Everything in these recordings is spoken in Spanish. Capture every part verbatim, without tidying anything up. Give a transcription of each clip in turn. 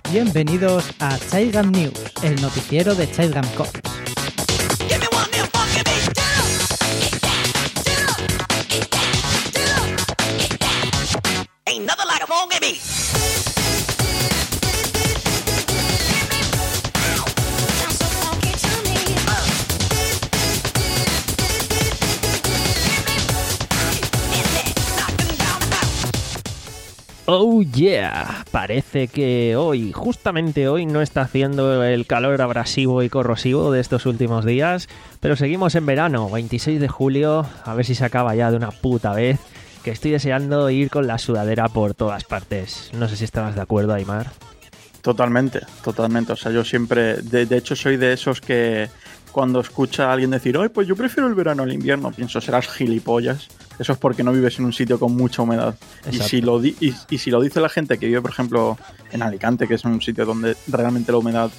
Bienvenidos a Childgam News, el noticiero de Childgam Corps. Oh yeah, parece que hoy, justamente hoy, no está haciendo el calor abrasivo y corrosivo de estos últimos días, pero seguimos en verano, veintiséis de julio, a ver si se acaba ya de una puta vez, que estoy deseando ir con la sudadera por todas partes. No sé si estarás de acuerdo, Aimar. Totalmente, totalmente, o sea, yo siempre, de, de hecho soy de esos que cuando escucha a alguien decir, ay, pues yo prefiero el verano al invierno, pienso, serás gilipollas. Eso es porque no vives en un sitio con mucha humedad. Y si, lo di- y, y si lo dice la gente que vive, por ejemplo, en Alicante, que es un sitio donde realmente la humedad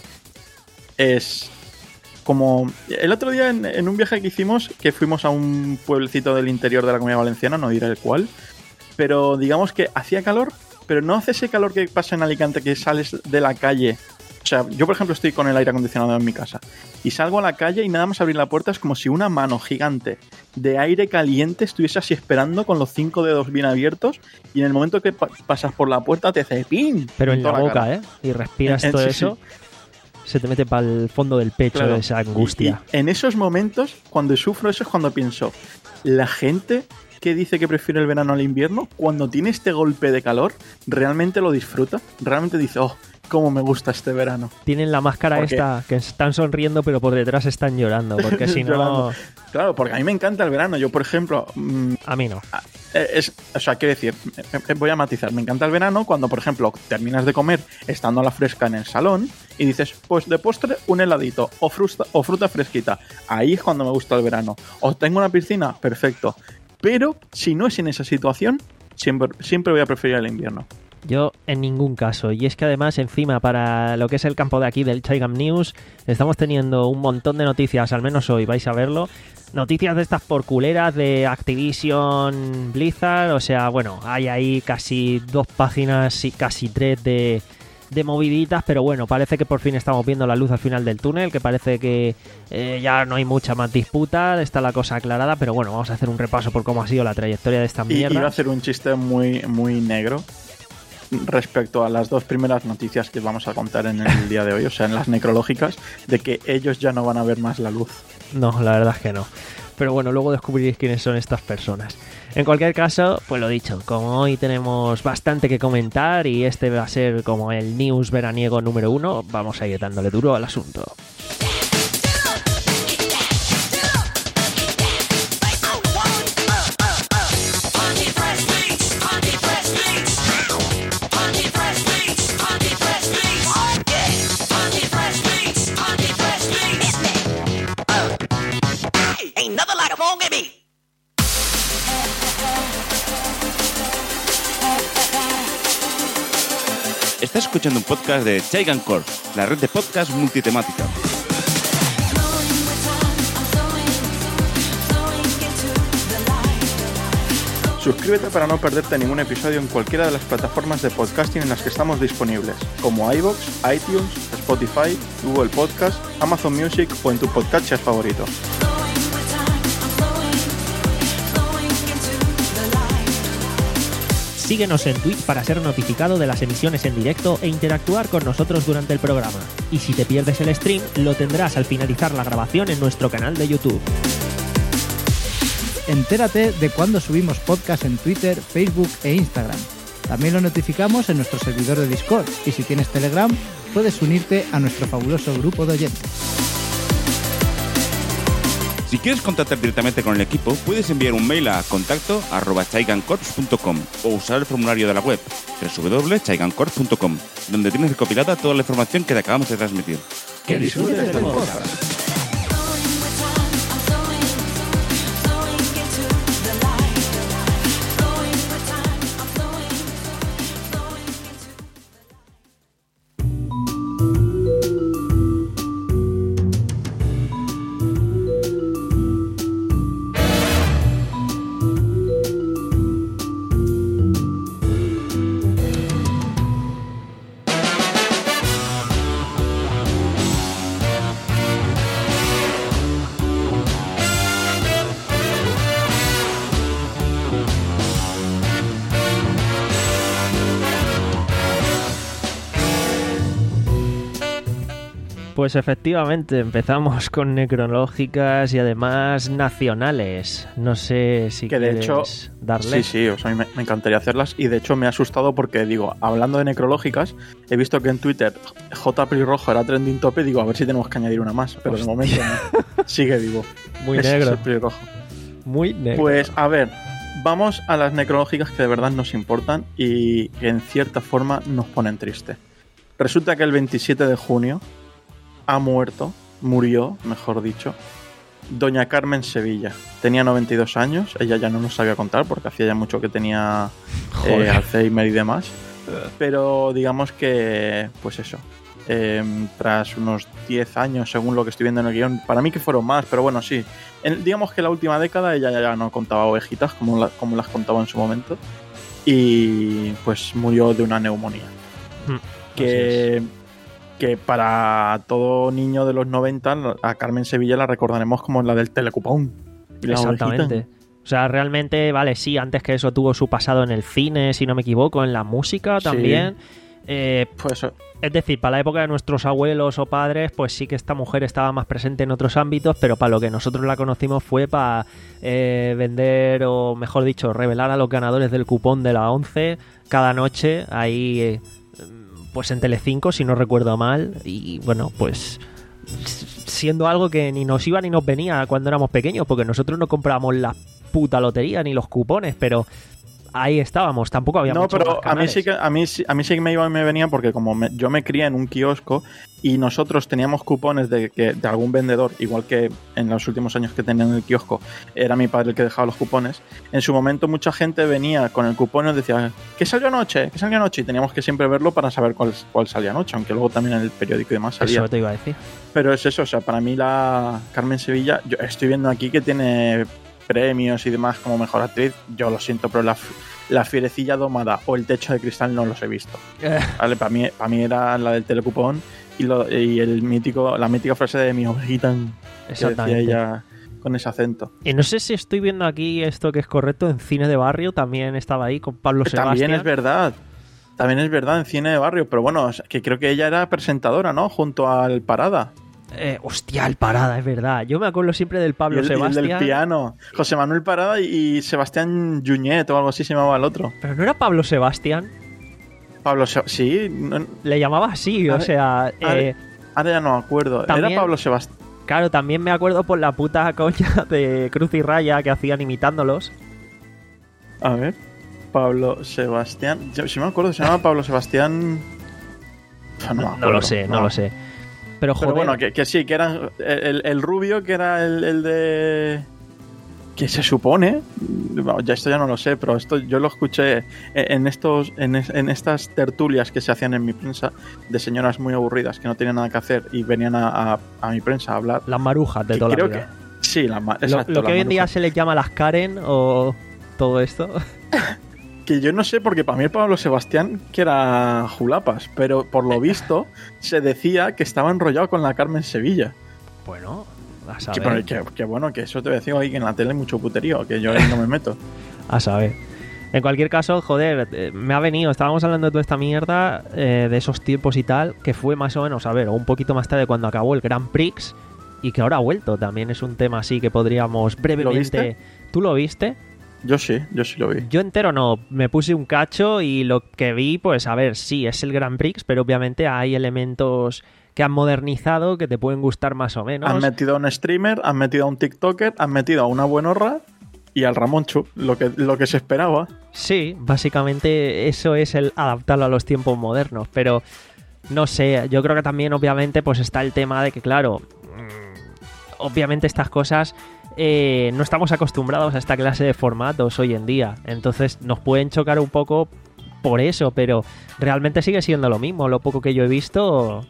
es como... El otro día en, en un viaje que hicimos, que fuimos a un pueblecito del interior de la Comunidad Valenciana, no diré el cual, pero digamos que hacía calor, pero no hace ese calor que pasa en Alicante, que sales de la calle. O sea, yo por ejemplo estoy con el aire acondicionado en mi casa y salgo a la calle y nada más abrir la puerta es como si una mano gigante de aire caliente estuviese así esperando con los cinco dedos bien abiertos y en el momento que pa- pasas por la puerta te hace ¡pim! Pero en la boca, cara. ¿eh? Y respiras En- en- todo sí, eso, sí. se te mete para el fondo del pecho, Claro. esa angustia. Y, y en esos momentos, cuando sufro eso es cuando pienso, la gente que dice que prefiere el verano al invierno, cuando tiene este golpe de calor, realmente lo disfruta, realmente dice, oh, cómo me gusta este verano. Tienen la máscara ¿Por qué? esta, que están sonriendo pero por detrás están llorando, porque si no... Llorando. Claro, porque a mí me encanta el verano. Yo, por ejemplo, mmm, A mí no. es, o sea, quiero decir, voy a matizar. Me encanta el verano cuando, por ejemplo, terminas de comer estando a la fresca en el salón y dices, pues de postre un heladito o fruta, o fruta fresquita. Ahí es cuando me gusta el verano. O tengo una piscina, perfecto. Pero si no es en esa situación, siempre, siempre voy a preferir el invierno. Yo en ningún caso. Y es que además encima para lo que es el campo de aquí del Childgam News estamos teniendo un montón de noticias, al menos hoy vais a verlo. Noticias de estas por culeras de Activision Blizzard. O sea, bueno, hay ahí casi dos páginas y casi tres de, de moviditas. Pero bueno, parece que por fin estamos viendo la luz al final del túnel. Que parece que eh, ya no hay mucha más disputa. Está la cosa aclarada. Pero bueno, vamos a hacer un repaso por cómo ha sido la trayectoria de esta Y mierda. iba a hacer un chiste muy, muy negro respecto a las dos primeras noticias que vamos a contar en el día de hoy, o sea, en las necrológicas, de que ellos ya no van a ver más la luz. No, la verdad es que no. Pero bueno, luego descubriréis quiénes son estas personas. En cualquier caso, pues lo dicho, como hoy tenemos bastante que comentar y este va a ser como el news veraniego número uno, vamos a ir dándole duro al asunto. Estás escuchando un podcast de Childgam Corps, la red de podcast multitemática. Suscríbete para no perderte ningún episodio en cualquiera de las plataformas de podcasting en las que estamos disponibles, como iVoox, iTunes, Spotify, Google Podcast, Amazon Music o en tu podcatcher favorito. Síguenos en Twitch para ser notificado de las emisiones en directo e interactuar con nosotros durante el programa. Y si te pierdes el stream, lo tendrás al finalizar la grabación en nuestro canal de YouTube. Entérate de cuando subimos podcast en Twitter, Facebook e Instagram. También lo notificamos en nuestro servidor de Discord y si tienes Telegram, puedes unirte a nuestro fabuloso grupo de oyentes. Si quieres contactar directamente con el equipo, puedes enviar un mail a contacto arroba childgamcorps punto com o usar el formulario de la web doble u doble u doble u punto childgamcorps punto com, donde tienes recopilada toda la información que te acabamos de transmitir. ¡Que disfrutes del podcast! Pues efectivamente, empezamos con necrológicas y además nacionales. No sé si que de quieres hecho, darle. Sí, sí, o sea, a mí me, me encantaría hacerlas y de hecho me ha asustado porque, digo, hablando de necrológicas, he visto que en Twitter J. Pelirrojo era trending topic, digo, a ver si tenemos que añadir una más, pero Hostia. de momento no. Sigue vivo. Muy Ese negro. es el pelirrojo. Muy negro. Pues, a ver, vamos a las necrológicas que de verdad nos importan y que en cierta forma nos ponen triste. Resulta que el veintisiete de junio ha muerto, murió, mejor dicho, doña Carmen Sevilla. Tenía noventa y dos años, ella ya no nos sabía contar porque hacía ya mucho que tenía eh, Alzheimer y demás. Pero digamos que, pues eso, eh, tras unos diez años, según lo que estoy viendo en el guión, para mí que fueron más, pero bueno, sí. En, digamos que la última década ella ya no contaba ovejitas como, la, como las contaba en su momento. Y pues murió de una neumonía. Hmm, que... que para todo niño de los noventa, a Carmen Sevilla la recordaremos como la del telecupón. Y la Exactamente. ovejita. O sea, realmente, vale, sí, antes que eso tuvo su pasado en el cine, si no me equivoco, en la música también. Sí. Eh, Pues eso. es decir, para la época de nuestros abuelos o padres, pues sí que esta mujer estaba más presente en otros ámbitos, pero para lo que nosotros la conocimos fue para eh, vender, o mejor dicho, revelar a los ganadores del cupón de la once cada noche ahí... Eh, pues en Telecinco, si no recuerdo mal, y bueno, pues siendo algo que ni nos iba ni nos venía cuando éramos pequeños, porque nosotros no comprábamos la puta lotería ni los cupones, pero ahí estábamos, tampoco había No, muchos pero más a mí canales. sí que a mí, sí- a mí sí que me iba y me venía porque como me- yo me crié en un kiosco y nosotros teníamos cupones de, que, de algún vendedor, igual que en los últimos años que tenía en el kiosco, era mi padre el que dejaba los cupones. En su momento mucha gente venía con el cupón y nos decía, ¿qué salió anoche? ¿Qué salió anoche? Y teníamos que siempre verlo para saber cuál, cuál salía anoche, aunque luego también en el periódico y demás salía. Eso te iba a decir. Pero es eso, o sea, para mí la Carmen Sevilla, yo estoy viendo aquí que tiene premios y demás como mejor actriz, yo lo siento, pero la, la Fierecilla Domada o El Techo de Cristal no los he visto. Vale, para mí, para mí era la del telecupón y, lo, y el mítico, la mítica frase de mi ovejita, que decía Exactamente. ella con ese acento. Y no sé si estoy viendo aquí esto que es correcto, en Cine de Barrio también estaba ahí con Pablo Sebastián. También es verdad, también es verdad en Cine de Barrio, pero bueno, o sea, que creo que ella era presentadora, ¿no? Junto al Parada. Eh, hostia, el Parada, es verdad. Yo me acuerdo siempre del Pablo Y el, y el Sebastián. del piano. José Manuel Parada y, y Sebastián Juñet o algo así se llamaba el otro. Pero no era Pablo Sebastián. Pablo, Se- sí, no- Le llamaba así, A o ver, sea... a ver. eh, ahora ya no me acuerdo. También- Era Pablo Sebastián. claro, también me acuerdo por la puta coña de Cruz y Raya que hacían imitándolos. A ver. Pablo Sebastián. Yo, sí me acuerdo, se llama Pablo Sebastián. No, me No, acuerdo, lo sé, no, lo sé. Pero joder, Pero bueno, que, que sí, que eran. El, el rubio, que era el, el de. Que se supone. Bueno, ya esto ya no lo sé, pero esto yo lo escuché en estos en, es- en estas tertulias que se hacían en mi prensa de señoras muy aburridas que no tenían nada que hacer y venían a, a, a mi prensa a hablar. las marujas de Que toda la creo vida. que. Sí, la, ma- Lo, exacto, lo que la hoy en día maruja. se les llama las Karen o todo esto. Que yo no sé, porque para mí el Pablo Sebastián que era julapas, pero por lo visto se decía que estaba enrollado con la Carmen Sevilla. Bueno, a Que, saber. pero que, que bueno, que eso te decía ahí que en la tele hay mucho puterío, que yo ahí no me meto. A saber. En cualquier caso, joder, eh, me ha venido, estábamos hablando de toda esta mierda, eh, de esos tiempos y tal, que fue más o menos, a ver, o un poquito más tarde cuando acabó el Grand Prix y que ahora ha vuelto. También es un tema así que podríamos brevemente... viste? ¿Tú lo viste? Yo sí, yo sí lo vi. Yo entero no, me puse un cacho y lo que vi, pues a ver, sí, es el Grand Prix, pero obviamente hay elementos que han modernizado que te pueden gustar más o menos. Han metido a un streamer, han metido a un TikToker, han metido a una buenorra y al Ramonchu, lo que, lo que se esperaba. Sí, básicamente eso es el adaptarlo a los tiempos modernos, pero no sé, yo creo que también obviamente pues está el tema de que claro, mm, obviamente estas cosas eh, no estamos acostumbrados a esta clase de formatos hoy en día, entonces nos pueden chocar un poco por eso, pero realmente sigue siendo lo mismo, lo poco que yo he visto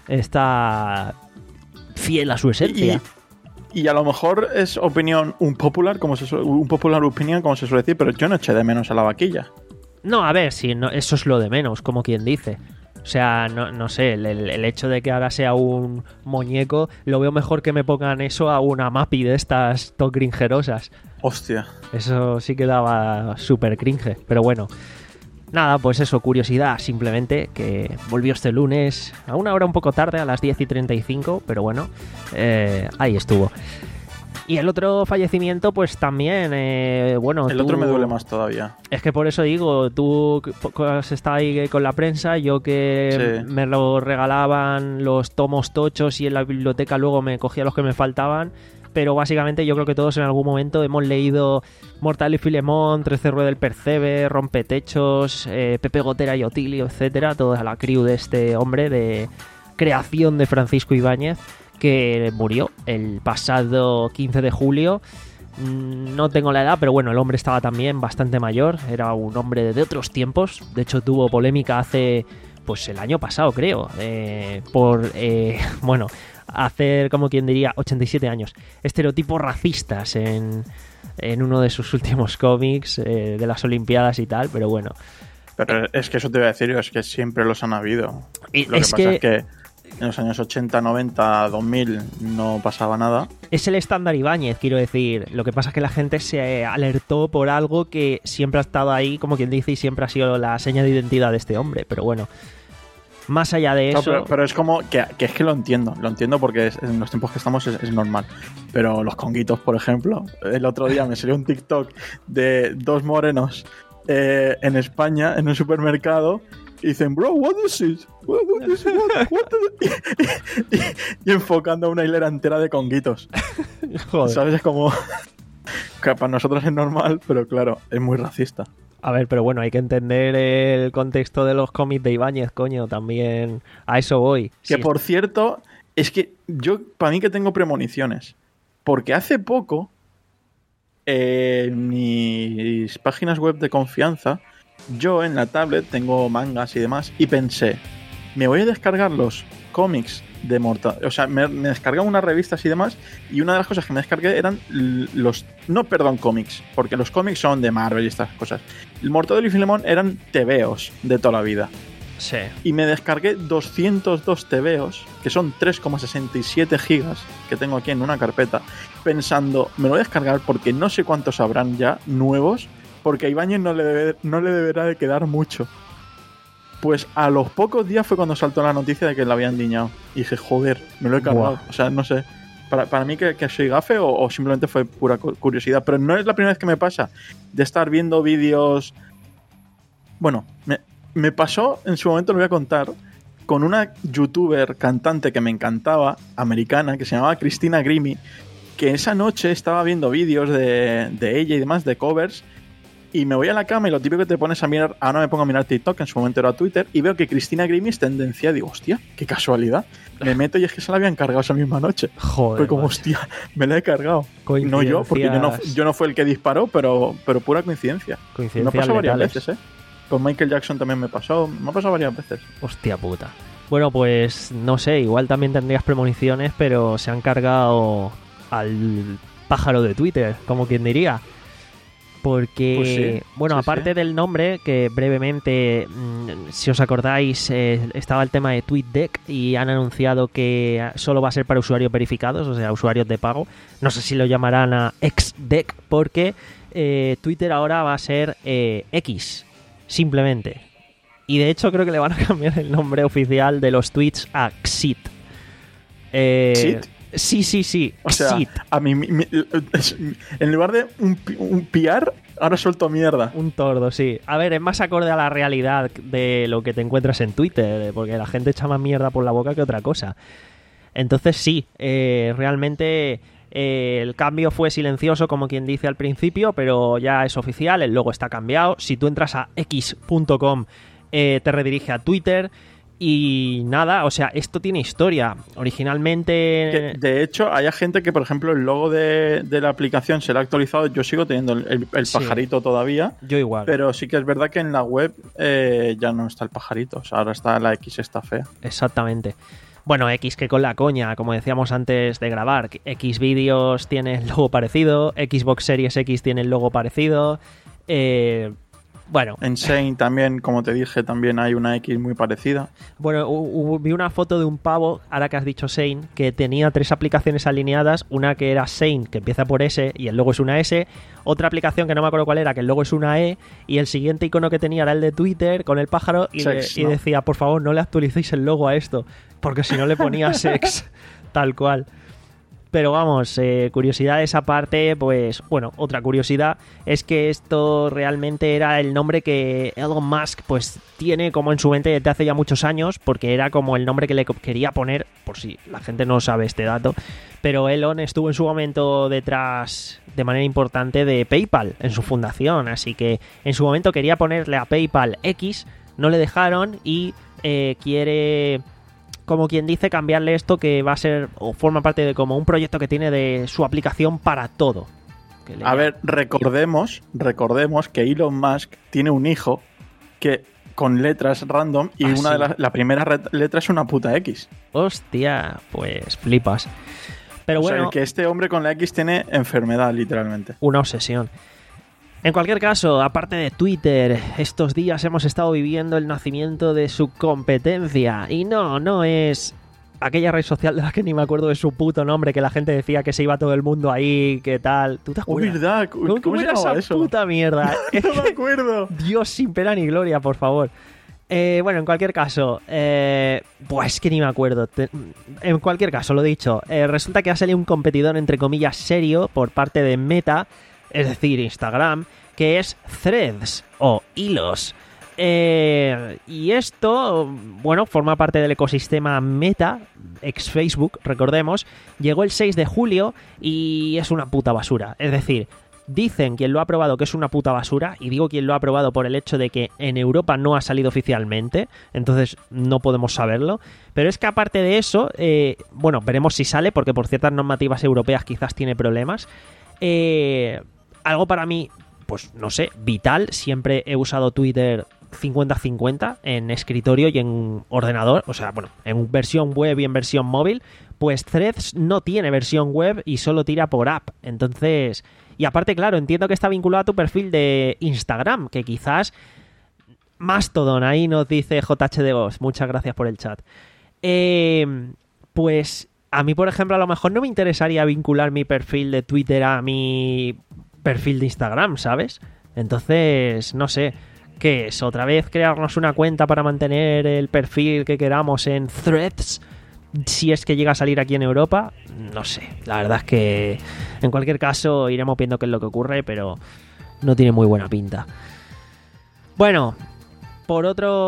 está fiel a su esencia. Y, y a lo mejor es opinión un popular, como se suele- un popular opinión, como se suele decir, pero yo no eché de menos a la vaquilla. No, a ver, si no, eso es lo de menos, como quien dice. O sea, no, no sé, el, el- el hecho de que ahora sea un muñeco, lo veo mejor que me pongan eso a una mapi de estas top cringerosas. Hostia. Eso sí que daba súper cringe, pero bueno. Nada, pues eso, curiosidad simplemente, que volvió este lunes a una hora un poco tarde, a las diez y treinta y cinco, pero bueno, eh, ahí estuvo. Y el otro fallecimiento, pues también, eh, bueno... El tú... otro me duele más todavía. Es que por eso digo, tú has estado ahí con la prensa, yo que Sí. me lo regalaban los tomos tochos y en la biblioteca luego me cogía los que me faltaban, pero básicamente yo creo que todos en algún momento hemos leído Mortal y Filemón, Trece Rueda del Percebe, Rompetechos, eh, Pepe Gotera y Otilio, etcétera, toda la crew de este hombre de creación de Francisco Ibáñez, que murió el pasado quince de julio. No tengo la edad, pero bueno, el hombre estaba también bastante mayor, era un hombre de otros tiempos. De hecho tuvo polémica hace, pues el año pasado creo, eh, por, eh, bueno, hacer, como quien diría, ochenta y siete años, estereotipos racistas en, en uno de sus últimos cómics, eh, de las Olimpiadas y tal, pero bueno. Pero es que eso te voy a decir yo, es que siempre los han habido. Y Lo que es pasa que... es que en los años ochenta, noventa, dos mil no pasaba nada. Es el estándar Ibáñez, quiero decir. Lo que pasa es que la gente se alertó por algo que siempre ha estado ahí, como quien dice, y siempre ha sido la seña de identidad de este hombre. Pero bueno, más allá de eso... No, pero, pero es como que, que es que lo entiendo. Lo entiendo porque es, en los tiempos que estamos es, es normal. Pero los conguitos, por ejemplo. El otro día me salió un TikTok de dos morenos eh, en España, en un supermercado. Y dicen, bro, what is this? What, what is, what, what is y, y, y enfocando una hilera entera de conguitos. Joder. ¿Sabes? Es como... que para nosotros es normal, pero claro, es muy racista. A ver, pero bueno, hay que entender el contexto de los cómics de Ibáñez, coño, también a eso voy. Que Sí. por cierto, es que yo, para mí que tengo premoniciones. Porque hace poco, eh, en mis páginas web de confianza, yo en la tablet tengo mangas y demás, y pensé, me voy a descargar los cómics de Mortal... O sea, me, me descargaba unas revistas y demás, y una de las cosas que me descargué eran los... No, perdón, cómics, porque los cómics son de Marvel y estas cosas. El Mortadelo y Filemón eran tebeos de toda la vida. Sí. Y me descargué doscientos dos tebeos, que son tres coma sesenta y siete gigas, que tengo aquí en una carpeta, pensando, me lo voy a descargar porque no sé cuántos habrán ya nuevos, porque a Ibáñez no le, debe, no le deberá de quedar mucho. Pues a los pocos días fue cuando saltó la noticia de que lo habían diñado. Y dije, joder, me lo he cargado. Buah. O sea, no sé. Para, para mí que, que soy gafe o, o simplemente fue pura curiosidad. Pero no es la primera vez que me pasa de estar viendo vídeos... Bueno, me, me pasó, en su momento lo voy a contar, con una youtuber cantante que me encantaba, americana, que se llamaba Christina Grimmie, que esa noche estaba viendo vídeos de, de ella y demás, de covers, y me voy a la cama y lo típico que te pones a mirar, ahora me pongo a mirar TikTok, en su momento era Twitter, y veo que Christina Grimmie es tendencia, digo, hostia, qué casualidad. Me meto y es que se la habían cargado esa misma noche. Joder. Fue como, macho. hostia, me la he cargado. No yo, porque yo no, yo no fue el que disparó, pero, pero pura coincidencia. Me Coincidencias pasó varias letales. veces, ¿eh? Con Michael Jackson también me pasó, me ha pasado varias veces. Hostia puta. Bueno, pues no sé, igual también tendrías premoniciones, pero se han cargado al pájaro de Twitter, como quien diría. Porque, Pues sí, bueno, sí, aparte sí. del nombre, que brevemente, mmm, si os acordáis, eh, estaba el tema de TweetDeck y han anunciado que solo va a ser para usuarios verificados, o sea, usuarios de pago. No sé si lo llamarán a Xdeck, porque eh, Twitter ahora va a ser eh, X, simplemente. Y de hecho creo que le van a cambiar el nombre oficial de los tweets a Xit. Eh, ¿Xit? Sí, sí, sí. O sea, Xit. a mí, mi- mi- es- en lugar de un, pi- un piar, ahora suelto mierda. Un tordo, sí. A ver, es más acorde a la realidad de lo que te encuentras en Twitter, porque la gente echa más mierda por la boca que otra cosa. Entonces sí, eh, realmente eh, el cambio fue silencioso, como quien dice al principio, pero ya es oficial, el logo está cambiado. Si tú entras a x punto com, eh, te redirige a Twitter. Y nada, o sea, esto tiene historia. Originalmente... Que, de hecho, hay gente que, por ejemplo, el logo de, de la aplicación se lo ha actualizado. Yo sigo teniendo el, el- el Sí. pajarito todavía. Yo igual. Pero sí que es verdad que en la web eh, ya no está el pajarito. O sea, ahora está la X, está fea. Exactamente. Bueno, X que con la coña, como decíamos antes de grabar. X vídeos tiene el logo parecido, Xbox Series X tiene el logo parecido. Eh, Bueno. En Shane también, como te dije, también hay una X muy parecida. Bueno, u- u- vi una foto de un pavo, ahora que has dicho Shane, que tenía tres aplicaciones alineadas. Una que era Shane, que empieza por S y el logo es una S. Otra aplicación que no me acuerdo cuál era, que el logo es una E. Y el siguiente icono que tenía era el de Twitter con el pájaro. Y, Sex, le, y ¿no? decía, por favor, no le actualicéis el logo a esto, porque si no le ponía Sex, tal cual. Pero vamos, eh, curiosidades aparte, pues bueno, otra curiosidad es que esto realmente era el nombre que Elon Musk pues tiene como en su mente desde hace ya muchos años, porque era como el nombre que le quería poner, por si la gente no sabe este dato, pero Elon estuvo en su momento detrás de manera importante de PayPal en su fundación, así que en su momento quería ponerle a PayPal X, no le dejaron y eh, quiere... como quien dice, cambiarle esto que va a ser o forma parte de como un proyecto que tiene de su aplicación para todo. Que le A ver, recordemos, recordemos que Elon Musk tiene un hijo que con letras random y Ah, una sí. de las la primera red- letra es una puta X. Hostia, pues flipas. Pero O bueno, sea, que este hombre con la X tiene enfermedad, literalmente. una obsesión. En cualquier caso, aparte de Twitter, estos días hemos estado viviendo el nacimiento de su competencia. Y no, no es aquella red social de la que ni me acuerdo de su puto nombre, que la gente decía que se iba todo el mundo ahí, que tal. ¿Tú te Oh, acuerdas? ¿verdad? ¿Cómo, ¿Cómo, cómo se era llamaba esa eso? puta mierda? No me acuerdo. Dios sin pena ni gloria, por favor. Eh, bueno, en cualquier caso, eh, pues que ni me acuerdo. Te- en cualquier caso, lo dicho, eh, resulta que ha salido un competidor entre comillas serio por parte de Meta, es decir, Instagram, que es Threads o Hilos. Eh, y esto, bueno, forma parte del ecosistema Meta, ex Facebook, recordemos. Llegó el seis de julio y es una puta basura. Es decir, dicen quien lo ha probado que es una puta basura, y digo quien lo ha probado por el hecho de que en Europa no ha salido oficialmente, entonces no podemos saberlo. Pero es que aparte de eso, eh, bueno, veremos si sale, porque por ciertas normativas europeas quizás tiene problemas. Eh, algo para mí, pues no sé, vital. Siempre he usado Twitter cincuenta cincuenta en escritorio y en ordenador, o sea, bueno, en versión web y en versión móvil. Pues Threads no tiene versión web y solo tira por app. Entonces, y aparte, claro, entiendo que está vinculado a tu perfil de Instagram, que quizás Mastodon, ahí nos dice J H de Ghost, muchas gracias por el chat. Eh, pues a mí, por ejemplo, a lo mejor no me interesaría vincular mi perfil de Twitter a mi perfil de Instagram, ¿sabes? Entonces, no sé, ¿qué es? ¿Otra vez crearnos una cuenta para mantener el perfil que queramos en Threads? Si es que llega a salir aquí en Europa, no sé. La verdad es que en cualquier caso iremos viendo qué es lo que ocurre, pero no tiene muy buena pinta. Bueno, por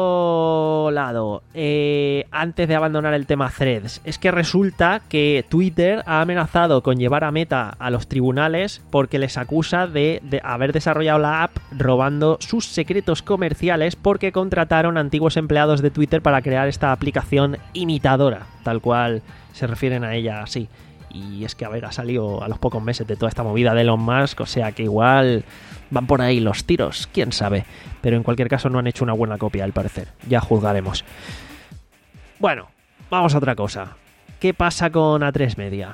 otro lado, eh, antes de abandonar el tema Threads, es que resulta que Twitter ha amenazado con llevar a Meta a los tribunales porque les acusa de, de haber desarrollado la app robando sus secretos comerciales, porque contrataron a antiguos empleados de Twitter para crear esta aplicación imitadora, tal cual se refieren a ella así. Y es que, a ver, ha salido a los pocos meses de toda esta movida de Elon Musk, o sea que igual van por ahí los tiros, quién sabe. Pero en cualquier caso no han hecho una buena copia, al parecer. Ya juzgaremos. Bueno, vamos a otra cosa. ¿Qué pasa con A tres Media?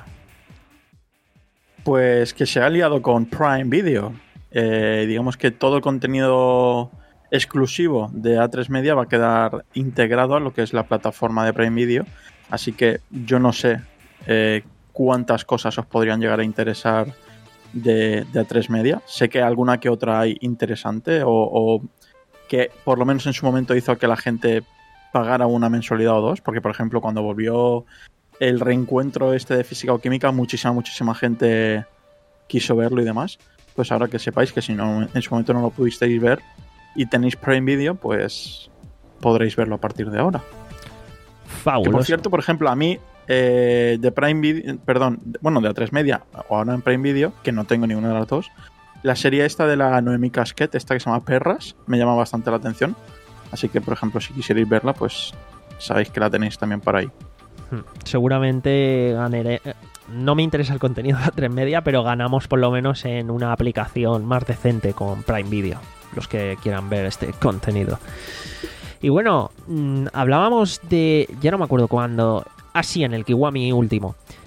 Pues que se ha aliado con Prime Video. Eh, digamos que todo el contenido exclusivo de A tres Media va a quedar integrado a lo que es la plataforma de Prime Video. Así que yo no sé eh, cuántas cosas os podrían llegar a interesar de, de A tres Media. Sé que alguna que otra hay interesante o, o que por lo menos en su momento hizo que la gente pagara una mensualidad o dos, porque por ejemplo cuando volvió el reencuentro este de física o química, muchísima, muchísima gente quiso verlo y demás. Pues ahora que sepáis que si no en su momento no lo pudisteis ver y tenéis Prime Video, pues podréis verlo a partir de ahora. Fabuloso. Que por cierto, por ejemplo, a mí eh, de Prime Video, perdón, bueno, de A tres Media o ahora en Prime Video, que no tengo ninguna de las dos, la serie esta de la Noemi Casquet, esta que se llama Perras, me llama bastante la atención. Así que, por ejemplo, si quisierais verla, pues sabéis que la tenéis también por ahí. Seguramente ganaré. No me interesa el contenido de A tres Media, pero ganamos por lo menos en una aplicación más decente con Prime Video, los que quieran ver este contenido. Y bueno, mmm, hablábamos de... ya no me acuerdo cuándo... así en el Kiwami último,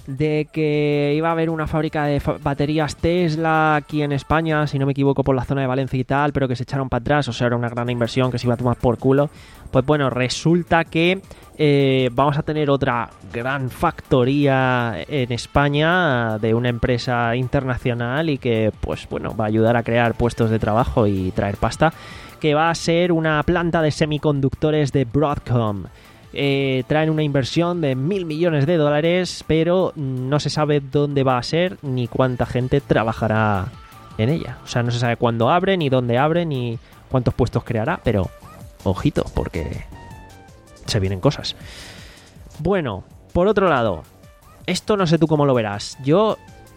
de que iba a haber una fábrica de fa- baterías Tesla aquí en España, si no me equivoco, por la zona de Valencia y tal, pero que se echaron para atrás, o sea, era una gran inversión que se iba a tomar por culo. Pues bueno, resulta que eh, vamos a tener otra gran factoría en España de una empresa internacional y que, pues bueno, va a ayudar a crear puestos de trabajo y traer pasta, que va a ser una planta de semiconductores de Broadcom. Eh, traen una inversión de mil millones de dólares, pero no se sabe dónde va a ser ni cuánta gente trabajará en ella. O sea, no se sabe cuándo abre, ni dónde abre, ni cuántos puestos creará, pero ojito, porque se vienen cosas. Bueno, por otro lado, esto no sé tú cómo lo verás. Yo,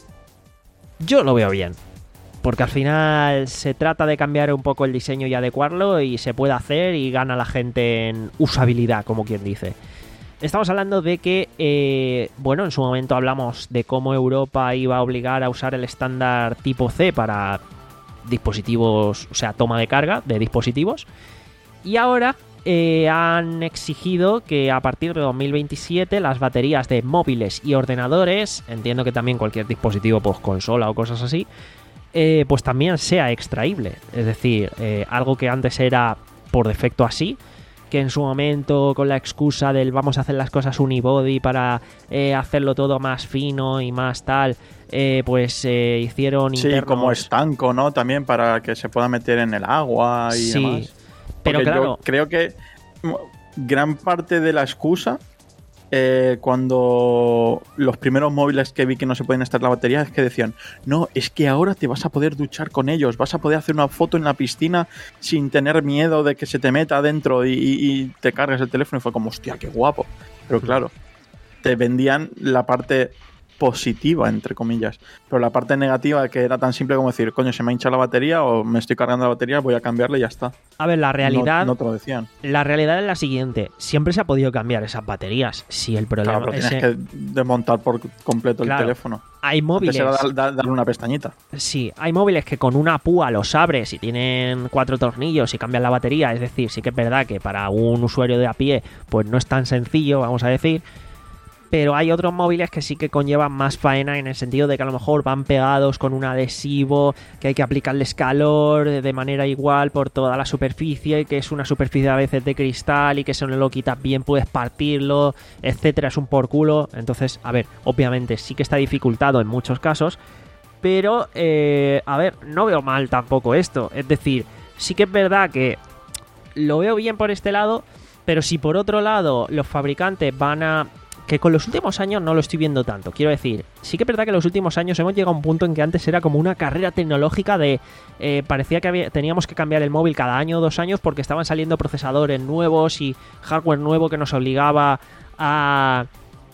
yo lo veo bien. Porque al final se trata de cambiar un poco el diseño y adecuarlo y se puede hacer y gana la gente en usabilidad, como quien dice. Estamos hablando de que, eh, bueno, en su momento hablamos de cómo Europa iba a obligar a usar el estándar tipo C para dispositivos, o sea, toma de carga de dispositivos. Y ahora eh, han exigido que a partir de dos mil veintisiete las baterías de móviles y ordenadores, entiendo que también cualquier dispositivo, pues consola o cosas así, Eh, pues también sea extraíble. Es decir, eh, algo que antes era por defecto así, que en su momento con la excusa del vamos a hacer las cosas unibody para eh, hacerlo todo más fino y más tal, eh, pues eh, hicieron Sí, internos... como estanco, ¿no? También para que se pueda meter en el agua y Sí, demás. pero Porque claro... yo creo que gran parte de la excusa Eh, cuando los primeros móviles que vi que no se pueden estar la batería es que decían, no, es que ahora te vas a poder duchar con ellos, vas a poder hacer una foto en la piscina sin tener miedo de que se te meta adentro y, y, y te cargues el teléfono. Y fue como, hostia, qué guapo. Pero claro, te vendían la parte positiva, entre comillas, pero la parte negativa, que era tan simple como decir, coño, se me ha hinchado la batería o me estoy cargando la batería, voy a cambiarla y ya está. A ver, la realidad... No, no te lo decían. La realidad es la siguiente. Siempre se ha podido cambiar esas baterías. Si el problema Claro, pero es... tienes que desmontar por completo Claro, el teléfono. Hay móviles... Antes era dar- dar- darle una pestañita. Sí, hay móviles que con una púa los abres y tienen cuatro tornillos y cambian la batería. Es decir, sí que es verdad que para un usuario de a pie pues no es tan sencillo, vamos a decir. Pero hay otros móviles que sí que conllevan más faena en el sentido de que a lo mejor van pegados con un adhesivo, que hay que aplicarles calor de manera igual por toda la superficie, y que es una superficie a veces de cristal y que si no lo quitas bien puedes partirlo, etcétera. Es un por culo. Entonces, a ver, obviamente sí que está dificultado en muchos casos, pero, eh, a ver, no veo mal tampoco esto. Es decir, sí que es verdad que lo veo bien por este lado, pero si por otro lado los fabricantes van a... que con los últimos años no lo estoy viendo tanto. Quiero decir, sí que es verdad que en los últimos años hemos llegado a un punto en que antes era como una carrera tecnológica de... Eh, parecía que había, teníamos que cambiar el móvil cada año o dos años porque estaban saliendo procesadores nuevos y hardware nuevo que nos obligaba a,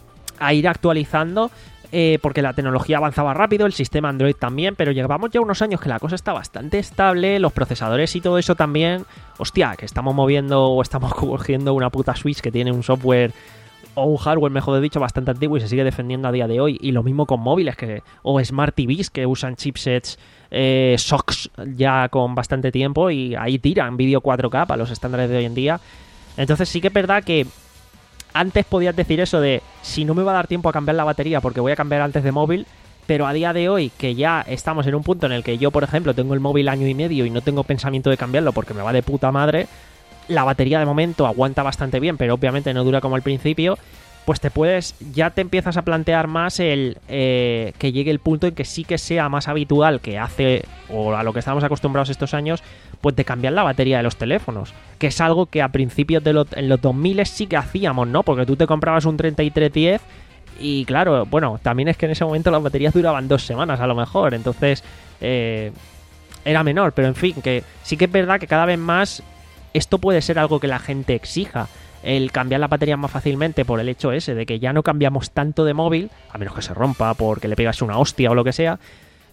a ir actualizando. Eh, porque la tecnología avanzaba rápido, el sistema Android también, pero llevamos ya unos años que la cosa está bastante estable, los procesadores y todo eso también. Hostia, que estamos moviendo o estamos cogiendo una puta Switch que tiene un software... o un hardware, mejor dicho, bastante antiguo y se sigue defendiendo a día de hoy. Y lo mismo con móviles que o Smart T Vs que usan chipsets eh, S O X ya con bastante tiempo y ahí tiran vídeo cuatro K para los estándares de hoy en día. Entonces sí que es verdad que antes podías decir eso de si no me va a dar tiempo a cambiar la batería porque voy a cambiar antes de móvil, pero a día de hoy que ya estamos en un punto en el que yo, por ejemplo, tengo el móvil año y medio y no tengo pensamiento de cambiarlo porque me va de puta madre, la batería de momento aguanta bastante bien, pero obviamente no dura como al principio, pues te puedes, ya te empiezas a plantear más el eh, que llegue el punto en que sí que sea más habitual que hace, o a lo que estamos acostumbrados estos años, pues de cambiar la batería de los teléfonos, que es algo que a principios de los, en los dos mil sí que hacíamos, ¿no? Porque tú te comprabas un treinta y tres diez y claro, bueno, también es que en ese momento las baterías duraban dos semanas a lo mejor, entonces eh, era menor, pero en fin, que sí que es verdad que cada vez más esto puede ser algo que la gente exija, el cambiar la batería más fácilmente por el hecho ese de que ya no cambiamos tanto de móvil, a menos que se rompa porque le pegas una hostia o lo que sea,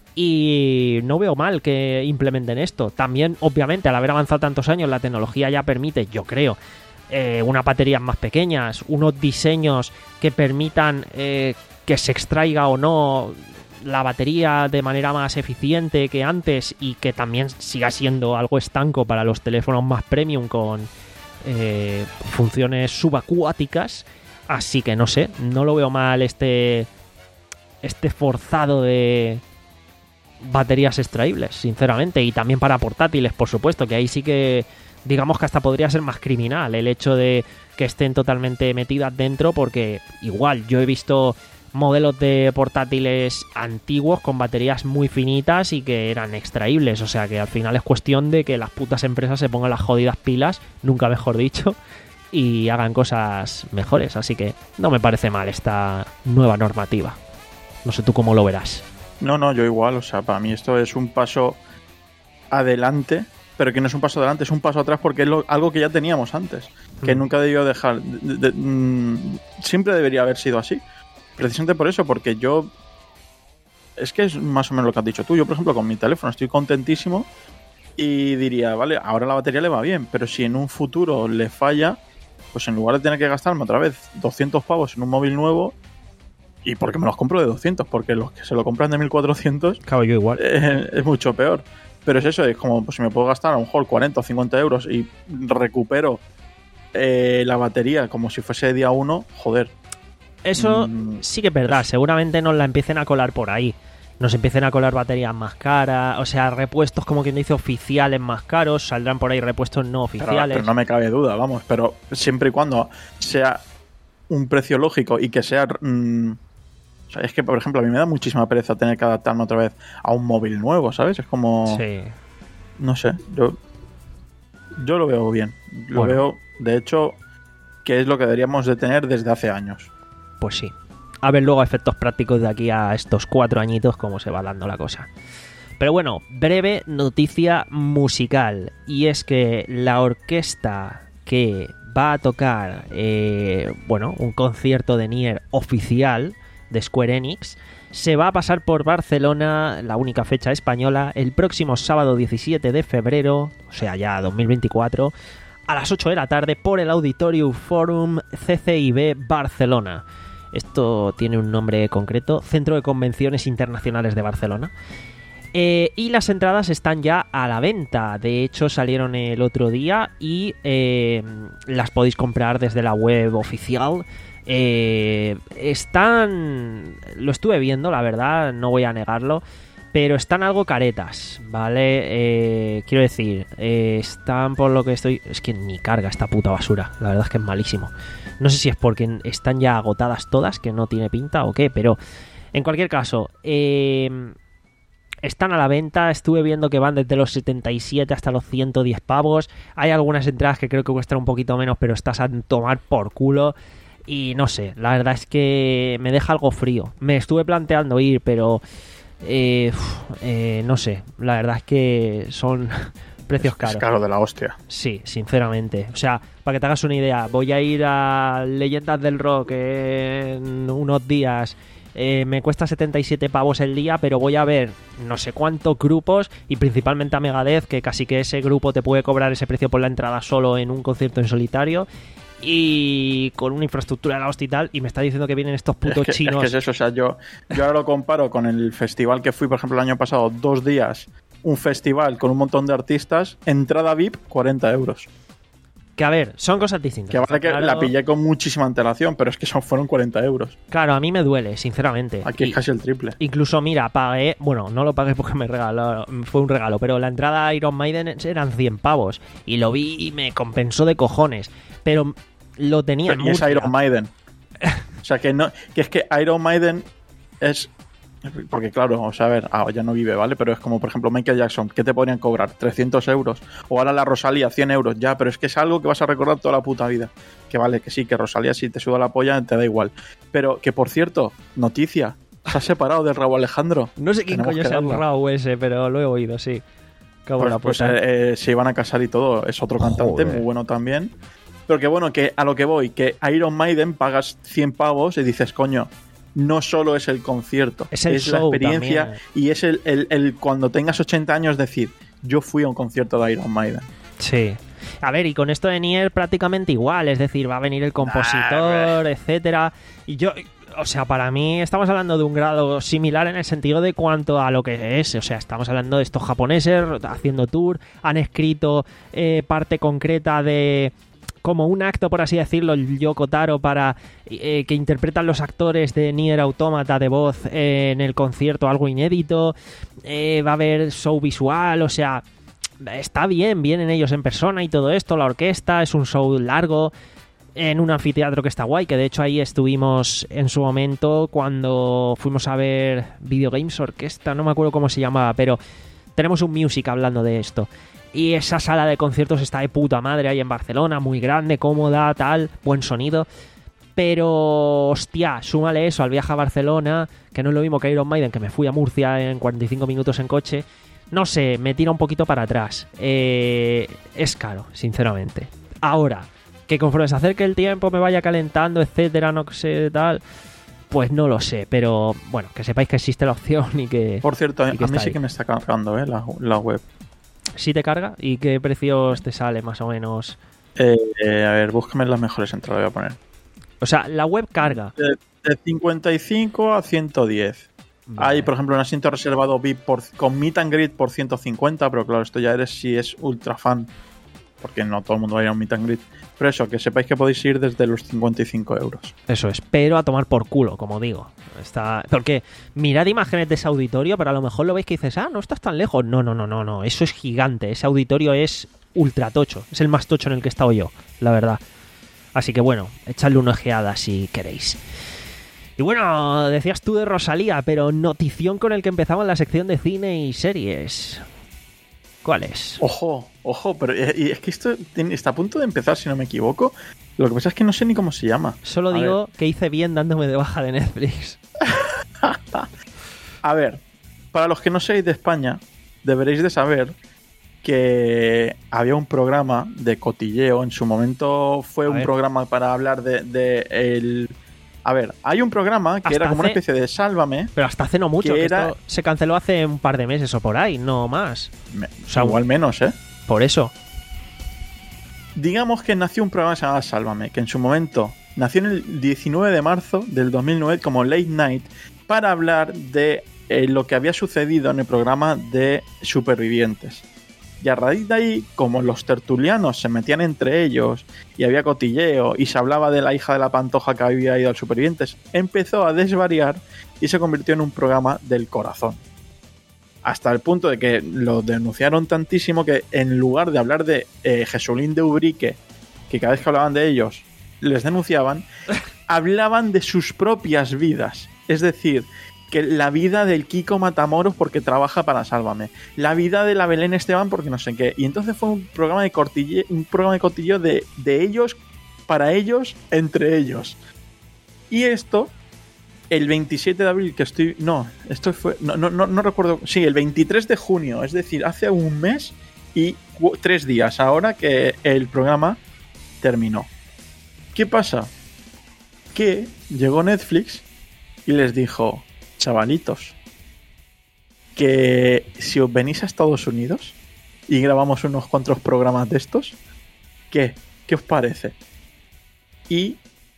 y no veo mal que implementen esto. También, obviamente, al haber avanzado tantos años, la tecnología ya permite, yo creo, eh, unas baterías más pequeñas, unos diseños que permitan eh, que se extraiga o no la batería de manera más eficiente que antes y que también siga siendo algo estanco para los teléfonos más premium con eh, funciones subacuáticas. Así que no sé, no lo veo mal este este forzado de baterías extraíbles, sinceramente, y también para portátiles, por supuesto, que ahí sí que digamos que hasta podría ser más criminal el hecho de que estén totalmente metidas dentro, porque igual yo he visto modelos de portátiles antiguos con baterías muy finitas y que eran extraíbles, o sea que al final es cuestión de que las putas empresas se pongan las jodidas pilas, nunca mejor dicho, y hagan cosas mejores, así que no me parece mal esta nueva normativa. No sé tú cómo lo verás. No, no, yo igual, o sea, para mí esto es un paso adelante, pero que no es un paso adelante, es un paso atrás porque es lo, algo que ya teníamos antes, que mm. nunca debió dejar, de, de, de, siempre debería haber sido así, precisamente por eso, porque yo, es que es más o menos lo que has dicho tú, yo por ejemplo con mi teléfono estoy contentísimo y diría, vale, ahora la batería le va bien, pero si en un futuro le falla, pues en lugar de tener que gastarme otra vez doscientos pavos en un móvil nuevo, y porque me los compro de doscientos, porque los que se lo compran de mil cuatrocientos, claro, yo igual. Eh, es mucho peor. Pero es eso, es como, pues si me puedo gastar a lo mejor cuarenta o cincuenta euros y recupero eh, la batería como si fuese día uno, joder. Eso mm, sí que es verdad, seguramente nos la empiecen a colar por ahí. Nos empiecen a colar baterías más caras, o sea, repuestos como quien dice oficiales más caros, saldrán por ahí repuestos no oficiales. Pero, pero no me cabe duda, vamos, pero siempre y cuando sea un precio lógico y que sea... Mmm, o sea, es que, por ejemplo, a mí me da muchísima pereza tener que adaptarme otra vez a un móvil nuevo, ¿sabes? Es como... Sí. No sé, yo... Yo lo veo bien. Lo bueno. veo, de hecho, que es lo que deberíamos de tener desde hace años. Pues sí. A ver luego efectos prácticos de aquí a estos cuatro añitos cómo se va dando la cosa. Pero bueno, breve noticia musical. Y es que la orquesta que va a tocar, eh, bueno, un concierto de Nier oficial de Square Enix, se va a pasar por Barcelona, la única fecha española, el próximo sábado diecisiete de febrero, o sea ya dos mil veinticuatro, a las ocho de la tarde por el Auditorium Forum C C I B Barcelona. Esto tiene un nombre concreto, Centro de Convenciones Internacionales de Barcelona. Eh, y las entradas están ya a la venta, de hecho salieron el otro día y eh, las podéis comprar desde la web oficial. Eh, están... Lo estuve viendo, la verdad, no voy a negarlo, pero están algo caretas, ¿vale? Eh, quiero decir, eh, están por lo que estoy... Es que ni carga esta puta basura, la verdad es que es malísimo. No sé si es porque están ya agotadas todas, que no tiene pinta o qué, pero en cualquier caso, eh, están a la venta. Estuve viendo que van desde los setenta y siete hasta los ciento diez pavos. Hay algunas entradas que creo que cuestan un poquito menos, pero estás a tomar por culo. Y no sé, la verdad es que me deja algo frío. Me estuve planteando ir, pero eh, eh, no sé, la verdad es que son precios caros. Es caro de la hostia. Sí, sinceramente. O sea, para que te hagas una idea, voy a ir a Leyendas del Rock en unos días. Eh, me cuesta setenta y siete pavos el día, pero voy a ver no sé cuántos grupos y principalmente a Megadeth, que casi que ese grupo te puede cobrar ese precio por la entrada solo en un concierto en solitario. Y con una infraestructura de la hostia y tal, y me está diciendo que vienen estos putos es que, chinos. Es que es eso, o sea, yo, yo ahora lo comparo con el festival que fui, por ejemplo, el año pasado, dos días, un festival con un montón de artistas, entrada V I P, cuarenta euros. Que a ver, son cosas distintas. Que vale que claro, la pillé con muchísima antelación, pero es que son, fueron cuarenta euros. Claro, a mí me duele, sinceramente. Aquí y, es casi el triple. Incluso, mira, pagué, bueno, no lo pagué porque me regaló, fue un regalo, pero la entrada a Iron Maiden eran cien pavos. Y lo vi y me compensó de cojones. Pero lo tenía en Y es Murcia. Iron Maiden. O sea, que no, que es que Iron Maiden es... Porque claro, o sea, a ver, ah, ya no vive, ¿vale? Pero es como, por ejemplo, Michael Jackson, ¿qué te podrían cobrar? trescientos euros. O ahora la Rosalía, cien euros. Ya, pero es que es algo que vas a recordar toda la puta vida. Que vale, que sí, que Rosalía si te suda la polla te da igual. Pero que, por cierto, noticia, se ha separado del Raúl Alejandro. No sé quién coño es el Raúl ese, pero lo he oído, sí. Pues, la pues eh, eh, se iban a casar y todo. Es otro cantante, joder, muy bueno también. Pero que bueno, que a lo que voy, que Iron Maiden pagas cien pavos y dices, coño, no solo es el concierto, es, el es la experiencia también. Y es el, el, el cuando tengas ochenta años decir, yo fui a un concierto de Iron Maiden. Sí. A ver, y con esto de Nier prácticamente igual, es decir, va a venir el compositor, nah, etcétera. Y yo, o sea, para mí estamos hablando de un grado similar en el sentido de cuanto a lo que es. O sea, estamos hablando de estos japoneses haciendo tour, han escrito eh, parte concreta de como un acto, por así decirlo, el Yoko Taro para eh, que interpretan los actores de Nier Automata de voz eh, en el concierto, algo inédito. Eh, va a haber show visual, o sea, está bien, vienen ellos en persona y todo esto, la orquesta, es un show largo en un anfiteatro que está guay, que de hecho ahí estuvimos en su momento cuando fuimos a ver Video Games Orquesta, no me acuerdo cómo se llamaba, pero tenemos un music hablando de esto. Y esa sala de conciertos está de puta madre ahí en Barcelona, muy grande, cómoda, tal, buen sonido. Pero, hostia, súmale eso al viaje a Barcelona, que no es lo mismo que Iron Maiden, que me fui a Murcia en cuarenta y cinco minutos en coche. No sé, me tira un poquito para atrás. Eh, es caro, sinceramente. Ahora, que conforme se acerque el tiempo me vaya calentando, etcétera, no sé, tal, pues no lo sé. Pero, bueno, que sepáis que existe la opción y que... Por cierto, a mí sí ahí. que me está cargando, ¿eh? La, la web. ¿Sí te carga? ¿Y qué precios te sale, más o menos? Eh, eh, a ver, búscame las mejores entradas, voy a poner. O sea, la web carga. De, de cincuenta y cinco a ciento diez. Vale. Hay, por ejemplo, un asiento reservado V I P por, con Meet and Greet por ciento cincuenta, pero claro, esto ya eres si es ultra fan, porque no todo el mundo va a ir a un Meet and Greet. Pero eso, que sepáis que podéis ir desde los cincuenta y cinco euros. Eso es, pero a tomar por culo, como digo. Está... Porque mirad imágenes de ese auditorio, pero a lo mejor lo veis que dices, ah, no estás tan lejos. No, no, no, no, no, eso es gigante. Ese auditorio es ultra tocho. Es el más tocho en el que he estado yo, la verdad. Así que bueno, echadle una ojeada si queréis. Y bueno, decías tú de Rosalía, pero notición con el que empezamos la sección de cine y series. ¿Cuál es? Ojo, ojo, pero y es que esto está a punto de empezar, si no me equivoco. Lo que pasa es que no sé ni cómo se llama. Solo a digo ver. que hice bien dándome de baja de Netflix. A ver, para los que no seáis de España, deberéis de saber que había un programa de cotilleo. En su momento fue a un ver. programa para hablar de, de el... A ver, hay un programa que Hasta era como hace... una especie de Sálvame. Pero hasta hace no mucho, que que era... esto se canceló hace un par de meses o por ahí, no más. Me... O sea, igual menos, ¿eh? Por eso. Digamos que nació un programa que se llamaba Sálvame, que en su momento nació en el diecinueve de marzo del dos mil nueve como Late Night para hablar de eh, lo que había sucedido en el programa de Supervivientes. Y a raíz de ahí, como los tertulianos se metían entre ellos y había cotilleo y se hablaba de la hija de la Pantoja que había ido al Supervivientes, empezó a desvariar y se convirtió en un programa del corazón. Hasta el punto de que lo denunciaron tantísimo que en lugar de hablar de eh, Jesulín de Ubrique, que cada vez que hablaban de ellos les denunciaban, hablaban de sus propias vidas. Es decir, que la vida del Kiko Matamoros porque trabaja para Sálvame, la vida de la Belén Esteban porque no sé qué. Y entonces fue un programa de cortille, un programa de cotilleo de, de ellos, para ellos, entre ellos. Y esto... El veintisiete de abril, que estoy... No, esto fue... No, no, no, no recuerdo... Sí, el veintitrés de junio, es decir, hace un mes y tres días ahora que el programa terminó. ¿Qué pasa? Que llegó Netflix y les dijo, chavalitos, que si os venís a Estados Unidos y grabamos unos cuantos programas de estos, ¿qué? ¿Qué os parece? Y...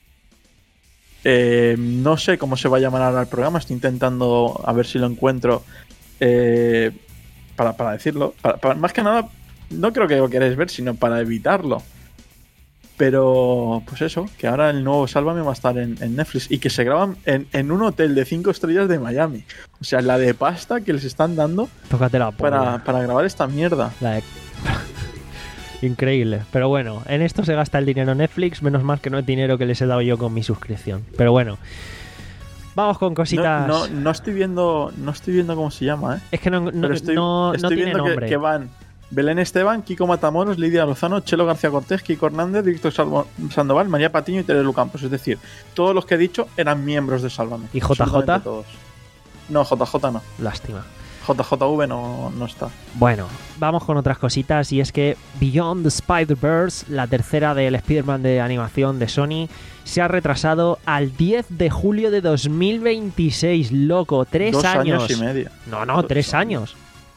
Eh, no sé cómo se va a llamar ahora el programa. Estoy intentando a ver si lo encuentro eh, para, para decirlo para, para, más que nada, no creo que lo queréis ver, sino para evitarlo. Pero pues eso, que ahora el nuevo Sálvame va a estar en, en Netflix y que se graban en, en un hotel de cinco estrellas de Miami. O sea, la de pasta que les están dando Tócate la para, para grabar esta mierda. La de... Increíble, pero bueno, en esto se gasta el dinero Netflix, menos mal que no es dinero que les he dado yo con mi suscripción. Pero bueno, vamos con cositas. No, no, no estoy viendo, no estoy viendo cómo se llama, ¿eh? Es que no, no, estoy, no, estoy no tiene viendo nombre. Que, que van Belén Esteban, Kiko Matamoros, Lidia Lozano, Chelo García Cortés, Kiko Hernández, Víctor Salvo, Sandoval, María Patiño y Terelu Campos. Es decir, todos los que he dicho eran miembros de Sálvame. ¿Y J J? Todos. No, J J no. Lástima. J J V no, no está. Bueno, vamos con otras cositas y es que Beyond the Spider-Verse, la tercera del Spider-Man de animación de Sony, se ha retrasado al diez de julio de dos mil veintiséis. Loco, tres Dos años. años y medio. No, no, Dos tres años.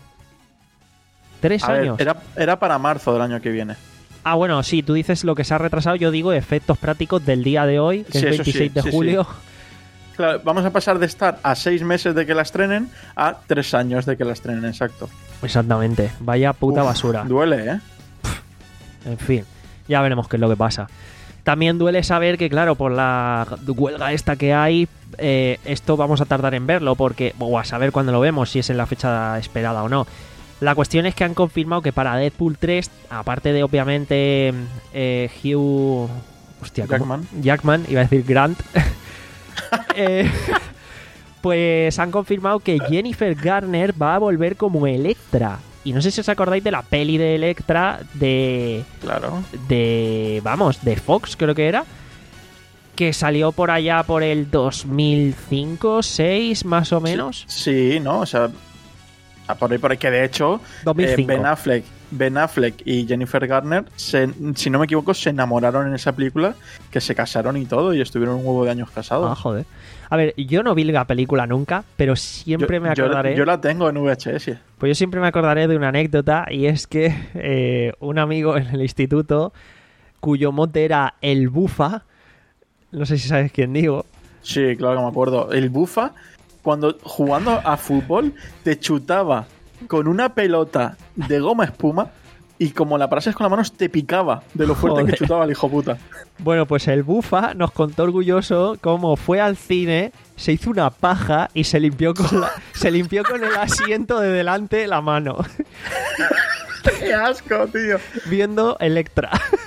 Tres A ver, años. era, era para marzo del año que viene. Ah, bueno, sí, tú dices lo que se ha retrasado, yo digo efectos prácticos del día de hoy, que Sí, es eso veintiséis sí, de sí, julio. sí. Claro, vamos a pasar de estar a seis meses de que la estrenen a tres años de que la estrenen, exacto. Exactamente, vaya puta Uf, basura. Duele, ¿eh? En fin. Ya veremos qué es lo que pasa. También duele saber que, claro, por la huelga esta que hay, eh, esto vamos a tardar en verlo, porque, o a saber cuándo lo vemos, si es en la fecha esperada o no. La cuestión es que han confirmado que para Deadpool tres, aparte de, obviamente, eh, Hugh... Hostia, ¿cómo? Jackman. Jackman, iba a decir Grant. eh, pues han confirmado que Jennifer Garner va a volver como Elektra. Y no sé si os acordáis de la peli de Elektra de... Claro. De... Vamos, de Fox creo que era. Que salió por allá por el dos mil cinco, seis más o menos. Sí, sí, ¿no? O sea, por ahí, por ahí que de hecho dos mil cinco. Eh, Ben Affleck, Ben Affleck y Jennifer Garner, se, si no me equivoco, se enamoraron en esa película, que se casaron y todo, y estuvieron un huevo de años casados. Ah, joder. A ver, yo no vi la película nunca, pero siempre yo, me acordaré... Yo, yo la tengo en V H S. Pues yo siempre me acordaré de una anécdota, y es que eh, un amigo en el instituto, cuyo mote era el Bufa, no sé si sabes quién digo. Sí, claro que me acuerdo. El Bufa, cuando jugando a fútbol, te chutaba con una pelota de goma espuma y como la parases con las manos te picaba de lo fuerte Joder. que chutaba el hijo puta. Bueno, pues el Bufa nos contó orgulloso cómo fue al cine, se hizo una paja y se limpió con, la, se limpió con el asiento de delante la mano. ¡Qué asco, tío! Viendo Elektra.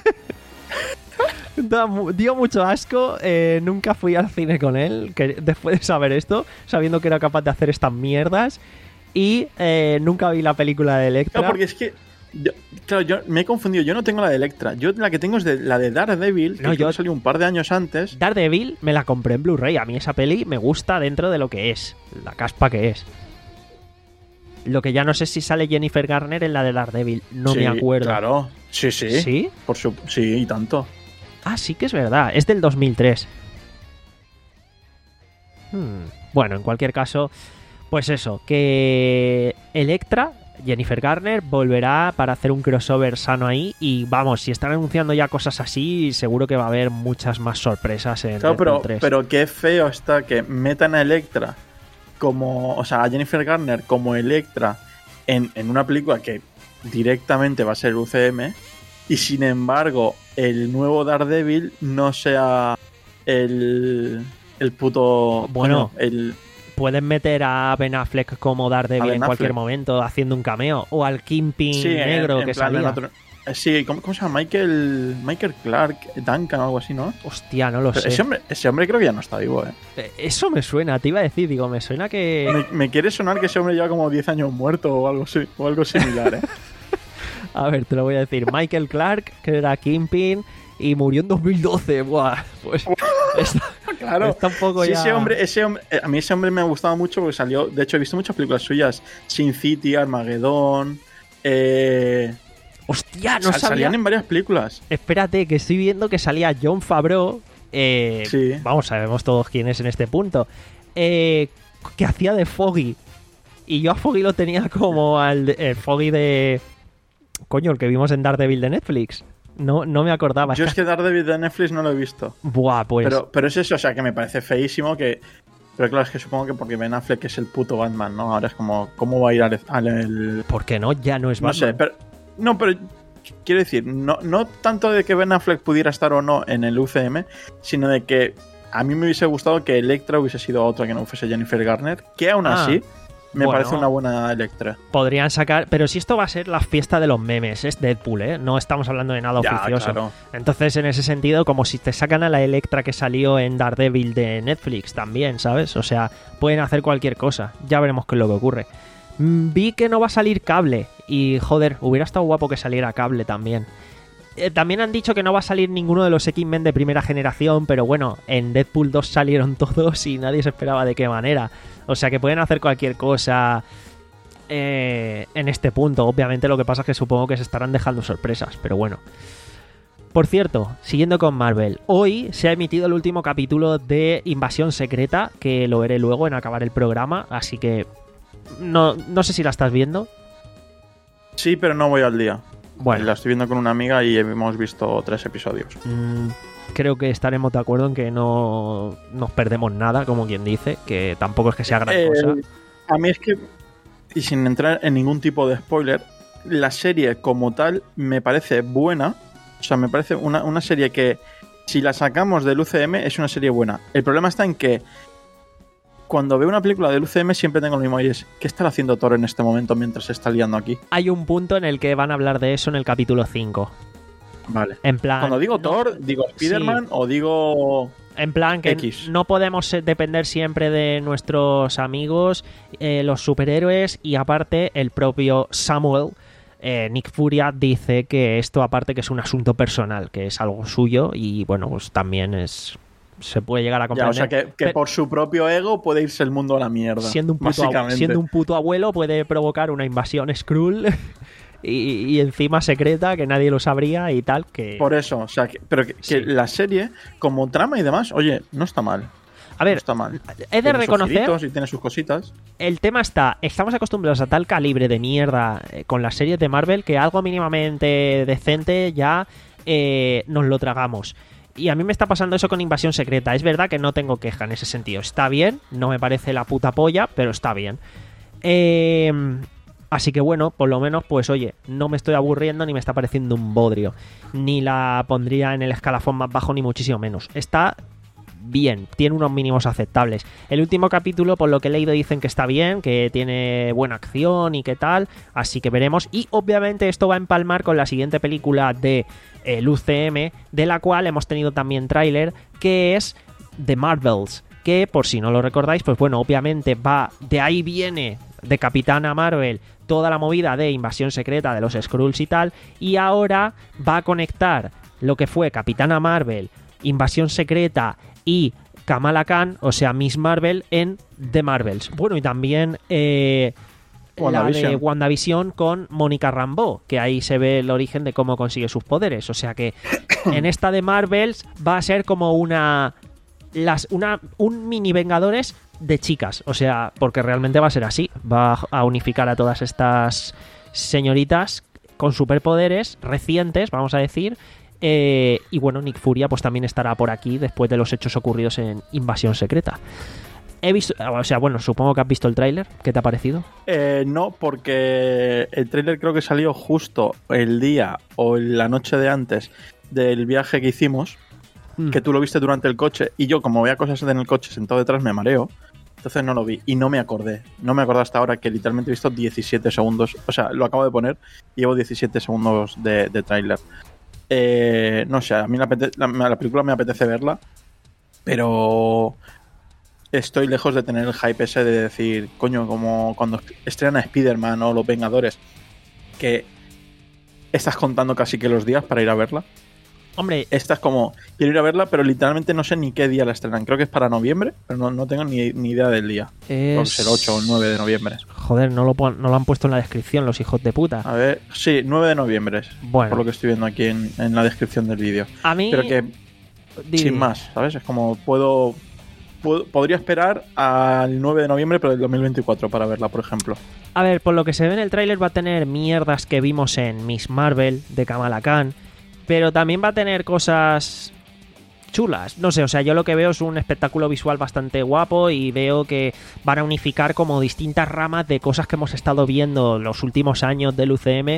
Da mu- Dio mucho asco, eh, nunca fui al cine con él, que después de saber esto, sabiendo que era capaz de hacer estas mierdas, y eh, nunca vi la película de Elektra. Claro, porque es que yo, claro, yo me he confundido. Yo no tengo la de Elektra. Yo la que tengo es de, la de Daredevil, que No, yo- salió un par de años antes. Daredevil me la compré en Blu-ray. A mí esa peli me gusta dentro de lo que es, la caspa que es. Lo que ya no sé si sale Jennifer Garner en la de Daredevil, no Sí, me acuerdo. Claro, sí, sí. ¿Sí? Por su, sí, y tanto. Ah, sí que es verdad, es del dos mil tres. Hmm. Bueno, en cualquier caso, pues eso, que Elektra, Jennifer Garner, volverá para hacer un crossover sano ahí. Y vamos, si están anunciando ya cosas así, seguro que va a haber muchas más sorpresas en Claro, pero, Deadpool tres. pero qué feo está que metan a Elektra como, o sea, a Jennifer Garner como Elektra en, en una película que directamente va a ser U C M, y sin embargo el nuevo Daredevil no sea el, el puto... Bueno. el... Pueden meter a Ben Affleck como Daredevil A Ben en cualquier Affleck. momento haciendo un cameo. O al Kingpin Sí, en- negro en que plan, en salía. otro- eh, Sí, ¿cómo, cómo se llama? Michael, Michael Clark Duncan o algo así, ¿no? Hostia, no lo Pero sé. ese, hombre, ese hombre creo que ya no está vivo, ¿eh? Eh, Eso me suena, te iba a decir, digo, me suena que... Me, me quiere sonar que ese hombre lleva como diez años muerto o algo, así- o algo similar, ¿eh? A ver, te lo voy a decir. Michael Clark, que era Kingpin, y murió en dos mil doce. Buah, pues está, Claro. está un poco Sí, ya... ese hombre, ese hombre, eh, a mí ese hombre me ha gustado mucho porque salió. De hecho, he visto muchas películas suyas: Sin City, Armageddon. Eh, Hostia, no sal- sabía... salían en varias películas. Espérate, que estoy viendo que salía Jon Favreau. Eh, Sí. Vamos, sabemos todos quién es en este punto. Eh, que hacía de Foggy. Y yo a Foggy lo tenía como al de- el Foggy de... Coño, el que vimos en Daredevil de Netflix. No, no me acordaba. Yo es que Daredevil de Netflix no lo he visto. Buah, pues... Pero, pero es eso, o sea, que me parece feísimo que. Pero claro, es que supongo que porque Ben Affleck es el puto Batman, ¿no? Ahora es como, ¿cómo va a ir al, al el- ¿Por qué no? Ya no es No Batman. sé, pero. No, pero. Quiero decir, no, no tanto de que Ben Affleck pudiera estar o no en el U C M, sino de que a mí me hubiese gustado que Elektra hubiese sido otra que no fuese Jennifer Garner, que aún Ah, así me bueno. parece una buena Elektra. Podrían sacar... Pero si esto va a ser la fiesta de los memes, es Deadpool, ¿eh? No estamos hablando de nada Ya, oficioso. claro. Entonces, en ese sentido, como si te sacan a la Elektra que salió en Daredevil de Netflix también, ¿sabes? O sea, pueden hacer cualquier cosa. Ya veremos qué es lo que ocurre. Mm, Vi que no va a salir Cable. Y, joder, hubiera estado guapo que saliera Cable también. Eh, también han dicho que no va a salir ninguno de los X-Men de primera generación, pero bueno, en Deadpool dos salieron todos y nadie se esperaba de qué manera. O sea que pueden hacer cualquier cosa eh, en este punto. Obviamente lo que pasa es que supongo que se estarán dejando sorpresas, pero bueno. Por cierto, siguiendo con Marvel, hoy se ha emitido el último capítulo de Invasión Secreta, que lo veré luego en acabar el programa, así que no, no sé si la estás viendo. Sí, pero no voy al día. Bueno, La estoy viendo con una amiga y hemos visto tres episodios. Mm, creo que estaremos de acuerdo en que no nos perdemos nada, como quien dice, que tampoco es que sea gran Eh, cosa. A mí es que, y sin entrar en ningún tipo de spoiler, la serie como tal me parece buena. O sea, me parece una, una serie que, si la sacamos del U C M, es una serie buena. El problema está en que cuando veo una película del U C M siempre tengo lo mismo y es, ¿qué está haciendo Thor en este momento mientras se está liando aquí? Hay un punto en el que van a hablar de eso en el capítulo cinco. Vale. En plan... Cuando digo no, Thor, digo Spider-Man sí. o digo... En plan que X. no podemos depender siempre de nuestros amigos, eh, los superhéroes, y aparte el propio Samuel, eh, Nick Furia, dice que esto aparte que es un asunto personal, que es algo suyo y bueno, pues también es se puede llegar a Ya, comprender. o sea, que, que Pero por su propio ego puede irse el mundo a la mierda. siendo un puto, básicamente. siendo un puto abuelo puede provocar una invasión Skrull y, y encima secreta que nadie lo sabría y tal, que... Por eso, o sea, que, pero que, Sí. que la serie, como trama y demás, oye, no está mal. A ver, no está mal. he de Tiene sus reconocer... giritos y tiene sus cositas. El tema está, estamos acostumbrados a tal calibre de mierda eh, con las series de Marvel que algo mínimamente decente ya eh, nos lo tragamos. Y a mí me está pasando eso con Invasión Secreta. Es verdad que no tengo queja en ese sentido. Está bien, no me parece la puta polla, pero está bien. Eh, así que bueno, por lo menos, pues oye, no me estoy aburriendo ni me está pareciendo un bodrio. Ni la pondría en el escalafón más bajo, ni muchísimo menos. Está bien, tiene unos mínimos aceptables. El último capítulo, por lo que he leído, dicen que está bien, que tiene buena acción y qué tal, así que veremos. Y obviamente esto va a empalmar con la siguiente película de el U C M, de la cual hemos tenido también tráiler, que es The Marvels, que por si no lo recordáis, pues bueno, obviamente va, de ahí viene de Capitana Marvel toda la movida de invasión secreta de los Skrulls y tal, y ahora va a conectar lo que fue Capitana Marvel, invasión secreta y Kamala Khan, o sea, Miss Marvel en The Marvels. Bueno, y también eh, la de WandaVision con Mónica Rambeau, que ahí se ve el origen de cómo consigue sus poderes. O sea que en esta de Marvels va a ser como una, las, una un mini Vengadores de chicas. O sea, porque realmente va a ser así. Va a unificar a todas estas señoritas con superpoderes recientes, vamos a decir. Eh, y bueno, Nick Furia pues también estará por aquí después de los hechos ocurridos en Invasión Secreta. He visto, o sea, bueno, supongo que has visto el tráiler. ¿Qué te ha parecido? Eh, no, porque el tráiler creo que salió justo el día o la noche de antes del viaje que hicimos, mm. que tú lo viste durante el coche, y yo, como veía cosas en el coche sentado detrás, me mareo. Entonces no lo vi y no me acordé. No me acordé hasta ahora que literalmente he visto diecisiete segundos. O sea, lo acabo de poner y llevo diecisiete segundos de, de tráiler. Eh, no sé, a mí la, la, la película me apetece verla, pero estoy lejos de tener el hype ese de decir, coño, como cuando estrenan a Spider-Man o Los Vengadores, que estás contando casi que los días para ir a verla. Hombre, esta es como, quiero ir a verla, pero literalmente no sé ni qué día la estrenan. Creo que es para noviembre, pero no, no tengo ni, ni idea del día. Es... Puede ser ocho o nueve de noviembre. Joder, no lo, pon, no lo han puesto en la descripción los hijos de puta. A ver, sí, nueve de noviembre. Bueno. Por lo que estoy viendo aquí en, en la descripción del vídeo. A mí... Pero que, Dime. sin más, ¿sabes? Es como, puedo, puedo... Podría esperar al nueve de noviembre, pero del dos mil veinticuatro para verla, por ejemplo. A ver, por lo que se ve en el tráiler va a tener mierdas que vimos en Miss Marvel, de Kamala Khan, pero también va a tener cosas chulas. No sé, o sea, yo lo que veo es un espectáculo visual bastante guapo y veo que van a unificar como distintas ramas de cosas que hemos estado viendo los últimos años del U C M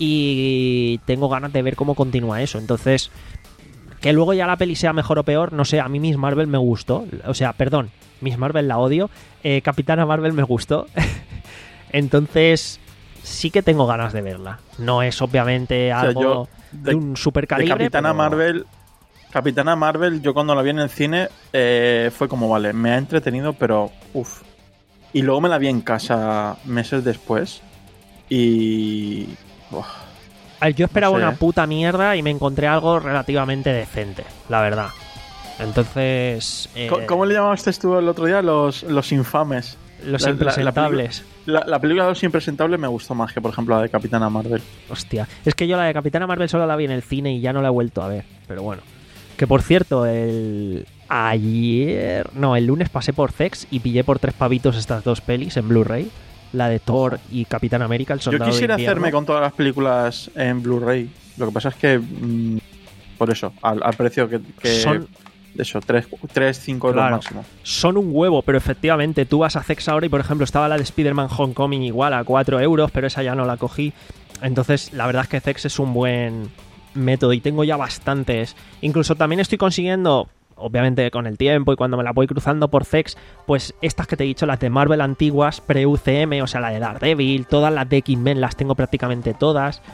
y tengo ganas de ver cómo continúa eso. Entonces, que luego ya la peli sea mejor o peor, no sé, a mí Miss Marvel me gustó. O sea, perdón, Miss Marvel la odio, eh, Capitana Marvel me gustó. Entonces, sí que tengo ganas de verla. No es obviamente algo... O sea, yo... De, de un super calibre. De Capitana pero... Marvel, Capitana Marvel, yo cuando la vi en el cine eh, fue como, vale, me ha entretenido, pero uff. Y luego me la vi en casa meses después y... Uf, yo esperaba no sé. una puta mierda y me encontré algo relativamente decente, la verdad. Entonces... Eh... ¿Cómo, ¿Cómo le llamaste tú el otro día? Los, los infames. Los la, impresentables. La, la, la, la película de los impresentables me gustó más que, por ejemplo, la de Capitana Marvel. Hostia, es que yo la de Capitana Marvel solo la vi en el cine y ya no la he vuelto a ver. Pero bueno. Que por cierto, el... Ayer... No, el lunes pasé por Zex y pillé por tres pavitos estas dos pelis en Blu-ray. La de Thor y Capitán América, el soldado Yo quisiera de invierno. hacerme con todas las películas en Blu-ray. Lo que pasa es que... Mmm, por eso, al, al precio que... que... Son... De eso, tres, cinco euros claro, máximo. Son un huevo, pero efectivamente tú vas a Zex ahora y por ejemplo estaba la de Spider-Man Homecoming igual a cuatro euros, pero esa ya no la cogí. Entonces la verdad es que Zex es un buen método y tengo ya bastantes. Incluso también estoy consiguiendo, obviamente con el tiempo y cuando me la voy cruzando por Zex, pues estas que te he dicho, las de Marvel antiguas, pre-U C M, o sea, la de Daredevil, todas las de X-Men las tengo prácticamente todas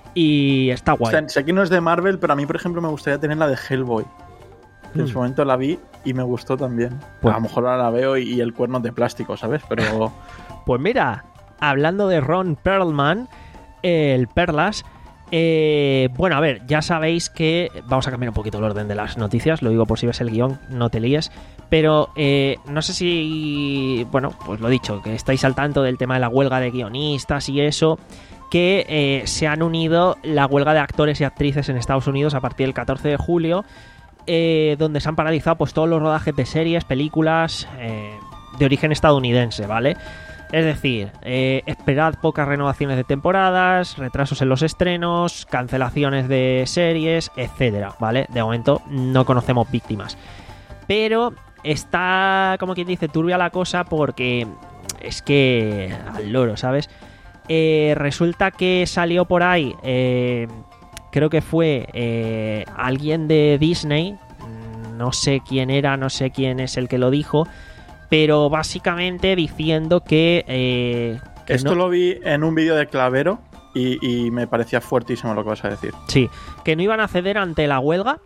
y está guay. O sea, sé que no es de Marvel, pero a mí, por ejemplo, me gustaría tener la de Hellboy. Que en su momento la vi y me gustó también. Pues a lo mejor ahora la veo y, y el cuerno es de plástico, ¿sabes? Pero... Pues mira, hablando de Ron Perlman, el Perlas, eh, bueno, a ver, ya sabéis que... Vamos a cambiar un poquito el orden de las noticias, lo digo por si ves el guión, no te líes. Pero eh, no sé si... Bueno, pues lo dicho, que estáis al tanto del tema de la huelga de guionistas y eso... que eh, se han unido la huelga de actores y actrices en Estados Unidos a partir del catorce de julio... Eh, donde se han paralizado pues todos los rodajes de series, películas eh, de origen estadounidense, ¿vale? Es decir, eh, esperad pocas renovaciones de temporadas, retrasos en los estrenos, cancelaciones de series, etcétera, ¿vale? De momento no conocemos víctimas. Pero está, como quien dice, turbia la cosa porque es que al loro, ¿sabes? Eh, resulta que salió por ahí... Eh, creo que fue eh, alguien de Disney, no sé quién era, no sé quién es el que lo dijo, pero básicamente diciendo que... Eh, que Esto no... lo vi en un vídeo de Clavero y, y me parecía fuertísimo lo que vas a decir. Sí, que no iban a ceder ante la huelga,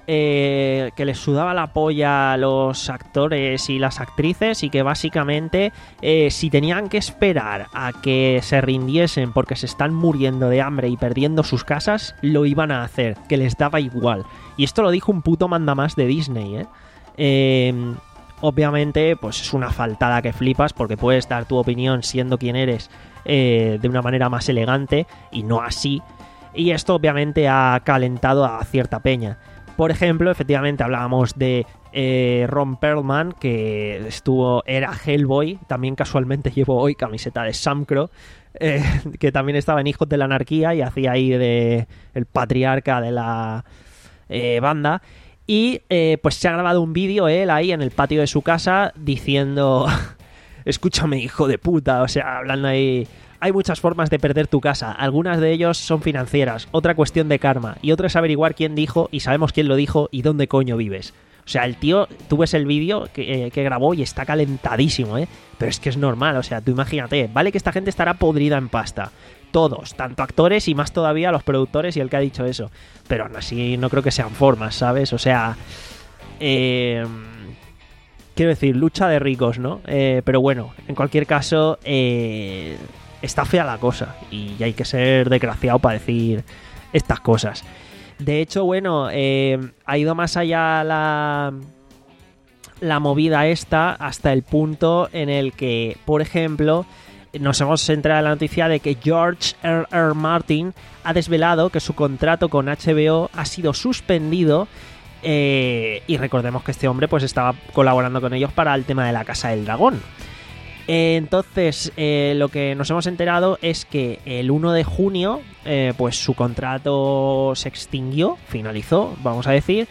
eh, que les sudaba la polla a los actores y las actrices y que básicamente eh, si tenían que esperar a que se rindiesen porque se están muriendo de hambre y perdiendo sus casas, lo iban a hacer, que les daba igual. Y esto lo dijo un puto mandamás de Disney, ¿eh? Eh, obviamente pues es una faltada que flipas porque puedes dar tu opinión siendo quien eres eh, de una manera más elegante y no así. Y esto obviamente ha calentado a cierta peña. Por ejemplo, efectivamente hablábamos de eh, Ron Perlman, que estuvo, era Hellboy, también casualmente llevo hoy camiseta de Sam Crow, eh, que también estaba en Hijos de la Anarquía y hacía ahí de el patriarca de la eh, banda. Y eh, pues se ha grabado un vídeo él ahí en el patio de su casa diciendo, escúchame hijo de puta, o sea, hablando ahí... Hay muchas formas de perder tu casa, algunas de ellos son financieras, otra cuestión de karma, y otra es averiguar quién dijo, y sabemos quién lo dijo, y dónde coño vives. O sea, el tío, tú ves el vídeo que, eh, que grabó y está calentadísimo, ¿eh? Pero es que es normal, o sea, tú imagínate, vale que esta gente estará podrida en pasta. Todos, tanto actores y más todavía los productores y el que ha dicho eso. Pero aún así no creo que sean formas, ¿sabes? O sea... Eh... Quiero decir, lucha de ricos, ¿no? Eh, pero bueno, en cualquier caso... Eh... Está fea la cosa y hay que ser desgraciado para decir estas cosas. De hecho, bueno, eh, ha ido más allá la, la movida esta hasta el punto en el que, por ejemplo, nos hemos enterado en la noticia de que George R R. Martin ha desvelado que su contrato con H B O ha sido suspendido. Eh, y recordemos que este hombre pues estaba colaborando con ellos para el tema de la Casa del Dragón. Eh, entonces, eh, lo que nos hemos enterado es que el uno de junio, eh, pues su contrato se extinguió, finalizó, vamos a decir,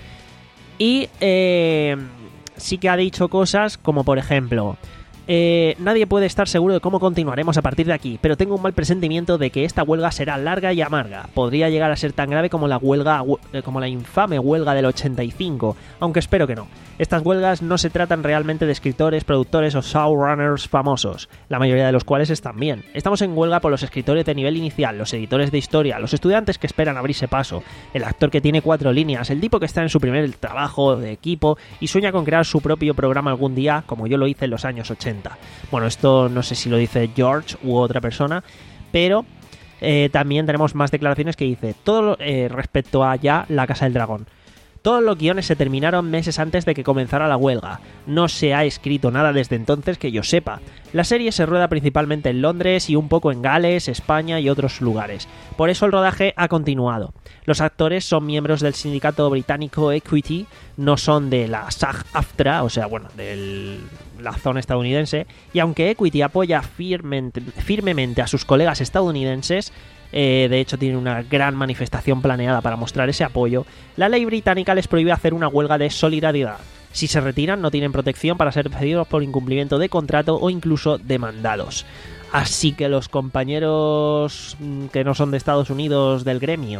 y eh, sí que ha dicho cosas como, por ejemplo, eh, nadie puede estar seguro de cómo continuaremos a partir de aquí, pero tengo un mal presentimiento de que esta huelga será larga y amarga. Podría llegar a ser tan grave como la huelga, como la infame huelga del ochenta y cinco, aunque espero que no. Estas huelgas no se tratan realmente de escritores, productores o showrunners famosos, la mayoría de los cuales están bien. Estamos en huelga por los escritores de nivel inicial, los editores de historia, los estudiantes que esperan abrirse paso, el actor que tiene cuatro líneas, el tipo que está en su primer trabajo de equipo y sueña con crear su propio programa algún día, como yo lo hice en los años ochenta. Bueno, esto no sé si lo dice George u otra persona, pero eh, también tenemos más declaraciones que dice todo eh, respecto a ya la Casa del Dragón. Todos los guiones se terminaron meses antes de que comenzara la huelga. No se ha escrito nada desde entonces que yo sepa. La serie se rueda principalmente en Londres y un poco en Gales, España y otros lugares. Por eso el rodaje ha continuado. Los actores son miembros del sindicato británico Equity, no son de la SAG-AFTRA, o sea, bueno, de la zona estadounidense, y aunque Equity apoya firmemente, firmemente a sus colegas estadounidenses, Eh, de hecho tiene una gran manifestación planeada para mostrar ese apoyo, la ley británica les prohíbe hacer una huelga de solidaridad. Si se retiran no tienen protección para ser despedidos por incumplimiento de contrato o incluso demandados. Así que los compañeros que no son de Estados Unidos del gremio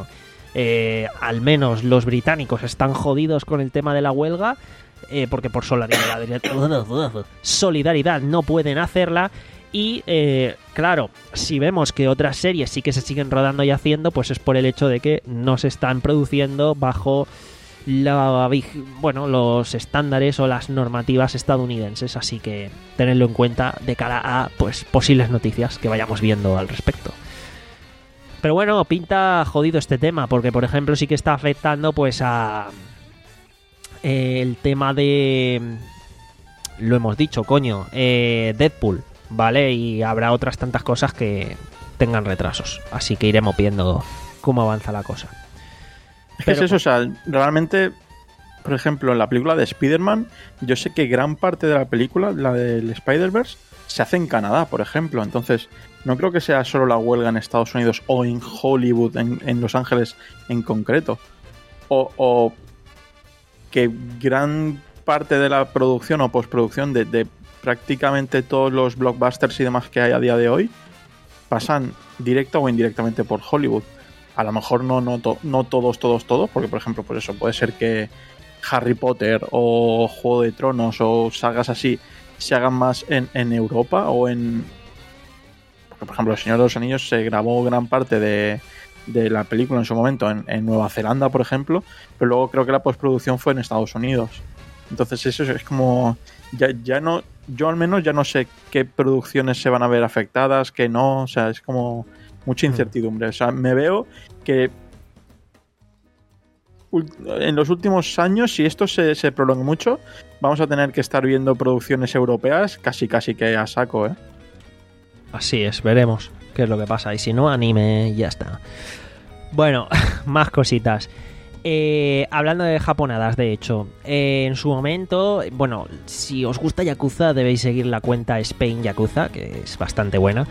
eh, al menos los británicos están jodidos con el tema de la huelga, eh, porque por solidaridad, solidaridad no pueden hacerla. Y eh, claro, si vemos que otras series sí que se siguen rodando y haciendo, pues es por el hecho de que no se están produciendo bajo la, bueno, los estándares o las normativas estadounidenses. Así que tenedlo en cuenta de cara a pues posibles noticias que vayamos viendo al respecto. Pero bueno, pinta jodido este tema, porque por ejemplo sí que está afectando pues a eh, el tema de, lo hemos dicho, coño, eh, Deadpool. ¿Vale? Y habrá otras tantas cosas que tengan retrasos. Así que iremos viendo cómo avanza la cosa. Pero, es eso, o sea, realmente, por ejemplo, en la película de Spider-Man, yo sé que gran parte de la película, la del Spider-Verse, se hace en Canadá, por ejemplo. Entonces, no creo que sea solo la huelga en Estados Unidos o en Hollywood, en, en Los Ángeles en concreto. O, o que gran parte de la producción o postproducción de... de prácticamente todos los blockbusters y demás que hay a día de hoy pasan directa o indirectamente por Hollywood. A lo mejor no, no, to- no todos, todos, todos, porque por ejemplo, pues eso, puede ser que Harry Potter o Juego de Tronos o sagas así se hagan más en, en Europa o en... Porque por ejemplo, El Señor de los Anillos se grabó gran parte de, de la película en su momento en, en Nueva Zelanda, por ejemplo, pero luego creo que la postproducción fue en Estados Unidos. Entonces eso es como... Ya, ya no, yo al menos ya no sé qué producciones se van a ver afectadas, qué no, o sea, es como mucha incertidumbre. O sea, me veo que en los últimos años, si esto se, se prolonga mucho, vamos a tener que estar viendo producciones europeas casi casi que a saco, ¿eh? Así es, veremos qué es lo que pasa. Y si no, anime y ya está. Bueno, más cositas. Eh, hablando de japonadas, de hecho, eh, en su momento, bueno, si os gusta Yakuza debéis seguir la cuenta Spain Yakuza, que es bastante buena.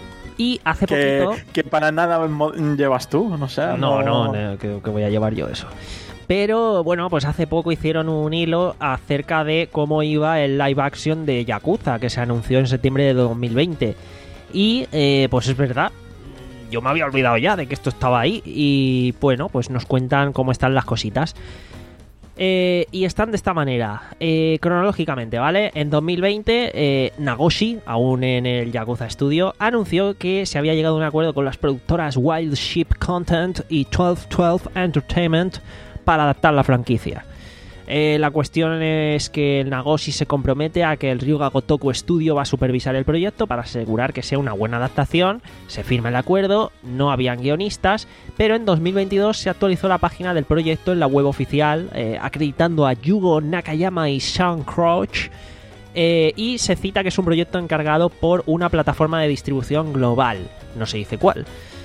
Y hace que, poquito... Que para nada llevas tú, no sé. No, no, no, no que, que voy a llevar yo eso. Pero bueno, pues hace poco hicieron un hilo acerca de cómo iba el live action de Yakuza, que se anunció en septiembre de dos mil veinte. Y eh, pues es verdad, yo me había olvidado ya de que esto estaba ahí. Y bueno, pues nos cuentan cómo están las cositas. Eh, y están de esta manera, eh, cronológicamente, ¿vale? En dos mil veinte, eh, Nagoshi, aún en el Yakuza Studio, anunció que se había llegado a un acuerdo con las productoras Wild Sheep Content y doce doce Entertainment para adaptar la franquicia. Eh, la cuestión es que el Nagoshi se compromete a que el Ryuga Gotoku Studio va a supervisar el proyecto para asegurar que sea una buena adaptación. Se firma el acuerdo, no habían guionistas, pero en dos mil veintidós se actualizó la página del proyecto en la web oficial, eh, acreditando a Yugo Nakayama y Sean Crouch, eh, y se cita que es un proyecto encargado por una plataforma de distribución global, no se dice cuál.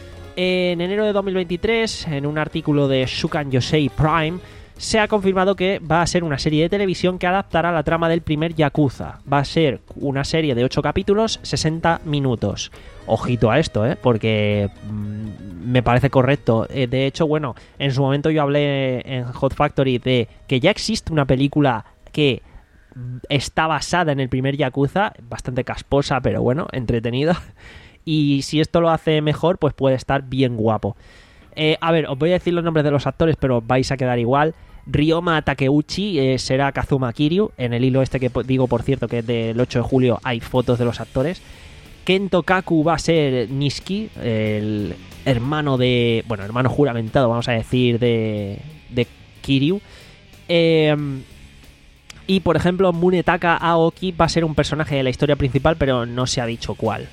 En enero de dos mil veintitrés, en un artículo de Shukan Yosei Prime, se ha confirmado que va a ser una serie de televisión que adaptará la trama del primer Yakuza. Va a ser una serie de ocho capítulos, sesenta minutos. Ojito a esto, ¿eh? Porque mmm, me parece correcto. Eh, de hecho, bueno, en su momento yo hablé en Hot Factory de que ya existe una película que está basada en el primer Yakuza, bastante casposa, pero bueno, entretenida. Y si esto lo hace mejor, pues puede estar bien guapo. Eh, a ver, os voy a decir los nombres de los actores, pero vais a quedar igual. Ryoma Takeuchi eh, será Kazuma Kiryu. En el hilo este que digo, por cierto, que es del ocho de julio, hay fotos de los actores. Kento Kaku va a ser Nishiki, el hermano de... Bueno, hermano juramentado, vamos a decir, de, de Kiryu. Eh, y, por ejemplo, Munetaka Aoki va a ser un personaje de la historia principal, pero no se ha dicho cuál.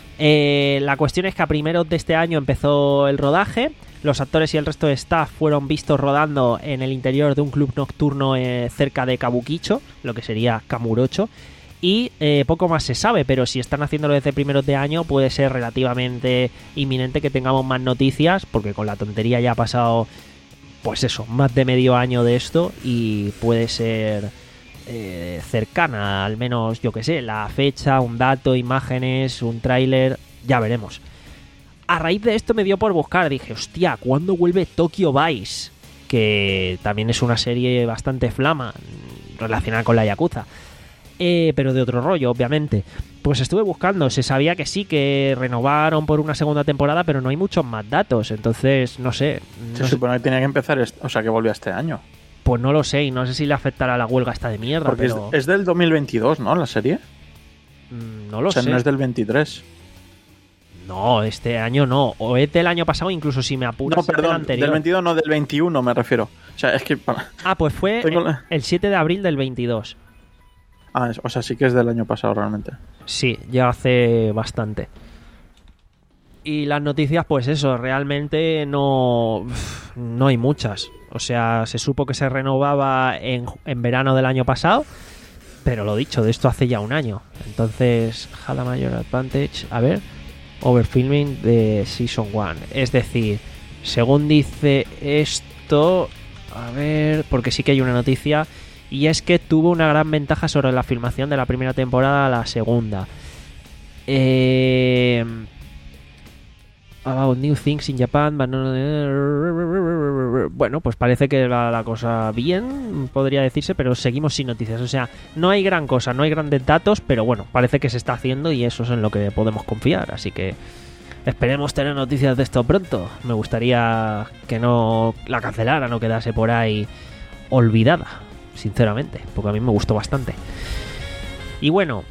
Eh, la cuestión es que a primeros de este año empezó el rodaje. Los actores y el resto de staff fueron vistos rodando en el interior de un club nocturno eh, cerca de Kabukicho, lo que sería Kamurocho. Y eh, poco más se sabe, pero si están haciéndolo desde primeros de año puede ser relativamente inminente que tengamos más noticias, porque con la tontería ya ha pasado, pues eso, más de medio año de esto y puede ser eh, cercana, al menos, yo que sé, la fecha, un dato, imágenes, un tráiler, ya veremos. A raíz de esto me dio por buscar, dije, hostia, ¿cuándo vuelve Tokyo Vice? Que también es una serie bastante flama relacionada con la Yakuza. eh, pero de otro rollo, obviamente. Pues estuve buscando, se sabía que sí, que renovaron por una segunda temporada, pero no hay muchos más datos, entonces no sé. No Se sé. supone que tenía que empezar, este, o sea, que volvió este año. Pues no lo sé, y no sé si le afectará la huelga esta de mierda, Porque pero... es, es del dos mil veintidós, ¿no? La serie. Mm, no lo O sea, sé. no es del veintitrés. No, este año no. O es del año pasado, incluso si me apuras No, es del perdón, anterior. del veintidós, no, del veintiuno me refiero. O sea, es que... Ah, pues fue Tengo la- el siete de abril del veintidós. Ah, es- o sea, sí que es del año pasado realmente. Sí, ya hace bastante. Y las noticias, pues eso, realmente no, no hay muchas. O sea, se supo que se renovaba en, en verano del año pasado, pero lo dicho, de esto hace ya un año. Entonces, had a major advantage. A ver, overfilming de Season uno. Es decir, según dice esto, a ver, porque sí que hay una noticia, y es que tuvo una gran ventaja sobre la filmación de la primera temporada a la segunda. Eh... About new things in Japan, but no... Bueno, pues parece que va la cosa bien, podría decirse, pero seguimos sin noticias. O sea, no hay gran cosa, no hay grandes datos, pero bueno, parece que se está haciendo y eso es en lo que podemos confiar. Así que esperemos tener noticias de esto pronto. Me gustaría que no la cancelara, no quedase por ahí olvidada, sinceramente, porque a mí me gustó bastante. Y bueno...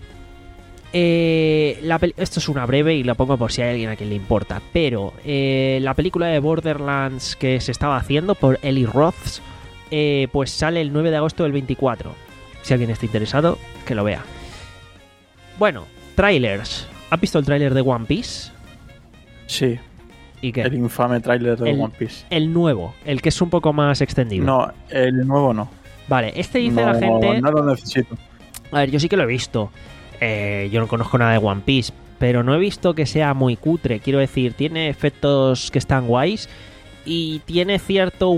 Eh, la pel- esto es una breve y la pongo por si hay alguien a quien le importa. Pero eh, la película de Borderlands que se estaba haciendo por Eli Roth, eh, pues sale el nueve de agosto del veinticuatro. Si alguien está interesado, que lo vea. Bueno, trailers. ¿Has visto el tráiler de One Piece? Sí, ¿Y qué? el infame tráiler de El- One Piece. El nuevo, el que es un poco más extendido. No, el nuevo no. Vale, este dice no, la gente... no lo necesito. A ver, yo sí que lo he visto. Eh, yo no conozco nada de One Piece, pero no he visto que sea muy cutre. Quiero decir, tiene efectos que están guays y tiene cierto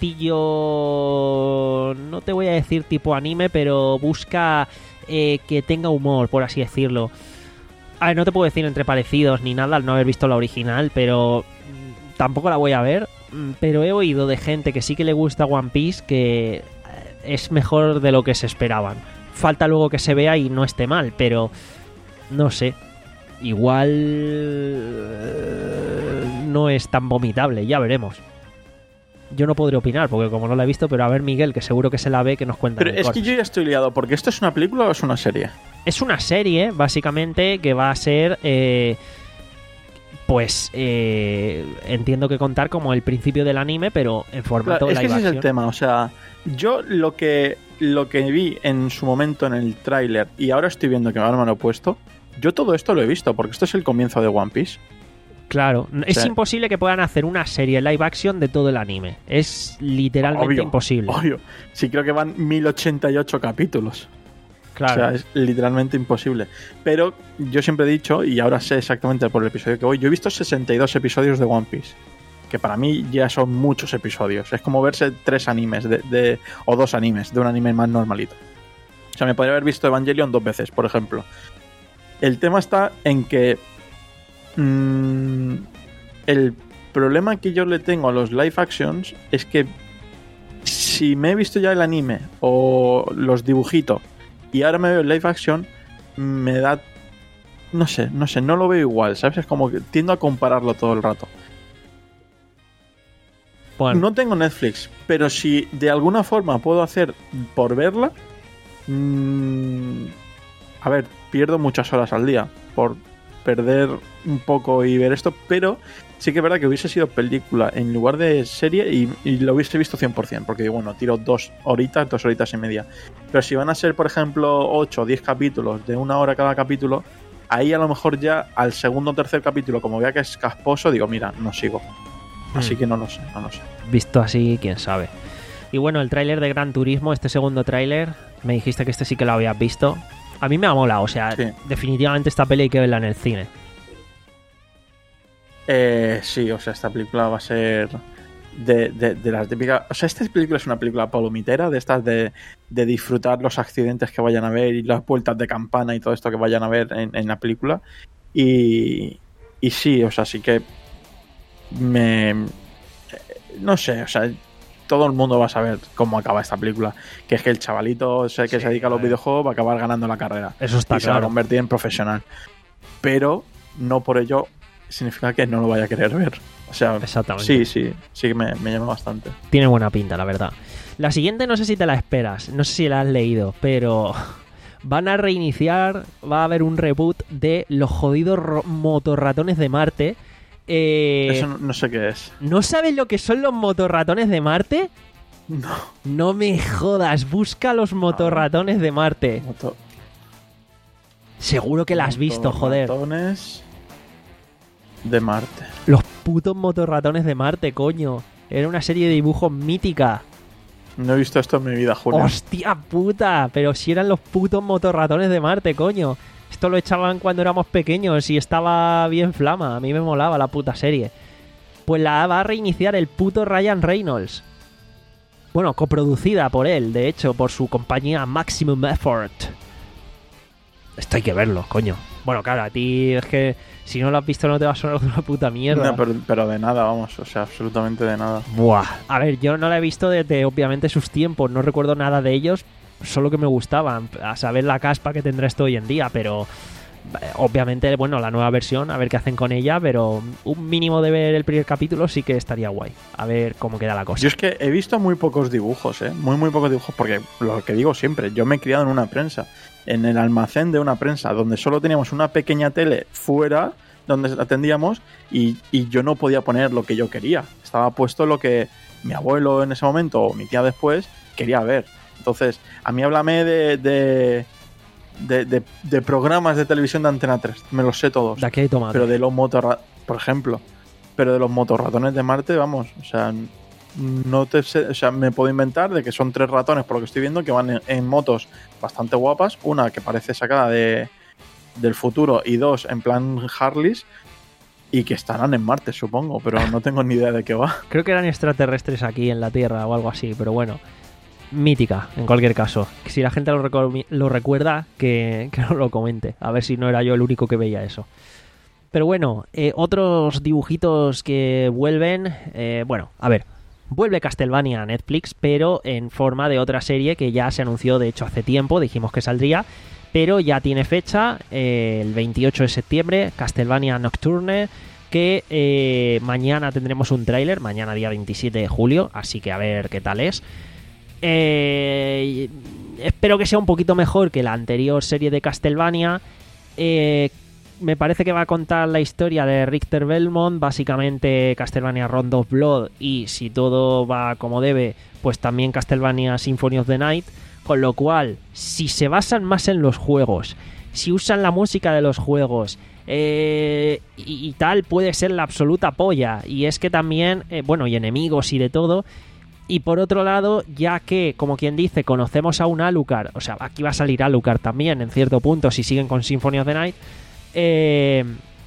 humorcillo, no te voy a decir tipo anime, pero busca eh, que tenga humor, por así decirlo. A ver, no te puedo decir entre parecidos ni nada al no haber visto la original, pero mm, tampoco la voy a ver. Mm, Pero he oído de gente que sí que le gusta One Piece que eh, es mejor de lo que se esperaban. Falta luego que se vea y no esté mal, pero no sé. Igual eh, no es tan vomitable, ya veremos. Yo no podré opinar porque como no la he visto, pero a ver Miguel, que seguro que se la ve, que nos cuenta. Pero en el es corte. que yo ya estoy liado, porque ¿esto es una película o es una serie? Es una serie, básicamente, que va a ser... eh, pues eh, entiendo que contar como el principio del anime, pero en formato Claro, es que live ese es action. el tema, o sea, yo lo que lo que vi en su momento en el tráiler y ahora estoy viendo que ahora me lo he puesto, yo todo esto lo he visto, porque esto es el comienzo de One Piece. Claro, es sea, imposible que puedan hacer una serie live action de todo el anime. Es literalmente Obvio, imposible. Obvio, sí creo que van mil ochenta y ocho capítulos. Claro. O sea, es literalmente imposible. Pero yo siempre he dicho, y ahora sé exactamente por el episodio que voy, yo he visto sesenta y dos episodios de One Piece. Que para mí ya son muchos episodios. Es como verse tres animes de, de- o dos animes de un anime más normalito. O sea, me podría haber visto Evangelion dos veces, por ejemplo. El tema está en que mmm, el problema que yo le tengo a los live actions es que si me he visto ya el anime o los dibujitos y ahora me veo el live action, me da... No sé, no sé, no lo veo igual, ¿sabes? Es como que tiendo a compararlo todo el rato. Bueno, No tengo Netflix, pero si de alguna forma puedo hacer por verla, mmm, a ver, pierdo muchas horas al día por perder un poco y ver esto, pero sí que es verdad que hubiese sido película en lugar de serie y, y lo hubiese visto cien por ciento, porque bueno, tiro dos horitas, dos horitas y media. Pero si van a ser, por ejemplo, ocho o diez capítulos de una hora cada capítulo, ahí a lo mejor ya al segundo o tercer capítulo, como vea que es casposo, digo, mira, no sigo. Así Hmm. que no lo sé, no lo sé. visto así, quién sabe. Y bueno, el tráiler de Gran Turismo, este segundo tráiler, me dijiste que este sí que lo habías visto. A mí me ha molado, o sea, Sí. definitivamente esta peli hay que verla en el cine. Eh, sí, o sea, esta película va a ser de, de, de las típicas... O sea, esta película es una película palomitera, de estas de, de disfrutar los accidentes que vayan a ver y las vueltas de campana y todo esto que vayan a ver en, en la película. Y, y sí, o sea, sí que me... No sé, o sea, todo el mundo va a saber cómo acaba esta película, que es que el chavalito ese que Sí, se dedica a los a ver. videojuegos va a acabar ganando la carrera. Eso está y se va a claro. convertir en profesional. Pero no por ello significa que no lo vaya a querer ver. O sea, Exactamente. sí, sí, sí que me, me llama bastante. Tiene buena pinta, la verdad. La siguiente no sé si te la esperas, no sé si la has leído, pero van a reiniciar, va a haber un reboot de los jodidos ro- motorratones de Marte. Eh, Eso no, no sé qué es. ¿No sabes lo que son los motorratones de Marte? No. No me jodas, busca los motorratones de Marte. Moto- Seguro que la has visto, joder. Motorratones de Marte. Los putos motorratones de Marte, coño. Era una serie de dibujos mítica. No he visto esto en mi vida, Julio. ¡Hostia puta! Pero si eran los putos motorratones de Marte, coño. Esto lo echaban cuando éramos pequeños y estaba bien flama. A mí me molaba la puta serie. Pues la va a reiniciar el puto Ryan Reynolds. Bueno, coproducida por él, de hecho, por su compañía Maximum Effort. Esto hay que verlo, coño. Bueno, claro, a ti es que si no lo has visto no te va a sonar de una puta mierda. No, pero, pero de nada, vamos. O sea, absolutamente de nada. Buah. A ver, yo no la he visto desde obviamente sus tiempos, no recuerdo nada de ellos, solo que me gustaban, a saber la caspa que tendrá esto hoy en día, pero eh, obviamente, bueno, la nueva versión, a ver qué hacen con ella, pero un mínimo de ver el primer capítulo sí que estaría guay, a ver cómo queda la cosa. Yo es que he visto muy pocos dibujos, ¿eh? Muy, muy pocos dibujos, porque lo que digo siempre, yo me he criado en una prensa, en el almacén de una prensa, donde solo teníamos una pequeña tele fuera, donde atendíamos, y, y yo no podía poner lo que yo quería. Estaba puesto lo que mi abuelo en ese momento, o mi tía después, quería ver. Entonces, a mí háblame de, de, de, de, de programas de televisión de Antena tres, me los sé todos. De aquí hay tomate. Pero de los motorratones, por ejemplo, pero de los motorratones de Marte, vamos, o sea, no te sé, o sea, me puedo inventar de que son tres ratones, por lo que estoy viendo, que van en, en motos bastante guapas, una que parece sacada de del futuro y dos en plan Harleys, y que estarán en Marte, supongo, pero no tengo ni idea de qué va. Creo que eran extraterrestres aquí en la Tierra o algo así, pero bueno, mítica, en cualquier caso. Si la gente lo, recu- lo recuerda, que, que no lo comente, a ver si no era yo el único que veía eso. Pero bueno, eh, otros dibujitos que vuelven, eh, bueno, a ver, vuelve Castlevania a Netflix, pero en forma de otra serie que ya se anunció, de hecho, hace tiempo, dijimos que saldría, pero ya tiene fecha, eh, el veintiocho de septiembre, Castlevania Nocturne, que eh, mañana tendremos un tráiler, mañana día veintisiete de julio, así que a ver qué tal es. Eh, espero que sea un poquito mejor que la anterior serie de Castlevania. Eh, me parece que va a contar la historia de Richter Belmont, básicamente Castlevania Round of Blood, y si todo va como debe, pues también Castlevania Symphony of the Night, con lo cual, si se basan más en los juegos, si usan la música de los juegos eh, y, y tal, puede ser la absoluta polla. Y es que también, eh, bueno, y enemigos y de todo. Y por otro lado, ya que, como quien dice, conocemos a un Alucard, o sea, aquí va a salir Alucard también, en cierto punto, si siguen con Symphony of the Night, eh,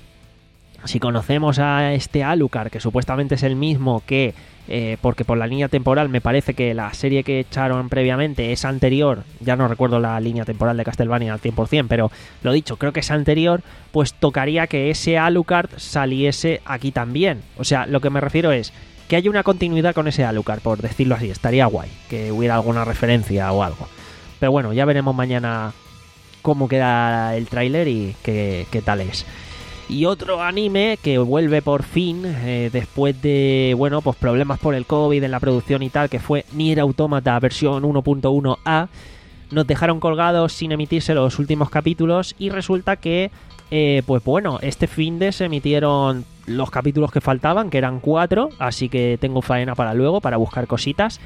si conocemos a este Alucard, que supuestamente es el mismo que, eh, porque por la línea temporal me parece que la serie que echaron previamente es anterior, ya no recuerdo la línea temporal de Castlevania al cien por ciento, pero lo dicho, creo que es anterior, pues tocaría que ese Alucard saliese aquí también. O sea, lo que me refiero es que haya una continuidad con ese Alucard, por decirlo así, estaría guay, que hubiera alguna referencia o algo. Pero bueno, ya veremos mañana cómo queda el tráiler y qué, qué tal es. Y otro anime que vuelve por fin, eh, después de, bueno, pues problemas por el COVID en la producción y tal, que fue Nier Automata versión uno punto uno a. Nos dejaron colgados sin emitirse los últimos capítulos y resulta que, eh, pues bueno, este finde se emitieron los capítulos que faltaban, que eran cuatro, así que tengo faena para luego, para buscar cositas.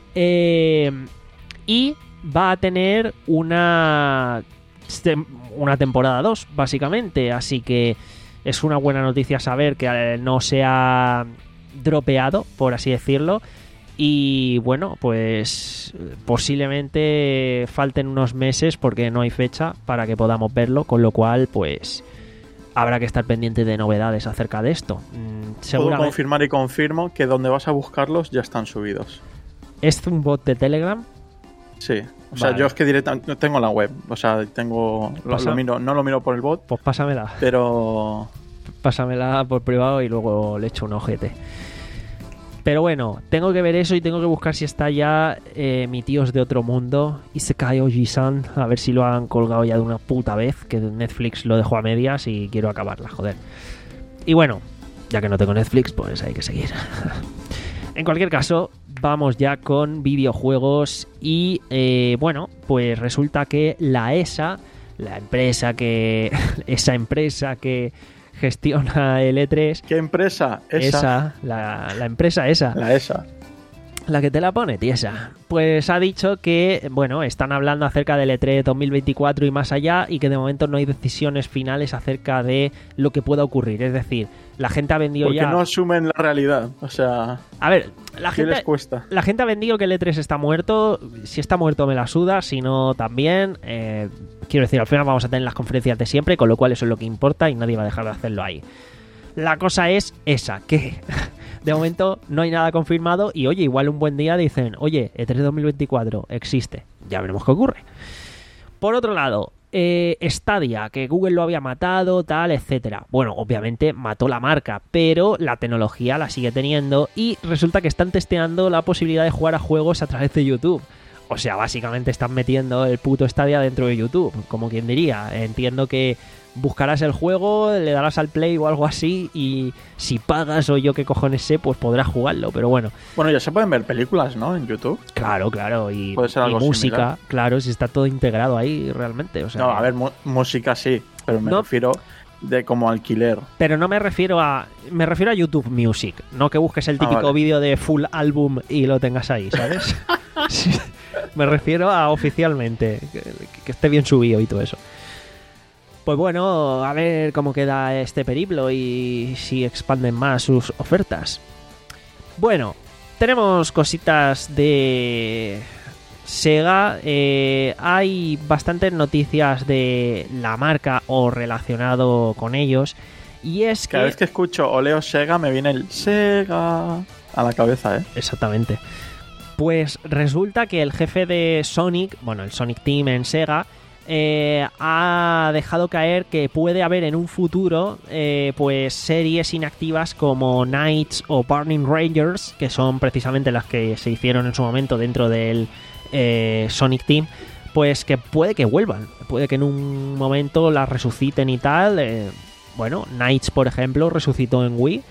Eh, y va a tener una... una temporada dos, básicamente, así que es una buena noticia saber que no se ha dropeado, por así decirlo, y bueno, pues posiblemente falten unos meses porque no hay fecha para que podamos verlo, con lo cual pues habrá que estar pendiente de novedades acerca de esto. Puedo confirmar y confirmo que donde vas a buscarlos ya están subidos. ¿Es un bot de Telegram? Sí. O Vale. sea, yo es que directamente tengo la web. O sea, tengo. Lo, lo miro, no lo miro por el bot. Pues pásamela. Pero. Pásamela por privado y luego le echo un ojete. Pero bueno, tengo que ver eso y tengo que buscar si está ya eh, Mi tío es de otro mundo, Isekai Oji-san, a ver si lo han colgado ya de una puta vez, que Netflix lo dejó a medias y quiero acabarla, joder. Y bueno, ya que no tengo Netflix, pues hay que seguir. En cualquier caso, vamos ya con videojuegos y eh, bueno, pues resulta que la E S A, la empresa que... esa empresa que... gestiona el E tres. ¿Qué empresa? Esa. Esa, la, la empresa esa. La E S A. La que te la pone, tiesa. Pues ha dicho que, bueno, están hablando acerca del E tres dos mil veinticuatro y más allá y que de momento no hay decisiones finales acerca de lo que pueda ocurrir. Es decir, la gente ha vendido Porque ya... Porque no asumen la realidad. O sea... A ver, la ¿qué gente... les cuesta? La gente ha vendido que el E tres está muerto. Si está muerto me la suda, si no también... Eh, quiero decir, al final vamos a tener las conferencias de siempre, con lo cual eso es lo que importa y nadie va a dejar de hacerlo ahí. La cosa es esa, que de momento no hay nada confirmado y oye, igual un buen día dicen, oye, E tres dos mil veinticuatro existe, ya veremos qué ocurre. Por otro lado, eh, Stadia, que Google lo había matado, tal, etcétera. Bueno, obviamente mató la marca, pero la tecnología la sigue teniendo y resulta que están testeando la posibilidad de jugar a juegos a través de YouTube. O sea, básicamente están metiendo el puto Stadia dentro de YouTube, como quien diría. Entiendo que buscarás el juego, le darás al play o algo así y si pagas o yo qué cojones sé, pues podrás jugarlo, pero bueno. Bueno, ya se pueden ver películas, ¿no? En YouTube. Claro, claro, y, Puede ser algo y música, similar. Claro, si está todo integrado ahí realmente. O sea, No, a ver, mu- música sí, pero me No. refiero de como alquiler. Pero no me refiero a... Me refiero a YouTube Music, no que busques el Ah, típico vale. vídeo de full álbum y lo tengas ahí, ¿sabes? Sí, me refiero a oficialmente, que, que esté bien subido y todo eso. Pues bueno, a ver cómo queda este periplo y si expanden más sus ofertas. Bueno, tenemos cositas de Sega. Eh, hay bastantes noticias de la marca o relacionado con ellos. Y es que... Cada vez que escucho o leo Sega me viene el Sega a la cabeza, ¿eh? Exactamente. Pues resulta que el jefe de Sonic, bueno, el Sonic Team en Sega, eh, ha dejado caer que puede haber en un futuro eh, pues series inactivas como Knights o Burning Rangers, que son precisamente las que se hicieron en su momento dentro del eh, Sonic Team, pues que puede que vuelvan, puede que en un momento las resuciten y tal. Eh, bueno, Knights, por ejemplo, resucitó en Wii.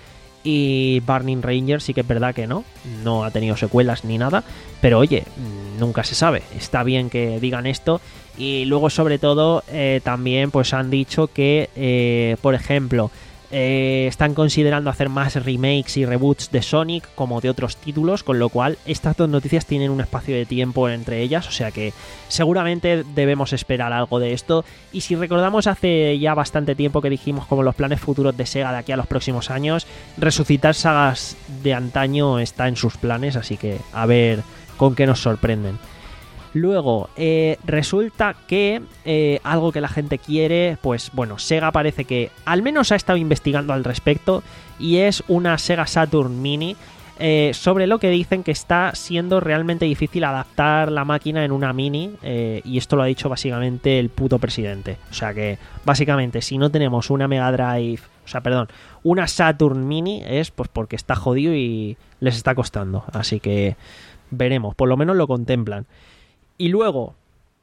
Y Burning Rangers sí que es verdad que no, no ha tenido secuelas ni nada, pero oye, nunca se sabe, está bien que digan esto. Y luego sobre todo eh, también pues han dicho que, eh, por ejemplo, eh, están considerando hacer más remakes y reboots de Sonic como de otros títulos, con lo cual estas dos noticias tienen un espacio de tiempo entre ellas, o sea que seguramente debemos esperar algo de esto. Y si recordamos, hace ya bastante tiempo que dijimos como los planes futuros de Sega de aquí a los próximos años, resucitar sagas de antaño está en sus planes, así que a ver con qué nos sorprenden. Luego, eh, resulta que eh, algo que la gente quiere, pues bueno, Sega parece que al menos ha estado investigando al respecto y es una Sega Saturn Mini, eh, sobre lo que dicen que está siendo realmente difícil adaptar la máquina en una Mini, eh, y esto lo ha dicho básicamente el puto presidente. O sea que básicamente si no tenemos una Mega Drive, o sea, perdón, una Saturn Mini es pues porque está jodido y les está costando, así que veremos, por lo menos lo contemplan. Y luego,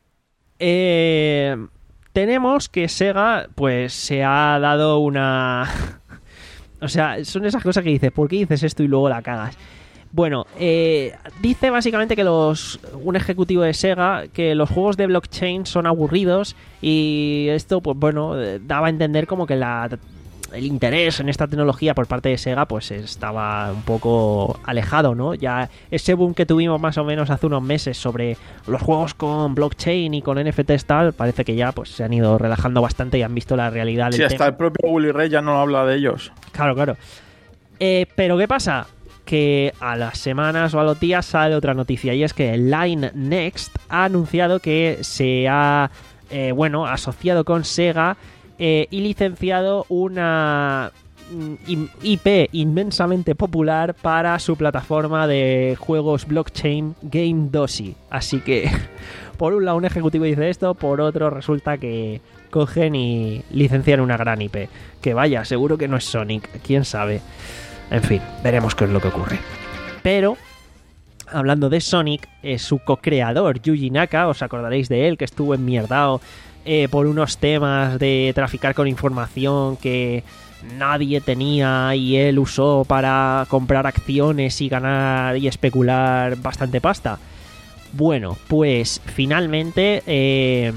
eh, tenemos que Sega, pues, se ha dado una... o sea, son esas cosas que dices, ¿por qué dices esto y luego la cagas? Bueno, eh, dice básicamente que los un ejecutivo de Sega, que los juegos de blockchain son aburridos y esto, pues bueno, daba a entender como que la... el interés en esta tecnología por parte de Sega pues estaba un poco alejado, ¿no? Ya ese boom que tuvimos más o menos hace unos meses sobre los juegos con blockchain y con N F Ts tal, parece que ya pues se han ido relajando bastante y han visto la realidad del Sí, hasta tema. el propio Willy Ray ya no habla de ellos. Claro, claro. Eh, pero ¿qué pasa? Que a las semanas o a los días sale otra noticia y es que Line Next ha anunciado que se ha, eh, bueno, asociado con Sega Eh, y licenciado una I P inmensamente popular para su plataforma de juegos blockchain GameDosi. Así que, por un lado un ejecutivo dice esto, por otro resulta que cogen y licencian una gran I P. Que vaya, seguro que no es Sonic, quién sabe. En fin, veremos qué es lo que ocurre. Pero, hablando de Sonic, eh, su co-creador, Yuji Naka, os acordaréis de él, que estuvo enmierdado eh, por unos temas de traficar con información que nadie tenía y él usó para comprar acciones y ganar y especular bastante pasta. Bueno, pues finalmente eh,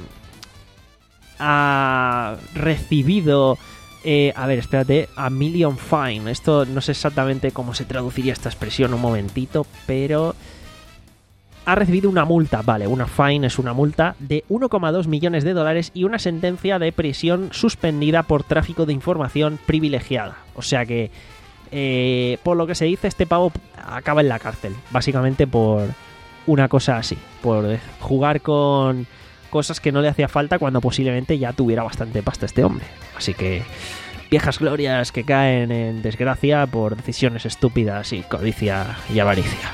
ha recibido... Eh, a ver, espérate, a million fine. Esto no sé exactamente cómo se traduciría esta expresión, un momentito, pero ha recibido una multa, vale, una fine es una multa de uno coma dos millones de dólares y una sentencia de prisión suspendida por tráfico de información privilegiada. O sea que, eh, por lo que se dice, este pavo acaba en la cárcel, básicamente por una cosa así, por jugar con cosas que no le hacía falta cuando posiblemente ya tuviera bastante pasta este hombre. Así que viejas glorias que caen en desgracia por decisiones estúpidas y codicia y avaricia.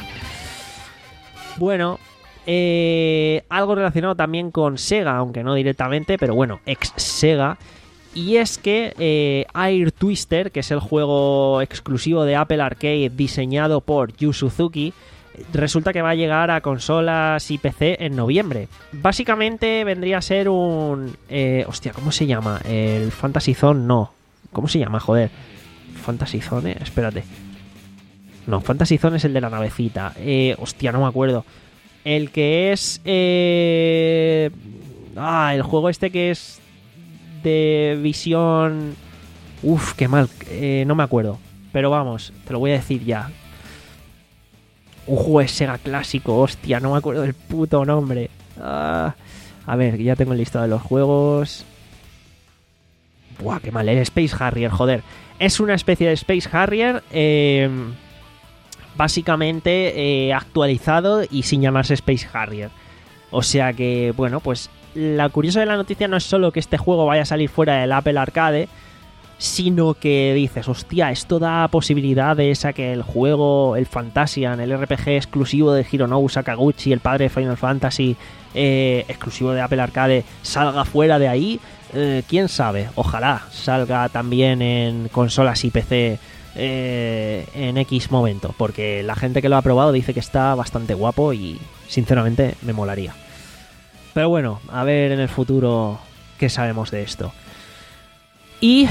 Bueno, eh, algo relacionado también con Sega, aunque no directamente, pero bueno, ex Sega. Y es que eh, Air Twister, que es el juego exclusivo de Apple Arcade diseñado por Yu Suzuki, resulta que va a llegar a consolas y P C en noviembre. Básicamente vendría a ser un... Eh, hostia, ¿cómo se llama? El Fantasy Zone, no. ¿Cómo se llama? Joder. Fantasy Zone, espérate. No, Fantasy Zone es el de la navecita. Eh, hostia, no me acuerdo. El que es... Eh... Ah, el juego este que es de visión... Uf, qué mal. Eh, no me acuerdo. Pero vamos, te lo voy a decir ya. Un juego de Sega clásico, hostia, no me acuerdo del puto nombre. Ah, a ver, ya tengo el listado de los juegos. Buah, qué mal, el Space Harrier, joder. Es una especie de Space Harrier, eh, básicamente eh, actualizado y sin llamarse Space Harrier. O sea que, bueno, pues lo curioso de la noticia no es solo que este juego vaya a salir fuera del Apple Arcade, sino que dices, hostia, esto da posibilidades a que el juego, el Fantasian, el R P G exclusivo de Hironobu Sakaguchi, el padre de Final Fantasy, eh, exclusivo de Apple Arcade, salga fuera de ahí. Eh, quién sabe, ojalá salga también en consolas y P C eh, en X momento, porque la gente que lo ha probado dice que está bastante guapo y sinceramente me molaría. Pero bueno, a ver en el futuro qué sabemos de esto. Y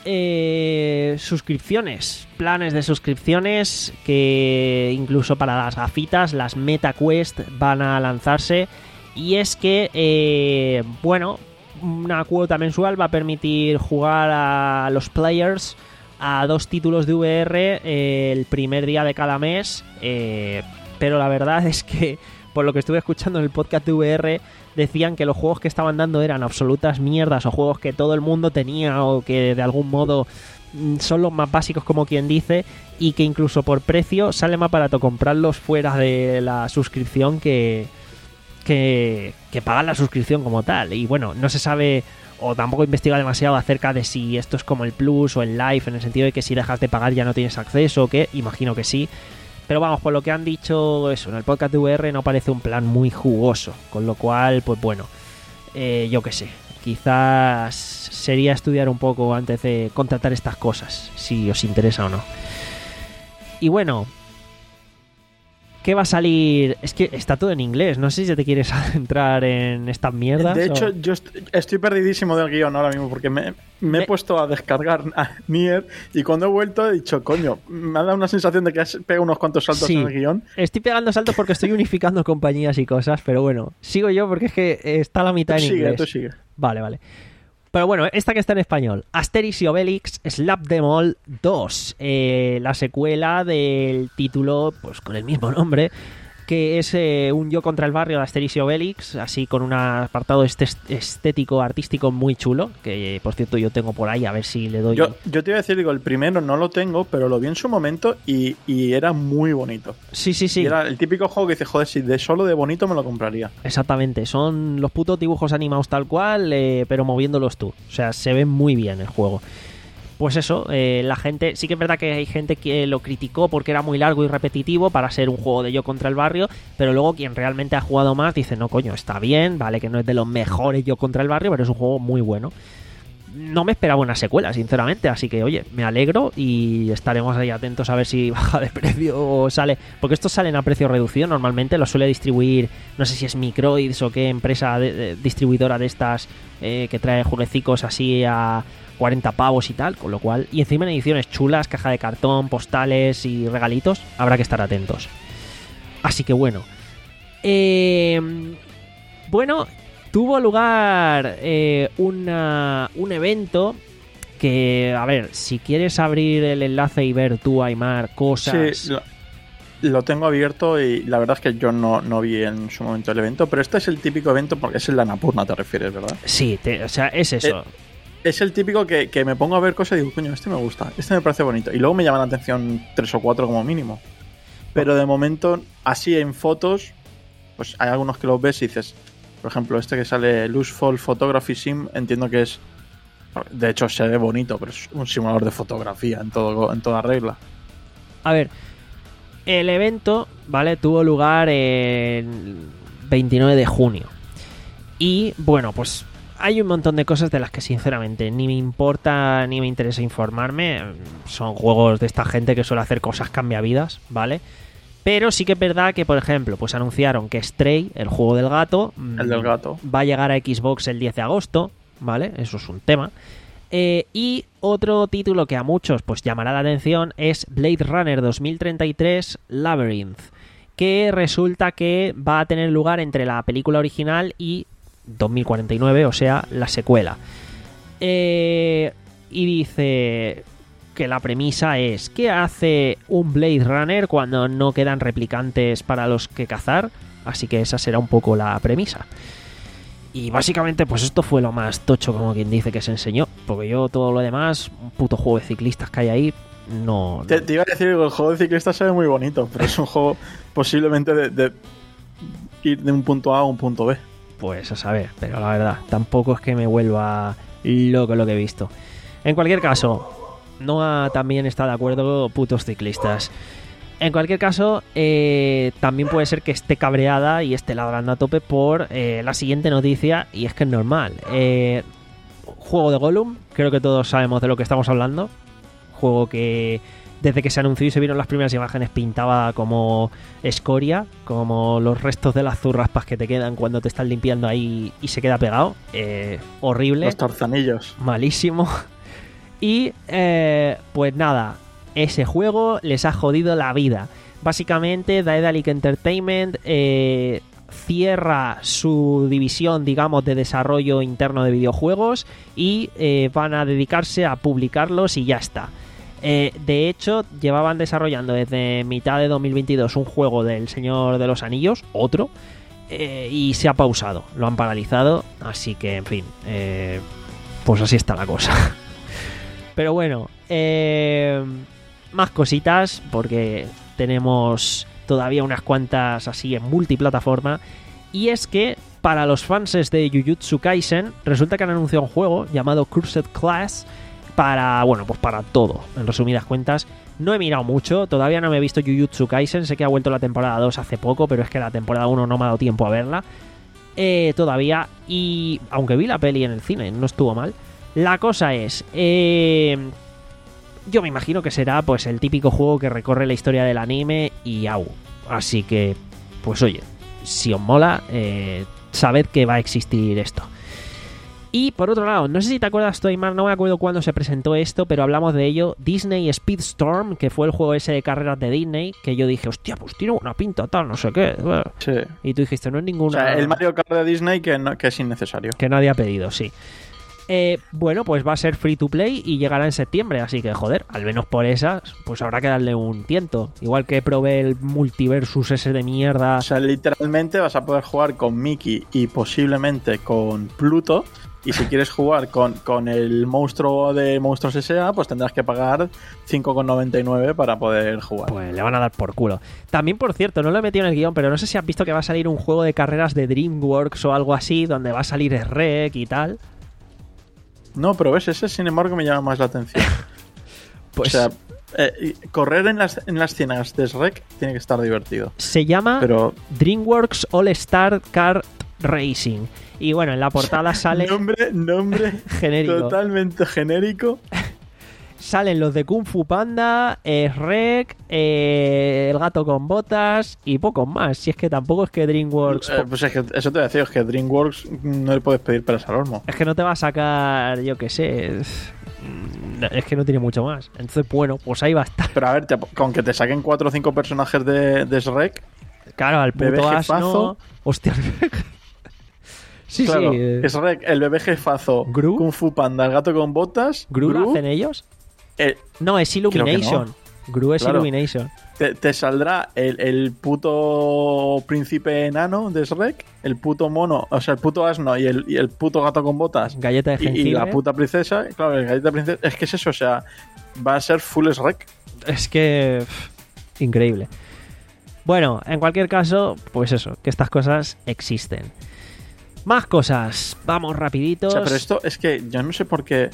eh, suscripciones, planes de suscripciones que incluso para las gafitas, las MetaQuest van a lanzarse. Y es que, eh, bueno, una cuota mensual va a permitir jugar a los players a dos títulos de V R eh, el primer día de cada mes. Eh, pero la verdad es que, por lo que estuve escuchando en el podcast de V R, decían que los juegos que estaban dando eran absolutas mierdas o juegos que todo el mundo tenía o que de algún modo son los más básicos, como quien dice, y que incluso por precio sale más barato comprarlos fuera de la suscripción que, que, que pagar la suscripción como tal. Y bueno, no se sabe o tampoco investiga demasiado acerca de si esto es como el Plus o el Live, en el sentido de que si dejas de pagar ya no tienes acceso o qué, imagino que sí. Pero vamos, por lo que han dicho eso en el podcast de V R, no parece un plan muy jugoso. Con lo cual, pues bueno, eh, yo qué sé. Quizás sería estudiar un poco antes de contratar estas cosas, si os interesa o no. Y bueno, ¿qué va a salir? Es que está todo en inglés. No sé si te quieres adentrar en estas mierdas. De hecho, o... yo est- estoy perdidísimo del guión ahora mismo porque me, me, me he puesto a descargar a Nier y cuando he vuelto he dicho, coño, me ha dado una sensación de que has pegado unos cuantos saltos sí, en el guión. Estoy pegando saltos porque estoy unificando compañías y cosas, pero bueno, sigo yo porque es que está a la mitad Tú en sigue, inglés. tú sigue. Vale, vale. Pero bueno, esta que está en español, Asterix y Obelix Slap Them All dos, eh, la secuela del título, pues con el mismo nombre, que es eh, un yo contra el barrio de Asterix y Obelix, así con un apartado este- estético, artístico muy chulo, que por cierto yo tengo por ahí, a ver si le doy... Yo, yo te iba a decir, digo, el primero no lo tengo, pero lo vi en su momento y, y era muy bonito. Sí, sí, sí. Y era el típico juego que dice, joder, si de solo de bonito me lo compraría. Exactamente, son los putos dibujos animados tal cual, eh, pero moviéndolos tú. O sea, se ve muy bien el juego. Pues eso, eh, la gente... Sí que es verdad que hay gente que lo criticó porque era muy largo y repetitivo para ser un juego de yo contra el barrio, pero luego quien realmente ha jugado más dice, no coño, está bien, vale que no es de los mejores yo contra el barrio, pero es un juego muy bueno. no me esperaba una secuela, sinceramente, así que oye, me alegro y estaremos ahí atentos a ver si baja de precio o sale, porque estos salen a precio reducido normalmente, los suele distribuir, no sé si es Microids o qué empresa de, de, distribuidora de estas eh, que trae jueguecicos así a cuarenta pavos y tal, con lo cual, y encima en ediciones chulas, caja de cartón, postales y regalitos, habrá que estar atentos. Así que bueno, eh, bueno, tuvo lugar eh, una, un evento que, a ver, si quieres abrir el enlace y ver tú, Aimar, cosas... Sí, lo, lo tengo abierto y la verdad es que yo no, no vi en su momento el evento, pero este es el típico evento porque es el de Annapurna, te refieres, ¿verdad? Sí, te, o sea, es eso. Eh, es el típico que, que me pongo a ver cosas y digo, coño, este me gusta, este me parece bonito. Y luego me llaman la atención tres o cuatro como mínimo. Pero de momento, así en fotos, pues hay algunos que los ves y dices... Por ejemplo, este que sale Luzfall Photography Sim, entiendo que es... De hecho, se ve bonito, pero es un simulador de fotografía en, todo, en toda regla. A ver, el evento, ¿vale? Tuvo lugar el veintinueve de junio. Y, bueno, pues hay un montón de cosas de las que, sinceramente, ni me importa ni me interesa informarme. Son juegos de esta gente que suele hacer cosas cambiavidas, ¿vale? Pero sí que es verdad que, por ejemplo, pues anunciaron que Stray, el juego del gato, el del gato, va a llegar a Xbox el diez de agosto, ¿vale? Eso es un tema. Eh, y otro título que a muchos pues llamará la atención es Blade Runner dos mil treinta y tres Labyrinth, que resulta que va a tener lugar entre la película original y dos mil cuarenta y nueve, o sea, la secuela. Eh, y dice... que la premisa es ¿qué hace un Blade Runner cuando no quedan replicantes para los que cazar? Así que esa será un poco la premisa. Y básicamente pues esto fue lo más tocho, como quien dice, que se enseñó, porque yo todo lo demás, un puto juego de ciclistas que hay ahí, no... no. Te, te iba a decir que el juego de ciclistas se ve muy bonito, pero es un juego posiblemente de, de ir de un punto A a un punto B. Pues a saber, pero la verdad, tampoco es que me vuelva loco lo que he visto. En cualquier caso... Noah también está de acuerdo, putos ciclistas. En cualquier caso, eh, también puede ser que esté cabreada y esté ladrando a tope por eh, la siguiente noticia, y es que es normal. Eh, juego de Gollum, creo que todos sabemos de lo que estamos hablando. Juego que desde que se anunció y se vieron las primeras imágenes pintaba como escoria, como los restos de las zurraspas que te quedan cuando te están limpiando ahí y se queda pegado. Eh, horrible. Los tarzanillos. Malísimo. Y, eh, pues nada, ese juego les ha jodido la vida. Básicamente, Daedalic Entertainment eh, cierra su división, digamos, de desarrollo interno de videojuegos y eh, van a dedicarse a publicarlos y ya está. Eh, de hecho, llevaban desarrollando desde mitad de dos mil veintidós un juego del Señor de los Anillos, otro, eh, y se ha pausado, lo han paralizado, así que, en fin, eh, pues así está la cosa. Pero bueno, eh, más cositas, porque tenemos todavía unas cuantas así en multiplataforma. Y es que para los fans de Jujutsu Kaisen, resulta que han anunciado un juego llamado Cursed Class para, bueno, pues para todo, en resumidas cuentas. No he mirado mucho, todavía no me he visto Jujutsu Kaisen, sé que ha vuelto la temporada dos hace poco, pero es que la temporada uno no me ha dado tiempo a verla eh, todavía. Y aunque vi la peli en el cine, no estuvo mal. La cosa es, eh, yo me imagino que será pues el típico juego que recorre la historia del anime y au. Así que, pues oye, si os mola, eh, sabed que va a existir esto. Y por otro lado, no sé si te acuerdas tú, Aimar, no me acuerdo cuándo se presentó esto, pero hablamos de ello, Disney Speedstorm, que fue el juego ese de carreras de Disney, que yo dije, hostia, pues tiene una pinta tal, no sé qué. Sí. Y tú dijiste, no es ninguna... O sea, el Mario Kart de Disney que, no, que es innecesario. Que nadie ha pedido, sí. Eh, bueno, pues va a ser free to play y llegará en septiembre, así que joder, al menos por esas, pues habrá que darle un tiento. Igual que probé el Multiversus ese de mierda. O sea, literalmente vas a poder jugar con Mickey y posiblemente con Pluto. Y si quieres jugar con, con el monstruo de Monstruos S A, pues tendrás que pagar cinco con noventa y nueve para poder jugar. Pues le van a dar por culo. También, por cierto, no lo he metido en el guión, pero no sé si has visto que va a salir un juego de carreras de DreamWorks o algo así, donde va a salir Rec y tal. No, pero ves, ese sin embargo me llama más la atención. Pues, o sea, eh, correr en las, en las ciénagas de Shrek tiene que estar divertido. Se llama pero... DreamWorks All Star Kart Racing. Y bueno, en la portada sale... Nombre, nombre genérico. Totalmente genérico. Salen los de Kung Fu Panda, eh, Rec, eh, El gato con botas y pocos más. Si es que tampoco es que DreamWorks... Eh, pues es que eso te decía, es que DreamWorks no le puedes pedir peras al olmo. Es que no te va a sacar, yo qué sé... Es que no tiene mucho más. Entonces, bueno, pues ahí va a estar. Pero a ver, te, con que te saquen cuatro o cinco personajes de, de Shrek... Claro, al Bebé puto jefazo. asno... Hostia... Sí, claro, sí. eh, Shrek, el bebé jefazo, Gru. Kung Fu Panda, el gato con botas... ¿Gru lo hacen ellos? eh, No, es Illumination. Gru es Claro. Illumination. te, te saldrá el, el puto príncipe enano de Shrek, el puto mono, o sea, el puto asno y el, y el puto gato con botas Galleta de y, y jengibre. la puta princesa. Claro, el galleta princesa. Es que es eso, o sea, va a ser full Shrek. Es que... pff, increíble. Bueno, en cualquier caso, pues eso, que estas cosas existen. Más cosas. Vamos rapiditos. O sea, pero esto es que yo no sé por qué.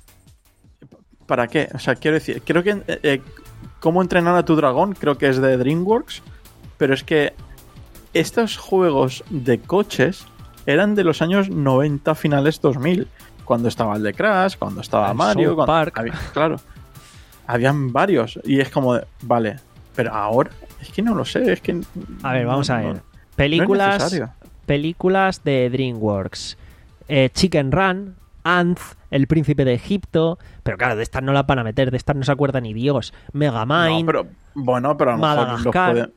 ¿Para qué? O sea, quiero decir, creo que eh, eh, Cómo entrenar a tu dragón creo que es de DreamWorks, pero es que estos juegos de coches eran de los años noventa, finales dos mil, cuando estaba el de Crash, cuando estaba El Mario, South cuando- Park. había- claro, habían varios y es como, de, vale, pero ahora es que no lo sé, es que A ver, vamos no- a no- ver. no es Películas, necesario. películas de DreamWorks. Eh, Chicken Run, Ant, El Príncipe de Egipto. Pero claro, de estas no las van a meter, de estas no se acuerda ni Dios. Megamind. No, pero bueno, pero a lo mejor los Madagascar. pueden.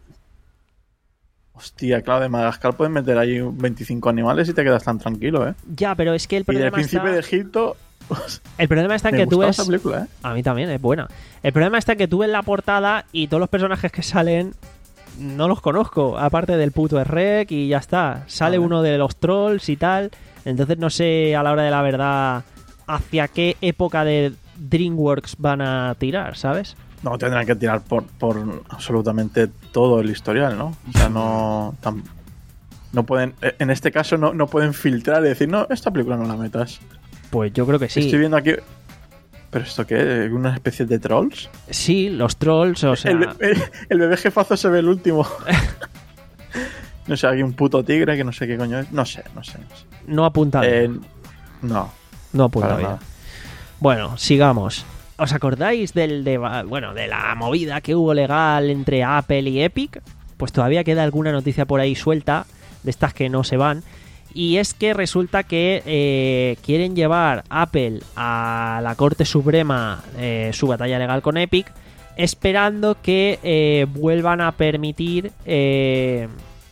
Hostia, claro, de Madagascar pueden meter ahí veinticinco animales y te quedas tan tranquilo, ¿eh? Ya, pero es que el Y del problema Príncipe está... de Egipto. El problema está en Me que tú gustaba ves... esa película, ¿eh? A mí también, es buena. El problema está en que tú ves la portada y todos los personajes que salen no los conozco, aparte del puto Shrek y ya está. Sale Vale. uno de los trolls y tal. Entonces no sé a la hora de la verdad hacia qué época de DreamWorks van a tirar, ¿sabes? No, tendrán que tirar por, por absolutamente todo el historial, ¿no? O sea, no. tam- no pueden. En este caso, no, no pueden filtrar y decir, no, esta película no la metas. Pues yo creo que sí. Estoy viendo aquí. ¿Pero esto qué? ¿Una especie de trolls? Sí, los trolls, o sea... el, be- el bebé jefazo se ve el último. No sé, hay un puto tigre que no sé qué coño es. No sé, no sé. No, sé. No apunta Eh, bien. no. No apunta para bien. nada. Bueno, sigamos. ¿Os acordáis del de, bueno, de la movida que hubo legal entre Apple y Epic? Pues todavía queda alguna noticia por ahí suelta, de estas que no se van. Y es que resulta que eh, quieren llevar Apple a la Corte Suprema eh, su batalla legal con Epic, esperando que eh, vuelvan a permitir... eh,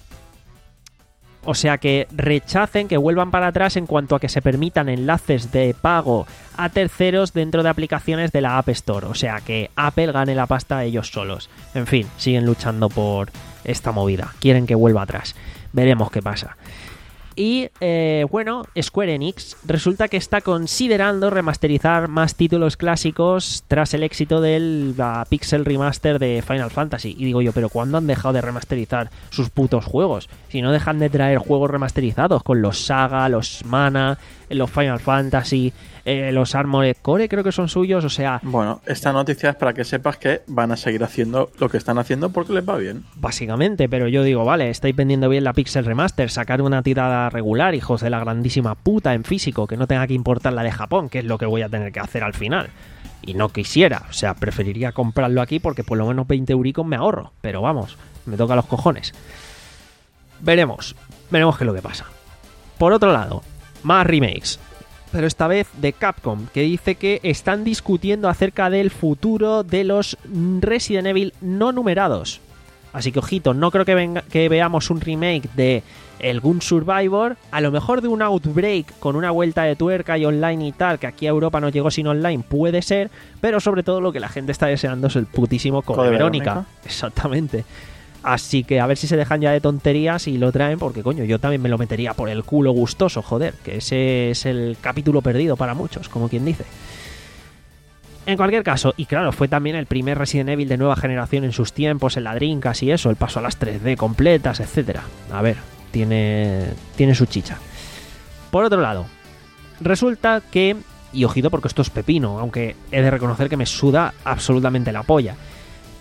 o sea, que rechacen, que vuelvan para atrás en cuanto a que se permitan enlaces de pago a terceros dentro de aplicaciones de la App Store. O sea, que Apple gane la pasta ellos solos. En fin, siguen luchando por esta movida. Quieren que vuelva atrás. Veremos qué pasa. Y, eh, bueno, Square Enix resulta que está considerando remasterizar más títulos clásicos tras el éxito del la Pixel Remaster de Final Fantasy. Y digo yo, ¿pero cuándo han dejado de remasterizar sus putos juegos? Si no dejan de traer juegos remasterizados con los Saga, los Mana, los Final Fantasy, eh, los Armored Core creo que son suyos, o sea... Bueno, esta noticia es para que sepas que van a seguir haciendo lo que están haciendo porque les va bien. Básicamente, pero yo digo, vale, estáis vendiendo bien la Pixel Remaster, sacar una tirada regular, hijos de la grandísima puta, en físico, que no tenga que importar la de Japón, que es lo que voy a tener que hacer al final. Y no quisiera, o sea, preferiría comprarlo aquí porque por lo menos veinte euricos me ahorro, pero vamos, me toca los cojones. Veremos, veremos qué es lo que pasa. Por otro lado, más remakes. Pero esta vez de Capcom, que dice que están discutiendo acerca del futuro de los Resident Evil no numerados. Así que ojito, no creo que, venga, que veamos un remake de el Gun Survivor, a lo mejor de un Outbreak con una vuelta de tuerca y online y tal, que aquí a Europa no llegó sin online, puede ser, pero sobre todo lo que la gente está deseando es el putísimo Code, Code Verónica. Verónica. Exactamente. Así que a ver si se dejan ya de tonterías y lo traen, porque coño, yo también me lo metería por el culo gustoso, joder, que ese es el capítulo perdido para muchos, como quien dice. En cualquier caso, y claro, fue también el primer Resident Evil de nueva generación en sus tiempos, en la Dreamcast y eso, el paso a las tres D completas, etcétera. A ver, tiene, tiene su chicha. Por otro lado, resulta que, y ojito porque esto es pepino, aunque he de reconocer que me suda absolutamente la polla,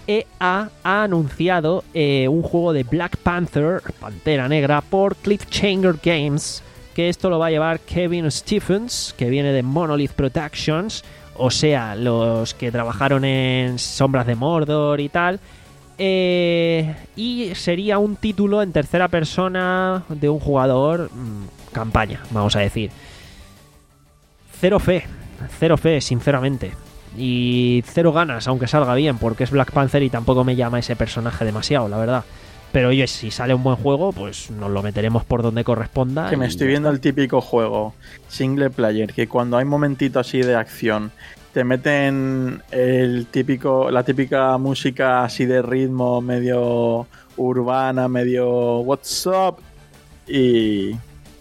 E A ha anunciado eh, un juego de Black Panther, Pantera Negra, por Cliffhanger Games, que esto lo va a llevar Kevin Stephens, que viene de Monolith Productions, o sea, los que trabajaron en Sombras de Mordor y tal. Eh, y sería un título en tercera persona de un jugador mmm, campaña, vamos a decir. Cero fe, cero fe, sinceramente. Y cero ganas, aunque salga bien, porque es Black Panther y tampoco me llama ese personaje demasiado, la verdad. Pero oye, si sale un buen juego, pues nos lo meteremos por donde corresponda. Que me estoy viendo el típico juego single player, que cuando hay momentito así de acción, te meten el típico, la típica música así de ritmo, medio urbana, medio what's up, y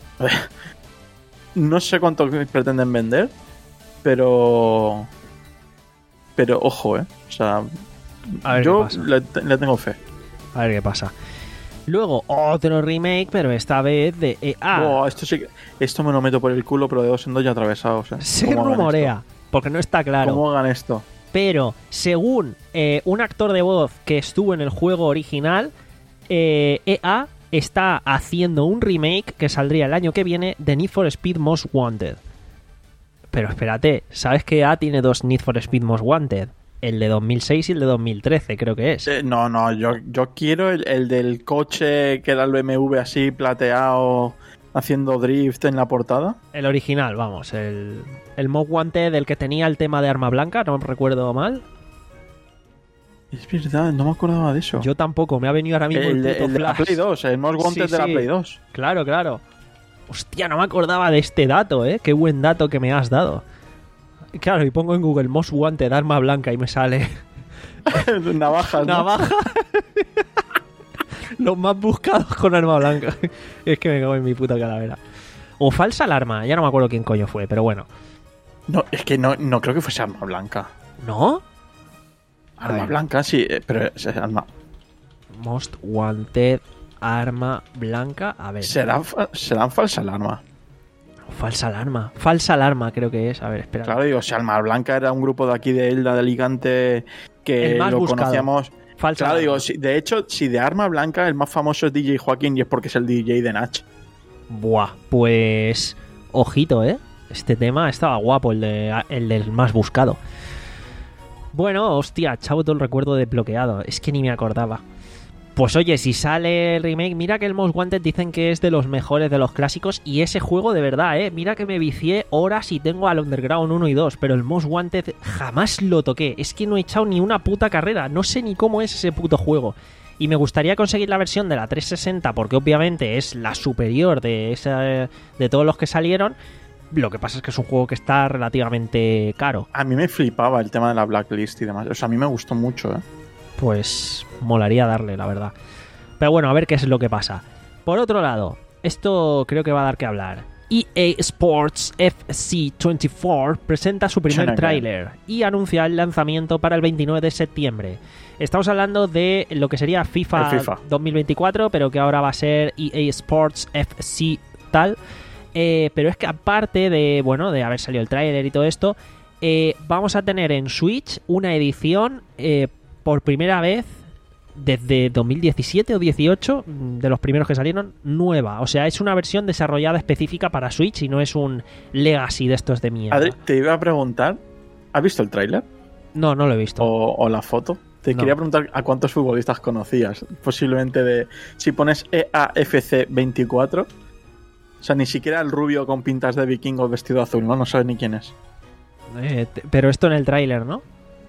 no sé cuánto pretenden vender, pero pero ojo, eh, o sea, yo le, le tengo fe. A ver qué pasa. Luego, otro remake, pero esta vez de E A. Oh, esto sí que, esto me lo meto por el culo, pero de dos en dos ya atravesados. ¿eh? Se rumorea, porque no está claro. ¿Cómo hagan esto? Pero, según eh, un actor de voz que estuvo en el juego original, eh, E A está haciendo un remake que saldría el año que viene de Need for Speed Most Wanted. Pero espérate, ¿sabes que E A tiene dos Need for Speed Most Wanted? El de dos mil seis y el de dos mil trece, creo que es. Eh, no, no, yo, yo quiero el, el del coche que era el B M W así plateado haciendo drift en la portada. El original, vamos, el, el Most Wanted, el que tenía el tema de arma blanca, no me recuerdo mal. Es verdad, no me acordaba de eso. Yo tampoco, me ha venido ahora mismo el, el, puto el de la flash. Play dos, el Most Wanted sí, de la sí. Play dos. Claro, claro. Hostia, no me acordaba de este dato, ¿eh? Qué buen dato que me has dado. Claro, y pongo en Google Most Wanted arma blanca y me sale navajas, ¿no? Navaja. Los más buscados con arma blanca. Es que me cago en mi puta calavera. O falsa alarma, ya no me acuerdo quién coño fue, pero bueno. No, es que no, no creo que fuese arma blanca. ¿No? Arma blanca, sí, pero es arma. Most Wanted arma blanca, a ver. ¿Será, será falsa alarma? Falsa alarma. Falsa alarma creo que es. A ver, espera. Claro, digo, si Arma Blanca era un grupo de aquí de Elda, de Alicante, que lo buscado. conocíamos. Falsa claro, alarma. digo, si, de hecho, si de Arma Blanca el más famoso es D J Joaquín y es porque es el D J de Nach. Buah, pues... Ojito, ¿eh? Este tema estaba guapo, el, de, el del más buscado. Bueno, hostia, chavo, todo el recuerdo desbloqueado. Es que ni me acordaba. Pues oye, si sale el remake, mira que el Most Wanted dicen que es de los mejores de los clásicos y ese juego de verdad, ¿eh? Mira que me vicié horas y tengo al Underground uno y dos, pero el Most Wanted jamás lo toqué. Es que no he echado ni una puta carrera, no sé ni cómo es ese puto juego. Y me gustaría conseguir la versión de la trescientos sesenta porque obviamente es la superior de, esa, de todos los que salieron. Lo que pasa es que es un juego que está relativamente caro. A mí me flipaba el tema de la blacklist y demás. O sea, a mí me gustó mucho, ¿eh? Pues molaría darle, la verdad. Pero bueno, a ver qué es lo que pasa. Por otro lado, esto creo que va a dar que hablar. E A Sports F C veinticuatro presenta su primer tráiler y anuncia el lanzamiento para el veintinueve de septiembre. Estamos hablando de lo que sería FIFA, FIFA. dos mil veinticuatro, pero que ahora va a ser E A Sports F C tal. Eh, pero es que aparte de, bueno, de haber salido el tráiler y todo esto, eh, vamos a tener en Switch una edición eh, por primera vez desde dos mil diecisiete o dieciocho, de los primeros que salieron, nueva. O sea, es una versión desarrollada específica para Switch y no es un Legacy de estos de mierda. Adri, te iba a preguntar, ¿has visto el tráiler? No, no lo he visto. O, o la foto. Te no. quería preguntar a cuántos futbolistas conocías. Posiblemente de... Si pones E A F C veinticuatro... O sea, ni siquiera el rubio con pintas de vikingo vestido azul, ¿no? No sabes ni quién es. Eh, te, pero esto en el tráiler, ¿no?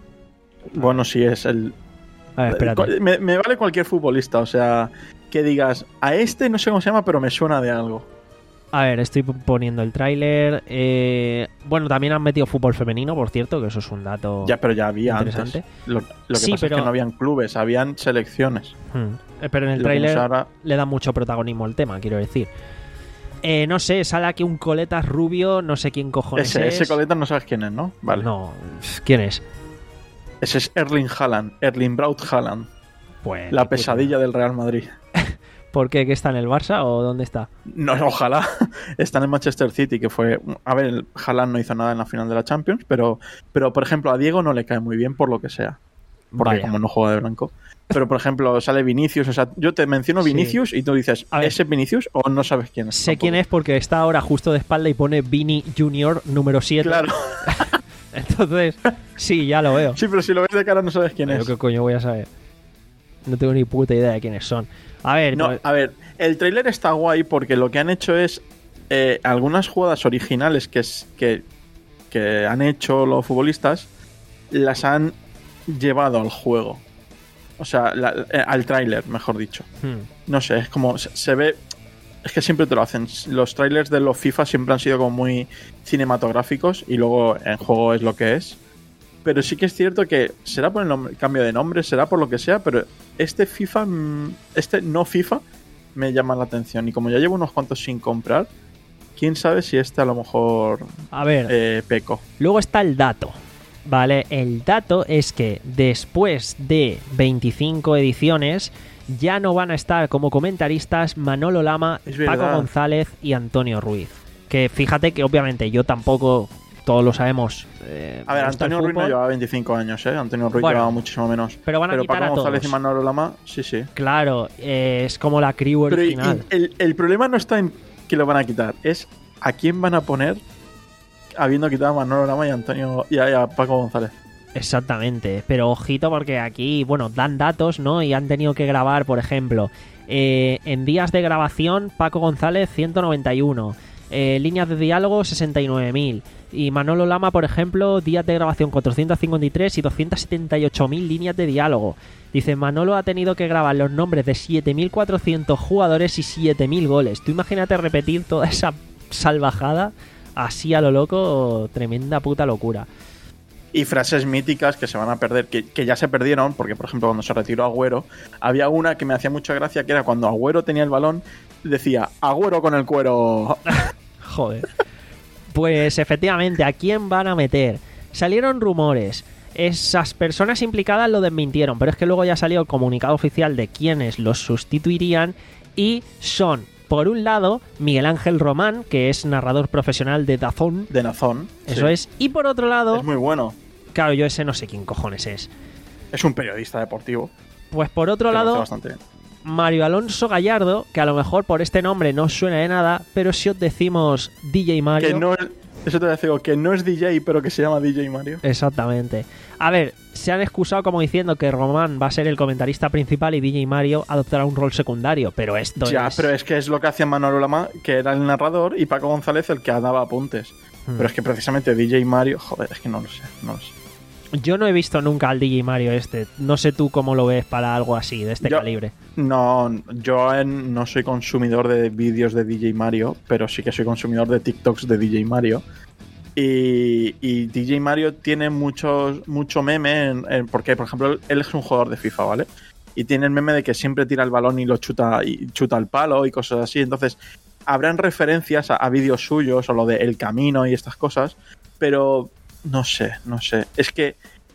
Bueno, sí, es el... A ver, espérate. Me, me vale cualquier futbolista, o sea, que digas, a este no sé cómo se llama, pero me suena de algo. A ver, estoy poniendo el tráiler. Eh, bueno, también han metido fútbol femenino, por cierto, que eso es un dato ya, pero ya había interesante. Antes. Lo, lo que sí, pasa pero... es que no habían clubes, habían selecciones. Hmm. Pero en el tráiler ahora... le da mucho protagonismo al tema, quiero decir. Eh, no sé, sale aquí un coletas rubio, no sé quién cojones ese, es. Ese coletas no sabes quién es, ¿no? Vale. No, ¿quién es? Ese es Erling Haaland, Erling Braut Haaland. Pues, la pesadilla puta. Del Real Madrid. ¿Por qué? ¿Que está en el Barça o dónde está? No, ojalá. Está en el Manchester City, que fue... A ver, Haaland no hizo nada en la final de la Champions, pero, pero por ejemplo, a Diego no le cae muy bien por lo que sea. porque Vaya. como no juega de blanco. Pero, por ejemplo, sale Vinicius, o sea, yo te menciono Sí. Vinicius y tú dices, A ver. ¿ese es Vinicius o no sabes quién es? Sé tampoco? quién es porque está ahora justo de espalda y pone Vini Junior número siete. Claro. Entonces, sí, ya lo veo. Sí, pero si lo ves de cara no sabes quién Pero es. qué coño voy a saber. No tengo ni puta idea de quiénes son. A ver, No, pues- a ver, el tráiler está guay porque lo que han hecho es eh, algunas jugadas originales que, es, que, que han hecho los futbolistas, las han llevado al juego. O sea, la- eh, al tráiler, mejor dicho. hmm. No sé, es como se, se ve. Es que siempre te lo hacen. Los trailers de los FIFA siempre han sido como muy cinematográficos y luego en juego es lo que es. Pero sí que es cierto que será por el nombre- cambio de nombre, será por lo que sea, pero este FIFA, mm, este no FIFA, me llama la atención. Y como ya llevo unos cuantos sin comprar, quién sabe si este a lo mejor A ver, eh, peco. luego está el dato. Vale, el dato es que después de veinticinco ediciones ya no van a estar como comentaristas Manolo Lama, Es Paco verdad. González y Antonio Ruiz. Que fíjate que obviamente yo tampoco, todos lo sabemos. eh, A ver, me gusta el Antonio Ruiz no fútbol. llevaba veinticinco años, ¿eh? Antonio Ruiz Bueno, llevaba muchísimo menos. pero van a quitar Paco a González todos. y Manolo Lama, sí, sí. Claro, eh, es como la crew Pero y- original. y el, el problema no está en que lo van a quitar, es a quién van a poner habiendo quitado a Manolo Lama y a Antonio y a, y a Paco González. Exactamente, pero ojito porque aquí, bueno, dan datos, ¿no? Y han tenido que grabar, por ejemplo, eh, en días de grabación, Paco González ciento noventa y uno, eh, líneas de diálogo sesenta y nueve mil, y Manolo Lama, por ejemplo, días de grabación cuatrocientos cincuenta y tres y doscientas setenta y ocho mil líneas de diálogo. Dice, Manolo ha tenido que grabar los nombres de siete mil cuatrocientos jugadores y siete mil goles. Tú imagínate repetir toda esa salvajada así a lo loco, tremenda puta locura. Y frases míticas que se van a perder, que, que ya se perdieron, porque por ejemplo cuando se retiró Agüero, había una que me hacía mucha gracia, que era cuando Agüero tenía el balón, decía, Agüero con el cuero. Joder. Pues efectivamente, ¿a quién van a meter? Salieron rumores. Esas personas implicadas lo desmintieron, pero es que luego ya salió el comunicado oficial de quiénes los sustituirían y son, por un lado, Miguel Ángel Román, que es narrador profesional de DAZN, De Nazón. eso sí. es, y por otro lado, Es muy bueno. claro, yo ese no sé quién cojones es. Es un periodista deportivo. Pues por otro que lo hace lado, bastante bien. Mario Alonso Gallardo, que a lo mejor por este nombre no os suena de nada, pero si os decimos D J Mario... Que no es, eso te voy a decir, que no es D J, pero que se llama D J Mario. Exactamente. A ver, se han excusado como diciendo que Román va a ser el comentarista principal y D J Mario adoptará un rol secundario, pero esto Ya, es... pero es que es lo que hacía Manolo Lama, que era el narrador, y Paco González el que daba apuntes. Hmm. Pero es que precisamente D J Mario, joder, es que no lo sé, no lo sé. Yo no he visto nunca al D J Mario este. No sé tú cómo lo ves para algo así, de este Yo- calibre. No, yo en- no soy consumidor de vídeos de D J Mario, pero sí que soy consumidor de TikToks de D J Mario. Y, y D J Mario tiene muchos, mucho meme, en- en- porque por ejemplo él es un jugador de FIFA, ¿vale? Y tiene el meme de que siempre tira el balón y lo chuta, y chuta al palo y cosas así. Entonces, habrán referencias a, a vídeos suyos o lo de El Camino y estas cosas, pero no sé, no sé. Es que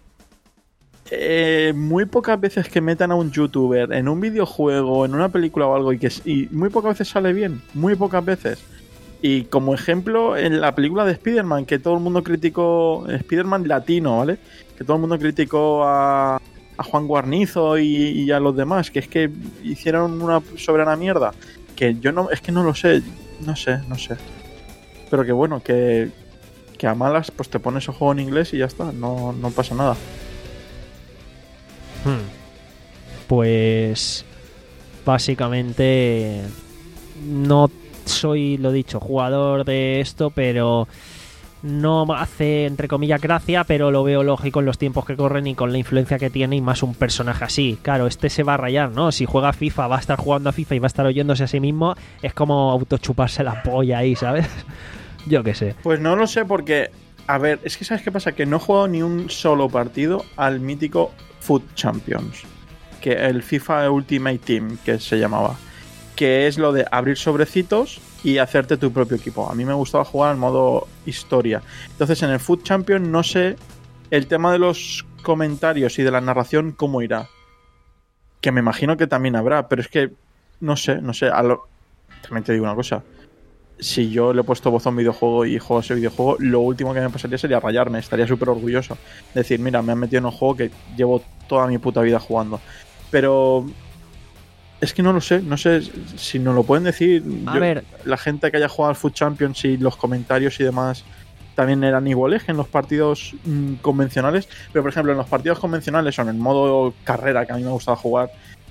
eh, muy pocas veces que metan a un youtuber en un videojuego, en una película o algo, y que y muy pocas veces sale bien, muy pocas veces. Y como ejemplo, en la película de Spider-Man, que todo el mundo criticó, Spider-Man latino, ¿vale? Que todo el mundo criticó a, a Juan Guarnizo y, y a los demás, que es que hicieron una soberana mierda. Que yo no, es que no lo sé, no sé, no sé. Pero que bueno, que, que a malas pues te pones el juego en inglés y ya está, no, no pasa nada. Hmm. Pues básicamente no soy, lo dicho, jugador de esto, pero no me hace, entre comillas, gracia, pero lo veo lógico en los tiempos que corren y con la influencia que tiene y más un personaje así. Claro, este se va a rayar, ¿no? Si juega FIFA, va a estar jugando a FIFA y va a estar oyéndose a sí mismo, es como autochuparse la polla ahí, ¿sabes? Yo qué sé. Pues no lo sé porque, a ver, es que ¿sabes qué pasa? Que no he jugado ni un solo partido al mítico Foot Champions, que el FIFA Ultimate Team, que se llamaba, que es lo de abrir sobrecitos y hacerte tu propio equipo. A mí me gustaba jugar al modo historia. Entonces en el Foot Champions no sé el tema de los comentarios y de la narración cómo irá. Que me imagino que también habrá, pero es que no sé, no sé. A lo... También te digo una cosa. si yo le he puesto voz a un videojuego y juego ese videojuego, lo último que me pasaría sería rayarme. Estaría súper orgulloso. Decir, mira, me han metido en un juego que llevo toda mi puta vida jugando. Pero es que no lo sé. No sé si nos lo pueden decir. A Yo, ver. La gente que haya jugado al Food Champions y los comentarios y demás también eran iguales que en los partidos mmm, convencionales. Pero, por ejemplo, en los partidos convencionales o en el modo carrera, que a mí me gustaba jugar,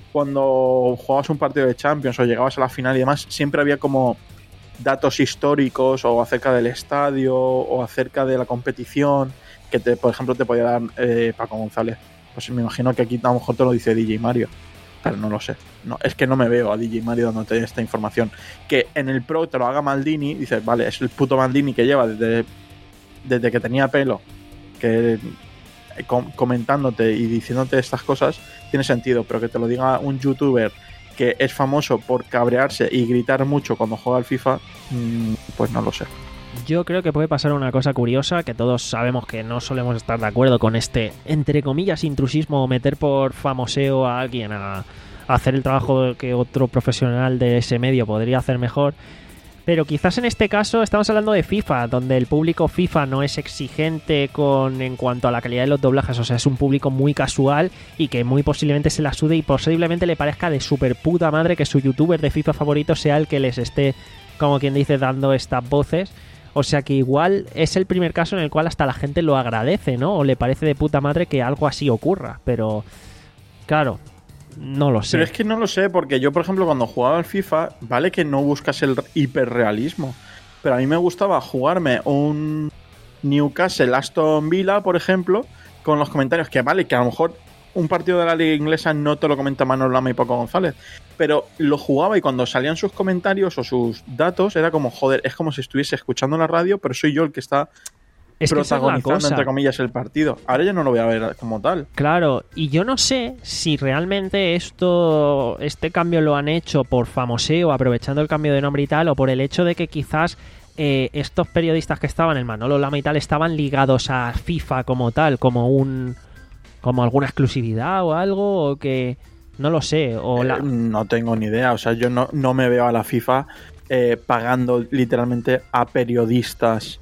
cuando jugabas un partido de Champions o llegabas a la final y demás, siempre había como datos históricos o acerca del estadio o acerca de la competición que, te, por ejemplo, te podía dar eh, Paco González. Pues me imagino que aquí a lo mejor te lo dice D J Mario, pero no lo sé. No, es que no me veo a D J Mario dándote esta información. Que en el Pro te lo haga Maldini, dices, vale, es el puto Maldini que lleva desde, desde que tenía pelo, que com- comentándote y diciéndote estas cosas, tiene sentido, pero que te lo diga un youtuber que es famoso por cabrearse y gritar mucho cuando juega al FIFA, pues no lo sé. Yo creo que puede pasar una cosa curiosa, que todos sabemos que no solemos estar de acuerdo con este, entre comillas, intrusismo o meter por famoseo a alguien a, a hacer el trabajo que otro profesional de ese medio podría hacer mejor. Pero quizás en este caso estamos hablando de FIFA, donde el público FIFA no es exigente con en cuanto a la calidad de los doblajes, o sea, es un público muy casual y que muy posiblemente se la sude y posiblemente le parezca de super puta madre que su youtuber de FIFA favorito sea el que les esté, como quien dice, dando estas voces. O sea que igual es el primer caso en el cual hasta la gente lo agradece, ¿no? O le parece de puta madre que algo así ocurra, pero claro, no lo sé. Pero es que no lo sé, porque yo, por ejemplo, cuando jugaba al FIFA, vale que no buscas el hiperrealismo, pero a mí me gustaba jugarme un Newcastle Aston Villa, por ejemplo, con los comentarios que vale, que a lo mejor un partido de la liga inglesa no te lo comenta Manuel Lama y Paco González, pero lo jugaba y cuando salían sus comentarios o sus datos era como, joder, es como si estuviese escuchando la radio, pero soy yo el que está es que protagonizando, entre comillas, el partido. Ahora ya no lo voy a ver como tal. Claro, y yo no sé si realmente esto, este cambio lo han hecho por famoseo, aprovechando el cambio de nombre y tal, o por el hecho de que quizás eh, estos periodistas que estaban, el Manolo Lama y tal, estaban ligados a FIFA como tal, como un como alguna exclusividad o algo, o que no lo sé. O la... eh, no tengo ni idea, o sea, yo no, no me veo a la FIFA eh, pagando literalmente a periodistas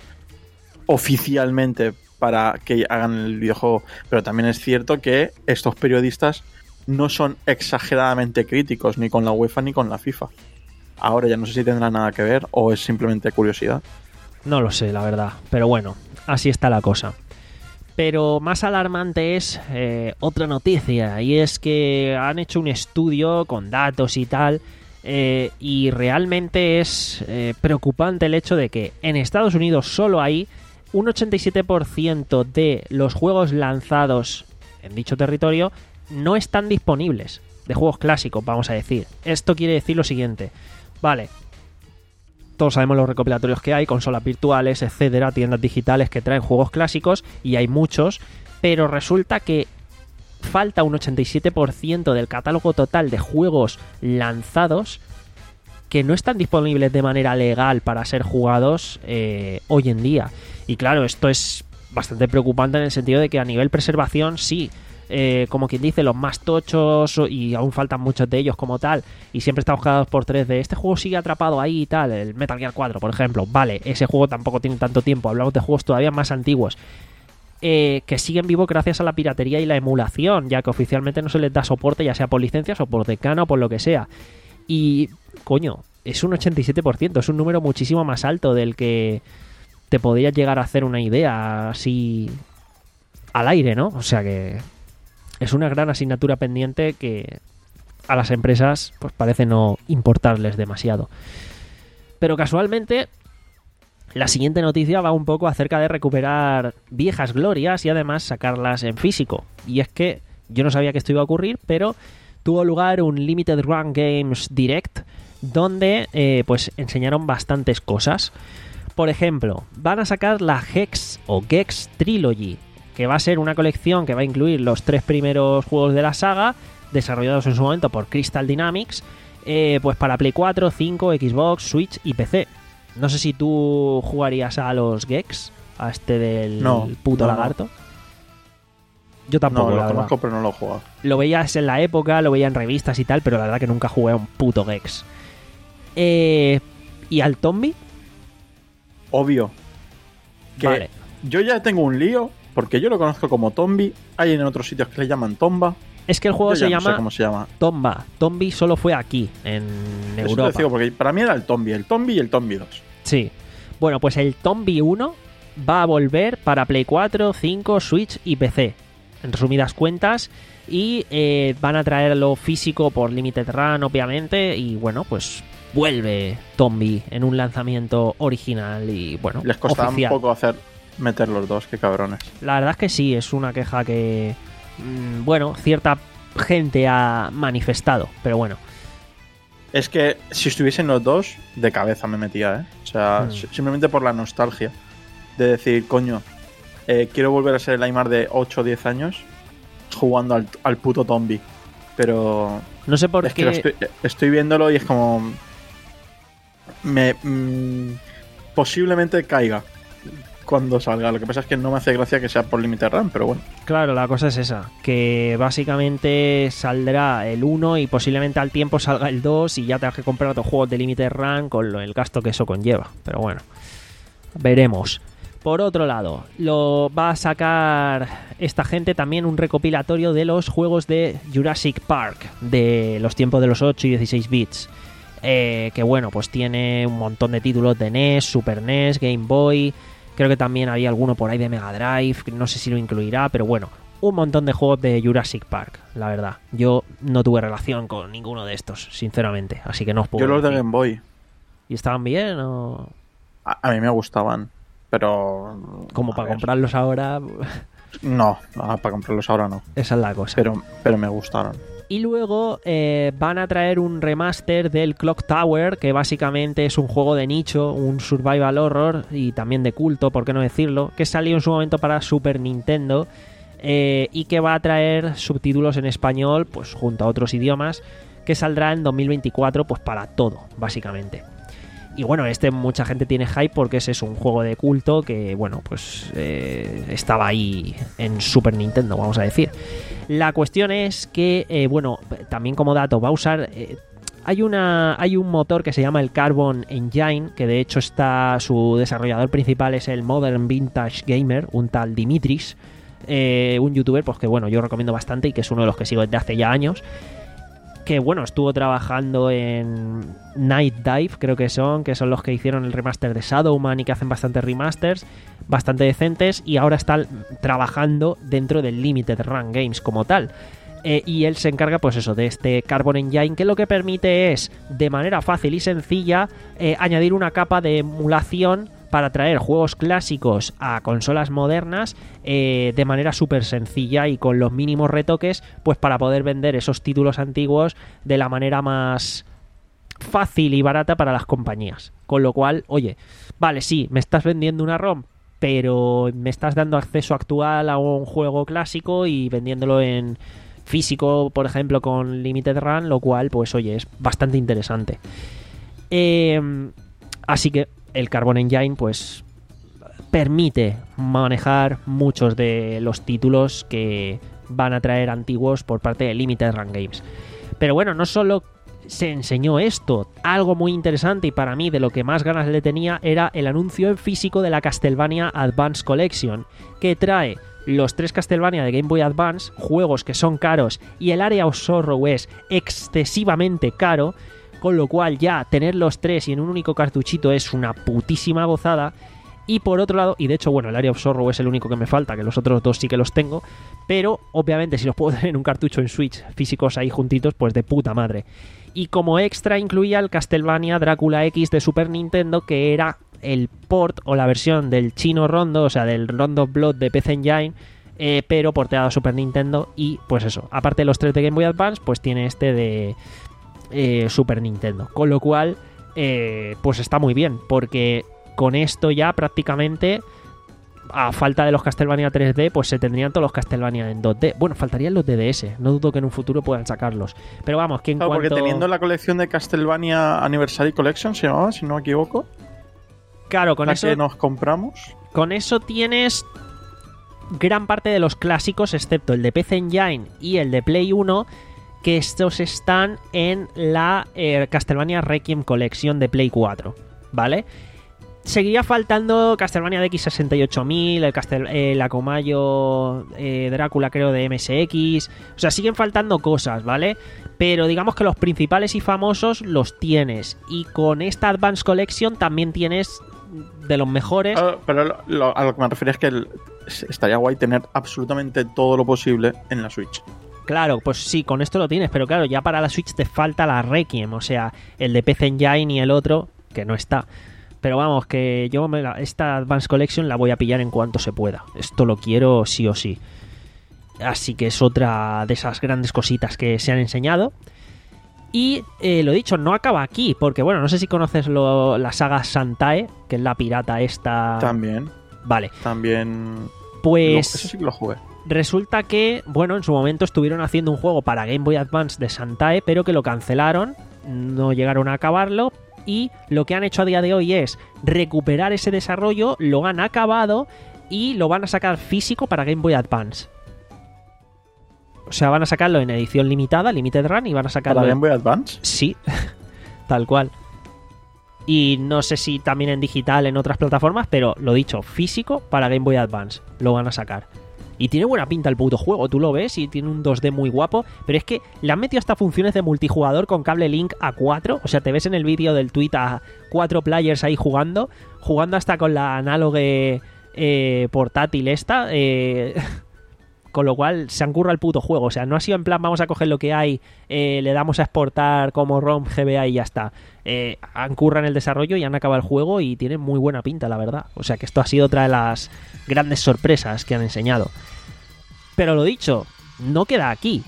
oficialmente para que hagan el videojuego, pero también es cierto que estos periodistas no son exageradamente críticos ni con la UEFA ni con la FIFA. Ahora ya no sé si tendrá nada que ver o es simplemente curiosidad. No lo sé, la verdad, pero bueno, así está la cosa. Pero más alarmante es eh, otra noticia, y es que han hecho un estudio con datos y tal, eh, y realmente es eh, preocupante el hecho de que en Estados Unidos solo hay un ochenta y siete por ciento de los juegos lanzados en dicho territorio no están disponibles, de juegos clásicos, vamos a decir. Esto quiere decir lo siguiente, vale, todos sabemos los recopilatorios que hay, consolas virtuales, etcétera, tiendas digitales que traen juegos clásicos, y hay muchos, pero resulta que falta un ochenta y siete por ciento del catálogo total de juegos lanzados que no están disponibles de manera legal para ser jugados eh, hoy en día. Y claro, esto es bastante preocupante en el sentido de que a nivel preservación sí, eh, como quien dice, los más tochos, y aún faltan muchos de ellos como tal, y siempre estamos cada dos por tres de este juego sigue atrapado ahí y tal, el Metal Gear cuatro, por ejemplo, vale, ese juego tampoco tiene tanto tiempo, hablamos de juegos todavía más antiguos, eh, que siguen vivos gracias a la piratería y la emulación, ya que oficialmente no se les da soporte, ya sea por licencias o por decana o por lo que sea. Y, coño, es un ochenta y siete por ciento, es un número muchísimo más alto del que te podrías llegar a hacer una idea así al aire, ¿no? O sea que es una gran asignatura pendiente que a las empresas pues parece no importarles demasiado. Pero casualmente la siguiente noticia va un poco acerca de recuperar viejas glorias y además sacarlas en físico. Y es que yo no sabía que esto iba a ocurrir, pero tuvo lugar un Limited Run Games Direct donde eh, pues enseñaron bastantes cosas. Por ejemplo, van a sacar la Gex o Gex Trilogy, que va a ser una colección que va a incluir los tres primeros juegos de la saga, desarrollados en su momento por Crystal Dynamics, eh, pues para Play cuatro, cinco, Xbox, Switch y P C. No sé si tú jugarías a los Gex, a este del no, puto no, lagarto. Yo tampoco, no, la lo verdad. conozco, pero no lo he jugado. Lo veías en la época, lo veía en revistas y tal, pero la verdad que nunca jugué a un puto Gex. Eh, y al Tombi, obvio. Que Vale. yo ya tengo un lío, porque yo lo conozco como Tombi, hay en otros sitios que le llaman Tomba. Es que el juego Yo se ya no llama sé cómo se llama. Tomba. Tombi solo fue aquí, en Eso Europa. te digo, porque para mí era el Tombi, el Tombi y el Tombi dos. Sí. Bueno, pues el Tombi uno va a volver para Play cuatro, cinco, Switch y P C. En resumidas cuentas. Y eh, van a traerlo físico por Limited Run, obviamente. Y bueno, pues vuelve Tombi en un lanzamiento original y bueno, Les costaba oficial. un poco hacer meter los dos, qué cabrones. La verdad es que sí, es una queja que, mmm, bueno, cierta gente ha manifestado, pero bueno. Es que si estuviesen los dos, de cabeza me metía, ¿eh? O sea, Mm. simplemente por la nostalgia. De decir, coño, eh, quiero volver a ser el Aymar de ocho o diez años jugando al, al puto Tombi. Pero No sé por es qué... que lo estoy, estoy viéndolo y es como... Me, mm, posiblemente caiga cuando salga. Lo que pasa es que no me hace gracia que sea por Limited Run, pero bueno. Claro, la cosa es esa, que básicamente saldrá el uno y posiblemente al tiempo salga el dos y ya tengas que comprar otros juegos de Limited Run con lo, el gasto que eso conlleva. Pero bueno, veremos. Por otro lado, lo va a sacar esta gente también un recopilatorio de los juegos de Jurassic Park, de los tiempos de los ocho y dieciséis bits. Eh, que bueno, pues tiene un montón de títulos de N E S, Super N E S, Game Boy... Creo que también había alguno por ahí de Mega Drive, no sé si lo incluirá, pero bueno, un montón de juegos de Jurassic Park, la verdad. Yo no tuve relación con ninguno de estos, sinceramente, así que no os puedo Yo los de decir. Game Boy, ¿Y estaban bien o...? a, a mí me gustaban, pero... Como a para ver, comprarlos ahora, No, no, para comprarlos ahora no. esa es la cosa. Pero, pero me gustaron. Y luego eh, van a traer un remaster del Clock Tower, que básicamente es un juego de nicho, un survival horror y también de culto, por qué no decirlo, que salió en su momento para Super Nintendo eh, y que va a traer subtítulos en español, pues junto a otros idiomas, que saldrá en dos mil veinticuatro, pues para todo, básicamente. Y bueno, este mucha gente tiene hype porque ese es un juego de culto que, bueno, pues eh, estaba ahí en Super Nintendo, vamos a decir. La cuestión es que, eh, bueno, también como dato, va a usar... Eh, hay, una, hay un motor que se llama el Carbon Engine, que de hecho está su desarrollador principal es el Modern Vintage Gamer, un tal Dimitris, eh, un youtuber pues que, bueno, yo recomiendo bastante y que es uno de los que sigo desde hace ya años. Que bueno, estuvo trabajando en Night Dive, creo que son, que son los que hicieron el remaster de Shadowman y que hacen bastantes remasters, bastante decentes, y ahora está trabajando dentro del Limited Run Games como tal. Eh, y él se encarga, pues eso, de este Carbon Engine, que lo que permite es, de manera fácil y sencilla, eh, añadir una capa de emulación para traer juegos clásicos a consolas modernas eh, de manera súper sencilla y con los mínimos retoques, pues para poder vender esos títulos antiguos de la manera más fácil y barata para las compañías. Con lo cual, oye, vale, sí, me estás vendiendo una ROM, pero me estás dando acceso actual a un juego clásico y vendiéndolo en físico, por ejemplo, con Limited Run, lo cual, pues oye, es bastante interesante. Eh, así que el Carbon Engine pues permite manejar muchos de los títulos que van a traer antiguos por parte de Limited Run Games. Pero bueno, no solo se enseñó esto, algo muy interesante y para mí de lo que más ganas le tenía era el anuncio en físico de la Castlevania Advance Collection, que trae los tres Castlevania de Game Boy Advance, juegos que son caros y el Area of Sorrow es excesivamente caro, con lo cual ya tener los tres y en un único cartuchito es una putísima gozada. Y por otro lado, y de hecho, bueno, el Area of Sorrow es el único que me falta, que los otros dos sí que los tengo, pero obviamente si los puedo tener en un cartucho en Switch físicos ahí juntitos, pues de puta madre. Y como extra incluía el Castlevania Drácula X de Super Nintendo, que era el port o la versión del chino Rondo, o sea, del Rondo of Blood de P C Engine, eh, pero porteado a Super Nintendo. Y pues eso, aparte de los tres de Game Boy Advance, pues tiene este de eh, Super Nintendo. Con lo cual, eh, pues está muy bien, porque con esto ya prácticamente, a falta de los Castlevania tres D, pues se tendrían todos los Castlevania en dos D. Bueno, faltarían los de D S. No dudo que en un futuro puedan sacarlos. Pero vamos, que en Claro, cuanto... porque teniendo la colección de Castlevania Anniversary Collection, se llamaba, si no me equivoco, Claro, con la eso, que nos compramos. con eso tienes gran parte de los clásicos, excepto el de P C Engine y el de Play uno, que estos están en la eh, Castlevania Requiem Collection de Play cuatro, ¿vale? seguiría faltando Castlevania D X sesenta y ocho mil, el, Castel, eh, el Akomayo eh, Drácula creo de M S X, o sea, siguen faltando cosas, ¿vale? Pero digamos que los principales y famosos los tienes, y con esta Advance Collection también tienes de los mejores. Uh, pero lo, lo, a lo que me refiero es que el, estaría guay tener absolutamente todo lo posible en la Switch. Claro, pues sí, con esto lo tienes, pero claro, ya para la Switch te falta la Requiem, o sea, el de P C Engine y el otro, que no está. Pero vamos, que yo me la, esta Advance Collection la voy a pillar en cuanto se pueda. Esto lo quiero sí o sí. Así que es otra de esas grandes cositas que se han enseñado. Y eh, lo dicho, no acaba aquí, porque bueno, no sé si conoces lo, la saga Santae, que es la pirata esta. También. Vale. También. Pues. Lo, eso sí que lo jugué. Resulta que, bueno, en su momento estuvieron haciendo un juego para Game Boy Advance de Santae, pero que lo cancelaron, no llegaron a acabarlo. Y lo que han hecho a día de hoy es recuperar ese desarrollo, lo han acabado y lo van a sacar físico para Game Boy Advance. O sea, van a sacarlo en edición limitada, Limited Run, y van a sacarlo... ¿Para Game Boy Advance? Sí, tal cual. Y no sé si también en digital en otras plataformas, pero lo dicho, físico para Game Boy Advance lo van a sacar. Y tiene buena pinta el puto juego, tú lo ves y tiene un dos D muy guapo, pero es que le han metido hasta funciones de multijugador con cable Link a cuatro, o sea, te ves en el vídeo del tweet a cuatro players ahí jugando, jugando hasta con la análogue eh, portátil esta, eh, con lo cual se han currado el puto juego, o sea, no ha sido en plan vamos a coger lo que hay, eh, le damos a exportar como ROM G B A y ya está. Eh, han currado en el desarrollo y han acabado el juego y tiene muy buena pinta, la verdad. O sea que esto ha sido otra de las grandes sorpresas que han enseñado. Pero lo dicho, no queda aquí.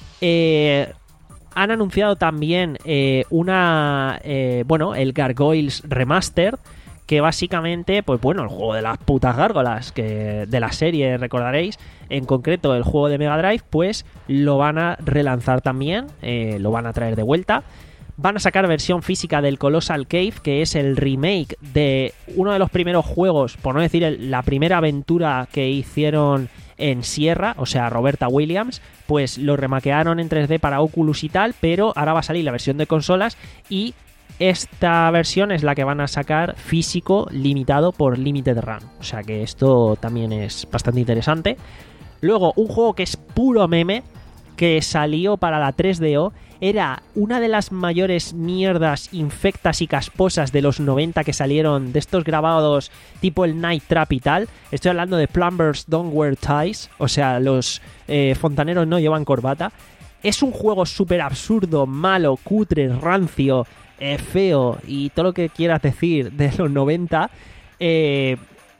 Eh, han anunciado también eh, una... Eh, bueno, el Gargoyles Remastered, que básicamente, pues bueno, el juego de las putas gárgolas que de la serie, recordaréis, en concreto el juego de Mega Drive, pues lo van a relanzar también, eh, lo van a traer de vuelta. Van a sacar versión física del Colossal Cave, que es el remake de uno de los primeros juegos, por no decir el, la primera aventura que hicieron en Sierra, o sea, Roberta Williams, pues lo remaquearon en tres D para Oculus y tal, pero ahora va a salir la versión de consolas y esta versión es la que van a sacar físico limitado por Limited Run. O sea que esto también es bastante interesante. Luego, un juego que es puro meme, que salió para la tres D O, era una de las mayores mierdas infectas y casposas de los noventa que salieron de estos grabados tipo el Night Trap y tal. Estoy hablando de Plumbers Don't Wear Ties, o sea, los eh, fontaneros no llevan corbata. Es un juego súper absurdo, malo, cutre, rancio, eh, feo y todo lo que quieras decir de los noventa, eh,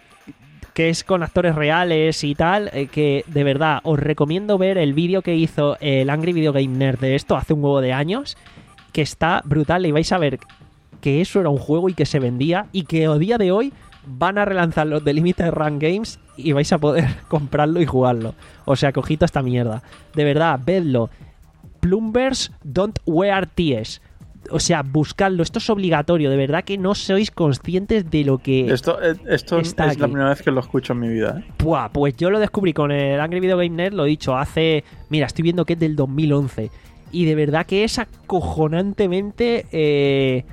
que es con actores reales y tal, eh, que de verdad os recomiendo ver el vídeo que hizo el Angry Video Game Nerd de esto hace un huevo de años, que está brutal y vais a ver que eso era un juego y que se vendía y que a día de hoy van a relanzar los de Limited Run Games y vais a poder comprarlo y jugarlo. O sea, cogito esta mierda. De verdad, vedlo. Plumbers Don't Wear Ties. O sea, buscadlo, esto es obligatorio, de verdad que no sois conscientes de lo que Esto, esto está es aquí. La primera vez que lo escucho en mi vida, ¿eh? Buah, pues yo lo descubrí con el Angry Video Game Nerd, lo he dicho, hace... Mira, estoy viendo que es del dos mil once. Y de verdad que es acojonantemente eh,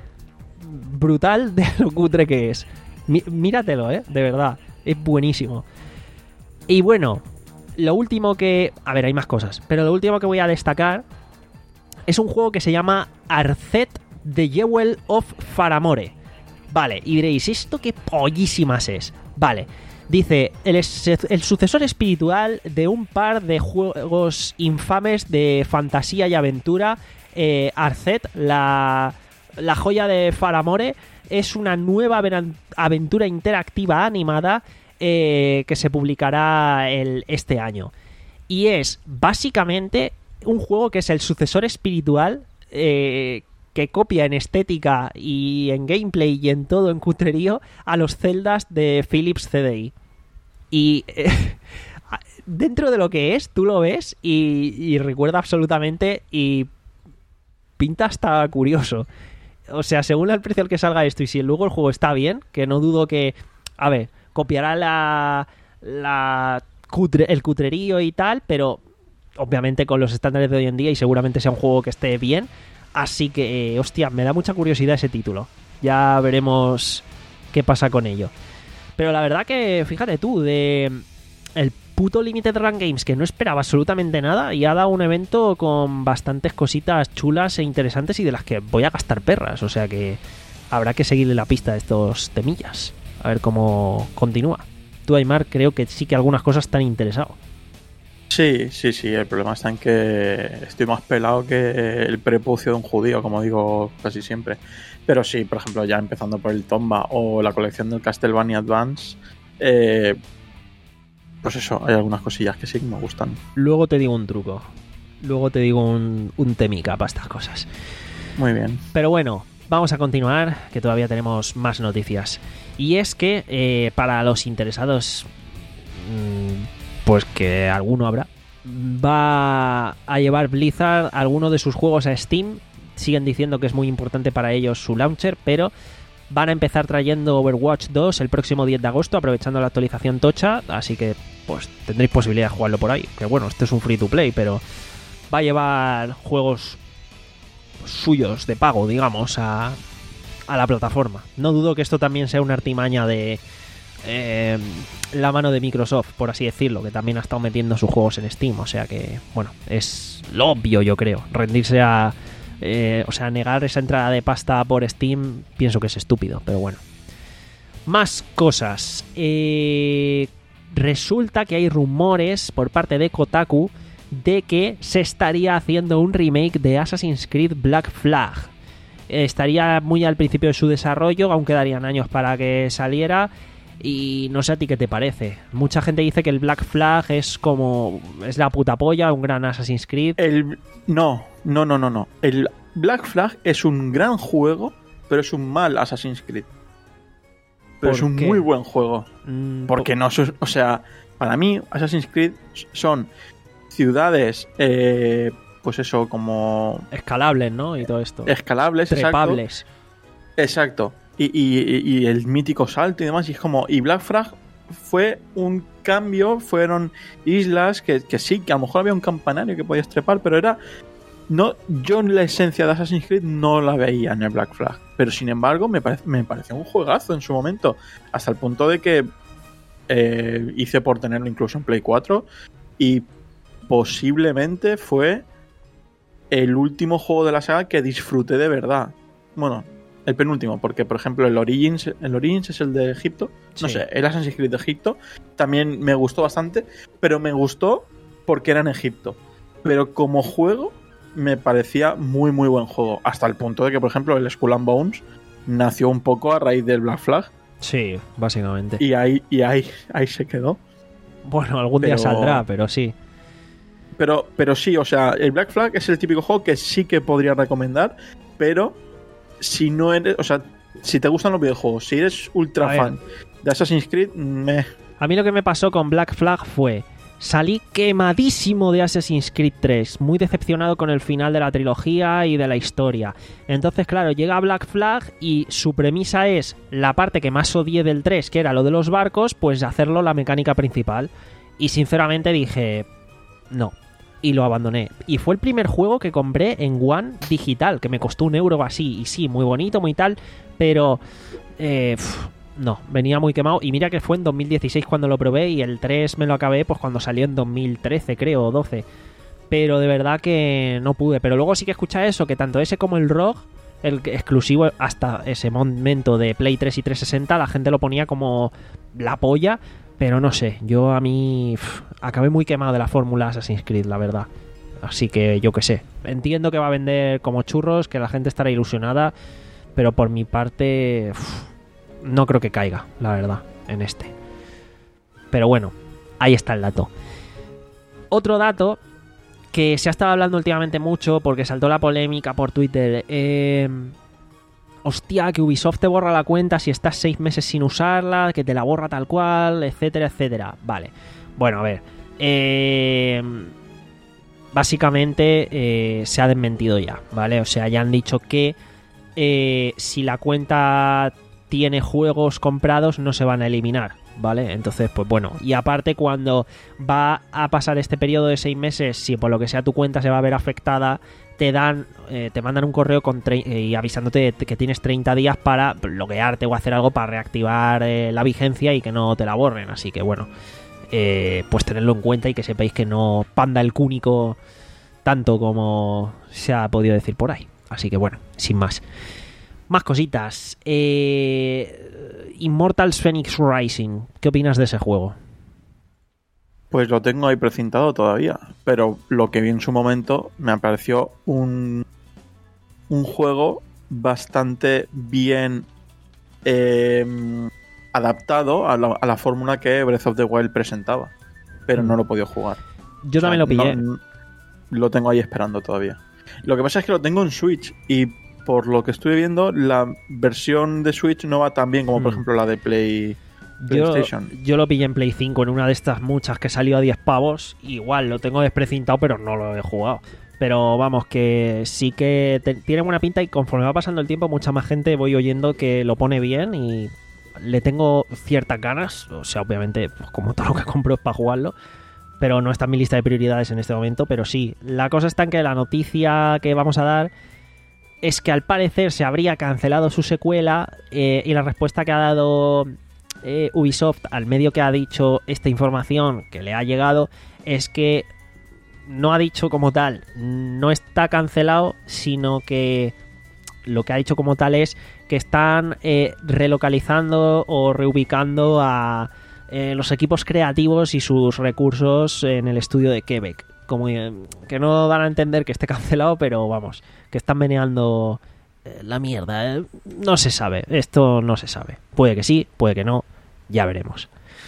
brutal de lo cutre que es. Mí, míratelo, ¿eh? De verdad, es buenísimo. Y bueno, lo último que... A ver, hay más cosas, pero lo último que voy a destacar es un juego que se llama Arcet The Jewel of Faramore. Vale, y diréis, ¿esto qué pollísimas es? Vale, dice, el, el sucesor espiritual de un par de juegos infames de fantasía y aventura. eh, Arcet, la, la joya de Faramore, es una nueva aventura interactiva animada eh, que se publicará el, este año. Y es básicamente un juego que es el sucesor espiritual eh, que copia en estética y en gameplay y en todo, en cutrerío, a los Zeldas de Philips C D I. Y eh, dentro de lo que es, tú lo ves y, y recuerda absolutamente y pinta hasta curioso. O sea, según el precio al que salga esto y si luego el juego está bien, que no dudo que, a ver, copiará la, la cutre, el cutrerío y tal, pero obviamente con los estándares de hoy en día y seguramente sea un juego que esté bien. Así que, eh, hostia, me da mucha curiosidad ese título. Ya veremos qué pasa con ello. Pero la verdad que, fíjate tú, de el puto Limited Run Games, que no esperaba absolutamente nada, y ha dado un evento con bastantes cositas chulas e interesantes y de las que voy a gastar perras. O sea que habrá que seguirle la pista a estos temillas. A ver cómo continúa. Tú, Aymar, creo que sí que algunas cosas te han interesado. Sí, sí, sí. El problema está en que estoy más pelado que el prepucio de un judío, como digo casi siempre. Pero sí, por ejemplo, ya empezando por el Tomba o la colección del Castlevania Advance, eh, pues eso, hay algunas cosillas que sí que me gustan. Luego te digo un truco. Luego te digo un, un temica para estas cosas. Muy bien. Pero bueno, vamos a continuar, que todavía tenemos más noticias. Y es que eh, para los interesados, mmm, pues que alguno habrá, va a llevar Blizzard alguno de sus juegos a Steam. Siguen diciendo que es muy importante para ellos su launcher, pero van a empezar trayendo Overwatch dos el próximo diez de agosto, aprovechando la actualización tocha, así que pues tendréis posibilidad de jugarlo por ahí. Que bueno, este es un free to play, pero va a llevar juegos suyos de pago, digamos, a, a la plataforma. No dudo que esto también sea una artimaña de eh, la mano de Microsoft, por así decirlo, que también ha estado metiendo sus juegos en Steam, o sea que, bueno, es lo obvio, yo creo. Rendirse a... Eh, o sea, negar esa entrada de pasta por Steam pienso que es estúpido, pero bueno. Más cosas. Eh, resulta que hay rumores por parte de Kotaku de que se estaría haciendo un remake de Assassin's Creed Black Flag. Eh, estaría muy al principio de su desarrollo, aún quedarían años para que saliera. Y no sé a ti qué te parece. Mucha gente dice que el Black Flag es como... es la puta polla, un gran Assassin's Creed. El... No, no, no, no, no. El Black Flag es un gran juego, pero es un mal Assassin's Creed. Pero es un qué? muy buen juego. Mm, Porque no... O sea, para mí Assassin's Creed son ciudades... Eh, pues eso, como... escalables, ¿no? Y todo esto. Escalables, trepables. Exacto. Exacto. Y, y, y el mítico salto y demás, y es como... Y Black Flag fue un cambio, fueron islas que, que sí, que a lo mejor había un campanario que podías trepar, pero era... no Yo en la esencia de Assassin's Creed no la veía en el Black Flag, pero sin embargo me, parece, me pareció un juegazo en su momento, hasta el punto de que eh, hice por tenerlo incluso en Play cuatro, y posiblemente fue el último juego de la saga que disfruté de verdad. Bueno... el penúltimo, porque por ejemplo el Origins, el Origins es el de Egipto, no Sí. sé, el Assassin's Creed de Egipto también me gustó bastante, pero me gustó porque era en Egipto, pero como juego me parecía muy muy buen juego, hasta el punto de que por ejemplo el Skull and Bones nació un poco a raíz del Black Flag. Sí, básicamente. Y ahí, y ahí, ahí se quedó. Bueno, algún pero... día saldrá, pero sí. Pero, pero sí, o sea, el Black Flag es el típico juego que sí que podría recomendar, pero si no eres, o sea, si te gustan los videojuegos, si eres ultra fan de Assassin's Creed, me... A mí lo que me pasó con Black Flag fue... salí quemadísimo de Assassin's Creed tres, muy decepcionado con el final de la trilogía y de la historia. Entonces, claro, llega Black Flag y su premisa es la parte que más odié del tres, que era lo de los barcos, pues hacerlo la mecánica principal. Y sinceramente dije... no. Y lo abandoné. Y fue el primer juego que compré en One digital, que me costó un euro así. Y sí, muy bonito, muy tal, pero... Eh, pff, no, venía muy quemado. Y mira que fue en dos mil dieciséis cuando lo probé, y el tres me lo acabé pues cuando salió en dos mil trece, creo, o doce. Pero de verdad que no pude. Pero luego sí que escucha eso, que tanto ese como el Rogue, el exclusivo hasta ese momento de Play tres y trescientos sesenta, la gente lo ponía como la polla. Pero no sé, yo a mí pff, acabé muy quemado de la fórmula Assassin's Creed, la verdad. Así que yo qué sé. Entiendo que va a vender como churros, que la gente estará ilusionada, pero por mi parte pff, no creo que caiga, la verdad, en este. Pero bueno, ahí está el dato. Otro dato que se ha estado hablando últimamente mucho porque saltó la polémica por Twitter. Eh... Hostia, que Ubisoft te borra la cuenta si estás seis meses sin usarla, que te la borra tal cual, etcétera, etcétera. Vale. Bueno, a ver. Eh, básicamente eh, se ha desmentido ya, ¿vale? O sea, ya han dicho que eh, si la cuenta tiene juegos comprados no se van a eliminar. ¿vale? Entonces, pues bueno, y aparte cuando va a pasar este periodo de seis meses, si por lo que sea tu cuenta se va a ver afectada, te dan, eh, te mandan un correo con tre- eh, y avisándote que tienes treinta días para loguearte o hacer algo para reactivar eh, la vigencia y que no te la borren. Así que bueno, eh, pues tenerlo en cuenta y que sepáis que no panda el cúnico tanto como se ha podido decir por ahí. Así que bueno, sin más. Más cositas. Eh, Immortals Phoenix Rising. ¿Qué opinas de ese juego? Pues lo tengo ahí precintado todavía. Pero lo que vi en su momento me pareció un, un juego bastante bien eh, adaptado a la, a la fórmula que Breath of the Wild presentaba. Pero no lo he podido jugar. Yo o sea, también lo pillé. No, lo tengo ahí esperando todavía. Lo que pasa es que lo tengo en Switch y por lo que estuve viendo, la versión de Switch no va tan bien como, mm. por ejemplo, la de Play, PlayStation. Yo, yo lo pillé en Play cinco, en una de estas muchas que salió a diez pavos. Igual, lo tengo desprecintado, pero no lo he jugado. Pero vamos, que sí que te, tiene buena pinta y conforme va pasando el tiempo, mucha más gente voy oyendo que lo pone bien y le tengo ciertas ganas. O sea, obviamente, pues como todo lo que compro es para jugarlo. Pero no está en mi lista de prioridades en este momento. Pero sí, la cosa está en que la noticia que vamos a dar es que al parecer se habría cancelado su secuela eh, y la respuesta que ha dado eh, Ubisoft al medio que ha dicho esta información que le ha llegado es que no ha dicho como tal, no está cancelado, sino que lo que ha dicho como tal es que están eh, relocalizando o reubicando a eh, los equipos creativos y sus recursos en el estudio de Quebec. Como que no dan a entender que esté cancelado, pero vamos, que están meneando eh, la mierda. ¿eh? No se sabe, esto no se sabe. Puede que sí, puede que no, ya veremos.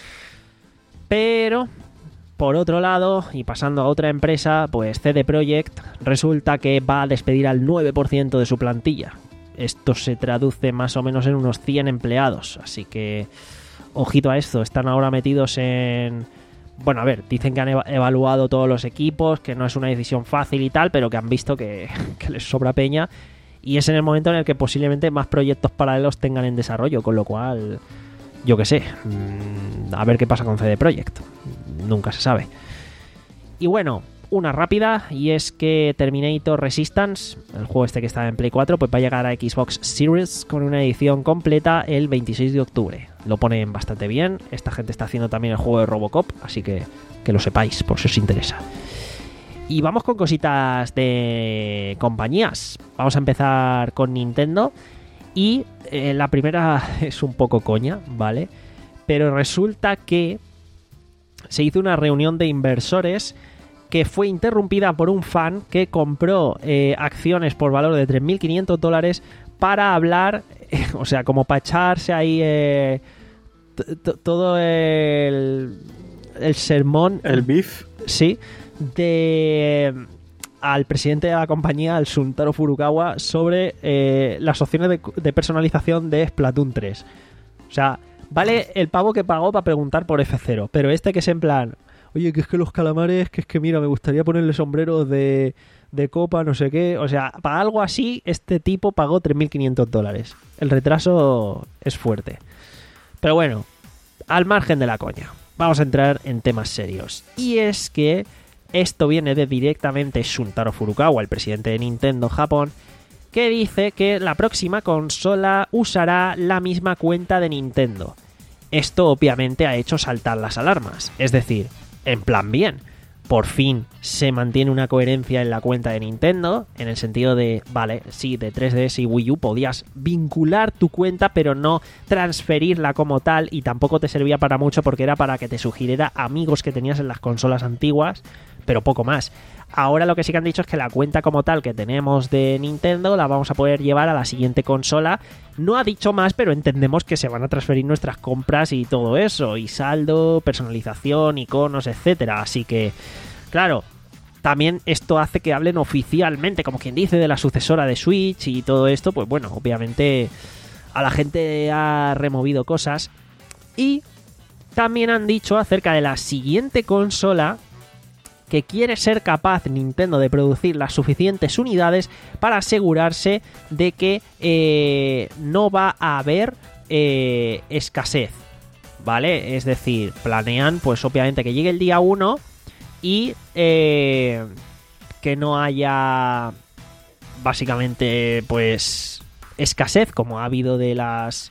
Pero, por otro lado, y pasando a otra empresa, pues C D Projekt resulta que va a despedir al nueve por ciento de su plantilla. Esto se traduce más o menos en unos cien empleados, así que ojito a esto, están ahora metidos en... Bueno, a ver, dicen que han eva- evaluado todos los equipos, que no es una decisión fácil y tal, pero que han visto que, que les sobra peña y es en el momento en el que posiblemente más proyectos paralelos tengan en desarrollo, con lo cual, yo qué sé, mmm, a ver qué pasa con C D Projekt, nunca se sabe. Y bueno, una rápida, y es que Terminator Resistance, el juego este que está en Play cuatro, pues va a llegar a Xbox Series con una edición completa el veintiséis de octubre. Lo ponen bastante bien. Esta gente está haciendo también el juego de Robocop, así que que lo sepáis por si os interesa. Y vamos con cositas de compañías. Vamos a empezar con Nintendo. Y eh, la primera es un poco coña, ¿vale? Pero resulta que se hizo una reunión de inversores que fue interrumpida por un fan que compró eh, acciones por valor de tres mil quinientos dólares para hablar, eh, o sea, como para echarse ahí eh, t- t- todo el, el sermón. El beef. Sí, de al presidente de la compañía, al Shuntaro Furukawa, sobre eh, las opciones de, de personalización de Splatoon tres. O sea, vale el pavo que pagó para preguntar por F cero, pero este que es en plan... Oye, que es que los calamares, que es que mira, me gustaría ponerle sombreros de, de copa, no sé qué. O sea, para algo así, este tipo pagó tres mil quinientos dólares. El retraso es fuerte. Pero bueno, al margen de la coña, vamos a entrar en temas serios. Y es que esto viene de directamente Shuntaro Furukawa, el presidente de Nintendo Japón, que dice que la próxima consola usará la misma cuenta de Nintendo. Esto obviamente ha hecho saltar las alarmas. Es decir... En plan bien, por fin se mantiene una coherencia en la cuenta de Nintendo, en el sentido de, vale, sí, de tres D S y Wii U podías vincular tu cuenta, pero no transferirla como tal, y tampoco te servía para mucho porque era para que te sugiriera amigos que tenías en las consolas antiguas, pero poco más. Ahora lo que sí que han dicho es que la cuenta como tal que tenemos de Nintendo la vamos a poder llevar a la siguiente consola. No ha dicho más, pero entendemos que se van a transferir nuestras compras y todo eso, y saldo, personalización, iconos, etcétera. Así que, claro, también esto hace que hablen oficialmente, como quien dice, de la sucesora de Switch y todo esto. Pues bueno, obviamente a la gente ha removido cosas. Y también han dicho acerca de la siguiente consola que quiere ser capaz Nintendo de producir las suficientes unidades para asegurarse de que eh, no va a haber eh, escasez, ¿vale? Es decir, planean, pues obviamente que llegue el día uno y eh, que no haya básicamente pues escasez como ha habido de las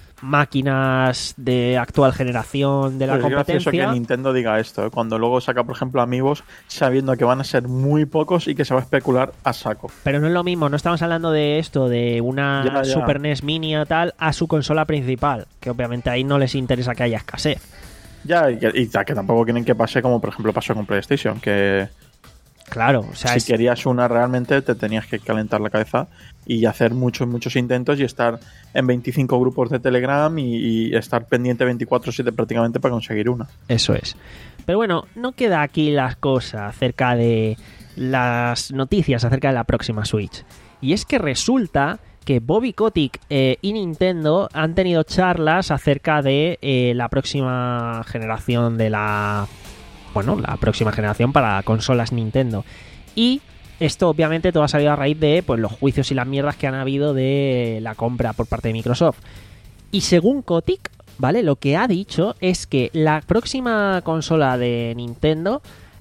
máquinas de actual generación de la Pues es competencia. gracioso que Nintendo diga esto, ¿eh? Cuando luego saca, por ejemplo, Amiibos, sabiendo que van a ser muy pocos y que se va a especular a saco. Pero no es lo mismo, no estamos hablando de esto, de una Ya, ya. Super N E S Mini o tal, a su consola principal, que obviamente ahí no les interesa que haya escasez. Ya, y que, y que tampoco quieren que pase como, por ejemplo, pasó con PlayStation, que Claro, o sea, si es- querías una realmente te tenías que calentar la cabeza y hacer muchos, muchos intentos y estar en veinticinco grupos de Telegram y, y estar pendiente veinticuatro siete prácticamente para conseguir una. eso es. Pero bueno, no queda aquí las cosas acerca de las noticias acerca de la próxima Switch. Y es que resulta que Bobby Kotick eh, y Nintendo han tenido charlas acerca de eh, la próxima generación de la... Bueno, la próxima generación para consolas Nintendo. Y esto obviamente todo ha salido a raíz de pues, los juicios y las mierdas que han habido de la compra por parte de Microsoft. Y según Kotick, ¿vale? Lo que ha dicho es que la próxima consola de Nintendo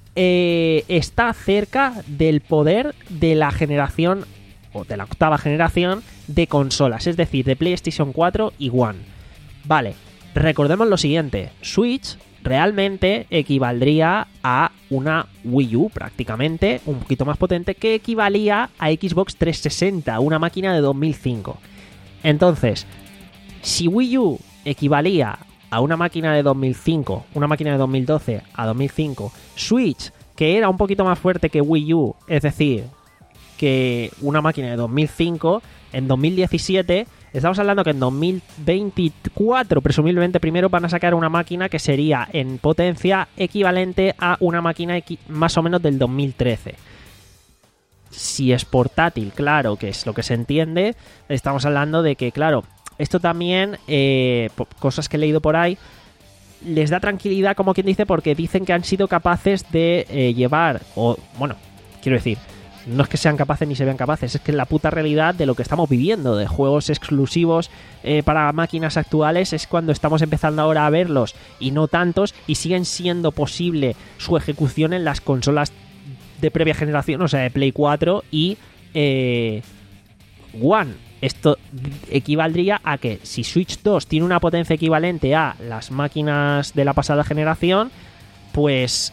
eh, está cerca del poder de la generación, o de la octava generación, de consolas. Es decir, de PlayStation cuatro y One. Vale, recordemos lo siguiente. Switch realmente equivaldría a una Wii U prácticamente, un poquito más potente, que equivalía a Xbox trescientos sesenta, una máquina de dos mil cinco. Entonces, si Wii U equivalía a una máquina de dos mil cinco, una máquina de dos mil doce a dos mil cinco, Switch, que era un poquito más fuerte que Wii U, es decir, que una máquina de dos mil cinco, en dos mil diecisiete, estamos hablando que en dos mil veinticuatro, presumiblemente primero, van a sacar una máquina que sería en potencia equivalente a una máquina equi- más o menos del dos mil trece. Si es portátil, claro, que es lo que se entiende, estamos hablando de que, claro, esto también, eh, po- cosas que he leído por ahí, les da tranquilidad, como quien dice, porque dicen que han sido capaces de eh, llevar, o bueno, quiero decir, no es que sean capaces ni se vean capaces, es que la puta realidad de lo que estamos viviendo, de juegos exclusivos eh, para máquinas actuales, es cuando estamos empezando ahora a verlos, y no tantos, y siguen siendo posible su ejecución en las consolas de previa generación, o sea, de Play cuatro y eh, One. Esto equivaldría a que si Switch dos tiene una potencia equivalente a las máquinas de la pasada generación, pues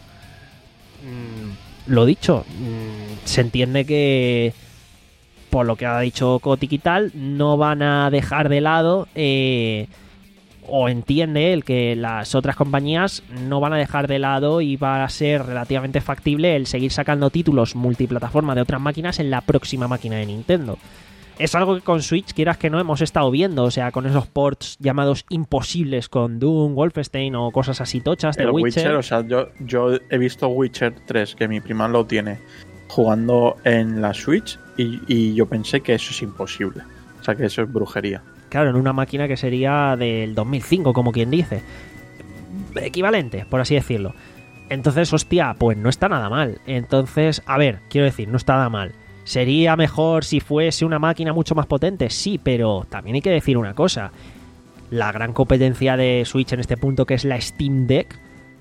mmm, lo dicho, mmm, se entiende que, por lo que ha dicho Kotick y tal, no van a dejar de lado, eh, o entiende él que las otras compañías no van a dejar de lado y va a ser relativamente factible el seguir sacando títulos multiplataforma de otras máquinas en la próxima máquina de Nintendo. Es algo que con Switch, quieras que no, hemos estado viendo, o sea, con esos ports llamados imposibles con Doom, Wolfenstein o cosas así tochas de El Witcher. Witcher, o sea, yo, yo he visto Witcher tres, que mi prima lo tiene, jugando en la Switch y, y yo pensé que eso es imposible. O sea, que eso es brujería. Claro, en una máquina que sería del dos mil cinco, como quien dice. Equivalente, por así decirlo. Entonces, hostia, pues no está nada mal. Entonces, a ver, quiero decir, no está nada mal. ¿Sería mejor si fuese una máquina mucho más potente? Sí, pero también hay que decir una cosa. La gran competencia de Switch en este punto, que es la Steam Deck,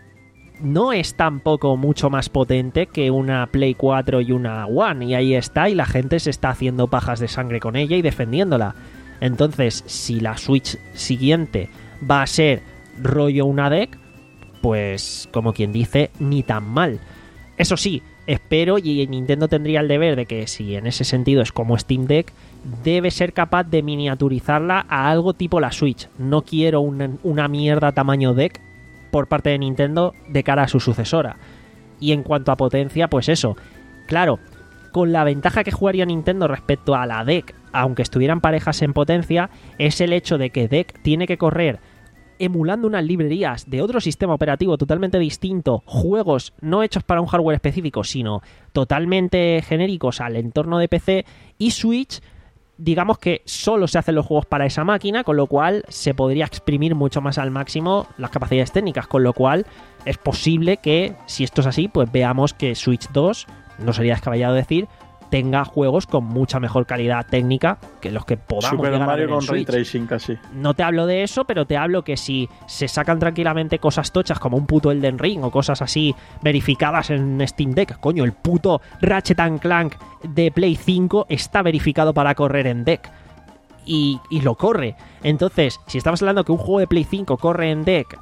no es tampoco mucho más potente que una Play cuatro y una One. Y ahí está, y la gente se está haciendo pajas de sangre con ella y defendiéndola. Entonces, si la Switch siguiente va a ser rollo una Deck, pues, como quien dice, ni tan mal. Eso sí, espero, y Nintendo tendría el deber de que, si en ese sentido es como Steam Deck, debe ser capaz de miniaturizarla a algo tipo la Switch. No quiero una, una mierda tamaño Deck por parte de Nintendo de cara a su sucesora. Y en cuanto a potencia, pues eso. Claro, con la ventaja que jugaría Nintendo respecto a la Deck, aunque estuvieran parejas en potencia, es el hecho de que Deck tiene que correr emulando unas librerías de otro sistema operativo totalmente distinto, juegos no hechos para un hardware específico, sino totalmente genéricos al entorno de P C, y Switch, digamos que solo se hacen los juegos para esa máquina, con lo cual se podría exprimir mucho más al máximo las capacidades técnicas, con lo cual es posible que, si esto es así, pues veamos que Switch dos, no sería descabellado decir, tenga juegos con mucha mejor calidad técnica que los que podamos Super llegar Mario a ver en con Ray Switch. Tracing casi. No te hablo de eso, pero te hablo que si se sacan tranquilamente cosas tochas como un puto Elden Ring o cosas así verificadas en Steam Deck, coño, el puto Ratchet and Clank de Play cinco está verificado para correr en Deck. Y, y lo corre. Entonces, si estamos hablando que un juego de Play cinco corre en Deck,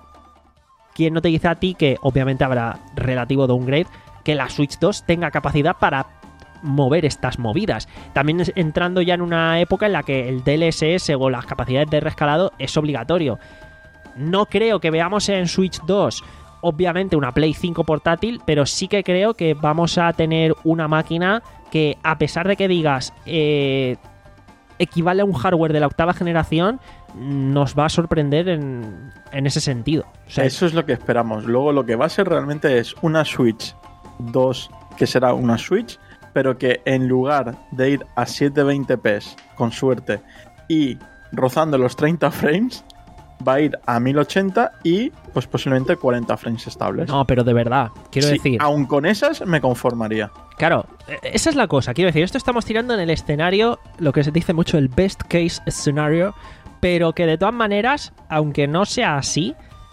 ¿quién no te dice a ti que obviamente habrá relativo downgrade, que la Switch dos tenga capacidad para mover estas movidas? También es entrando ya en una época en la que el D L S S o las capacidades de rescalado es obligatorio. No creo que veamos en Switch dos obviamente una Play cinco portátil, pero sí que creo que vamos a tener una máquina que, a pesar de que digas eh, equivale a un hardware de la octava generación, nos va a sorprender en, en ese sentido. O sea, eso es lo que esperamos. Luego lo que va a ser realmente es una Switch dos, que será una Switch, pero que en lugar de ir a setecientos veinte p con suerte y rozando los treinta frames, va a ir a mil ochenta y pues posiblemente cuarenta frames estables. no, pero de verdad, quiero Sí, decir... aún con esas me conformaría. Claro, esa es la cosa. Quiero decir, esto estamos tirando en el escenario, lo que se dice mucho el best case scenario, pero que de todas maneras, aunque no sea así,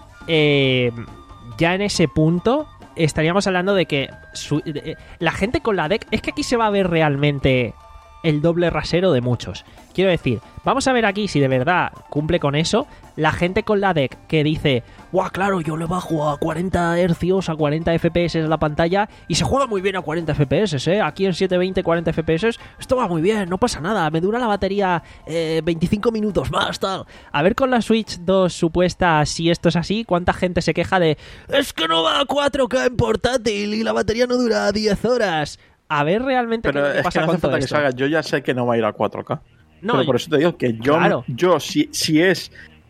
eh, ya en ese punto estaríamos hablando de que su, de, la gente con la Deck, es que aquí se va a ver realmente el doble rasero de muchos. Quiero decir, vamos a ver aquí si de verdad cumple con eso la gente con la Deck que dice, guau, claro, yo le bajo a cuarenta hercios, a cuarenta F P S en la pantalla y se juega muy bien a cuarenta F P S, ¿eh? Aquí en setecientos veinte, cuarenta F P S, esto va muy bien, no pasa nada, me dura la batería eh, veinticinco minutos más, tal. A ver con la Switch dos supuesta, si esto es así, cuánta gente se queja de, es que no va a cuatro K en portátil y la batería no dura diez horas. A ver realmente Pero qué es lo que es pasa que no con hace todo falta que esto. salga. Yo ya sé que no va a ir a cuatro K. No, pero por eso te digo que yo, claro. yo si, si es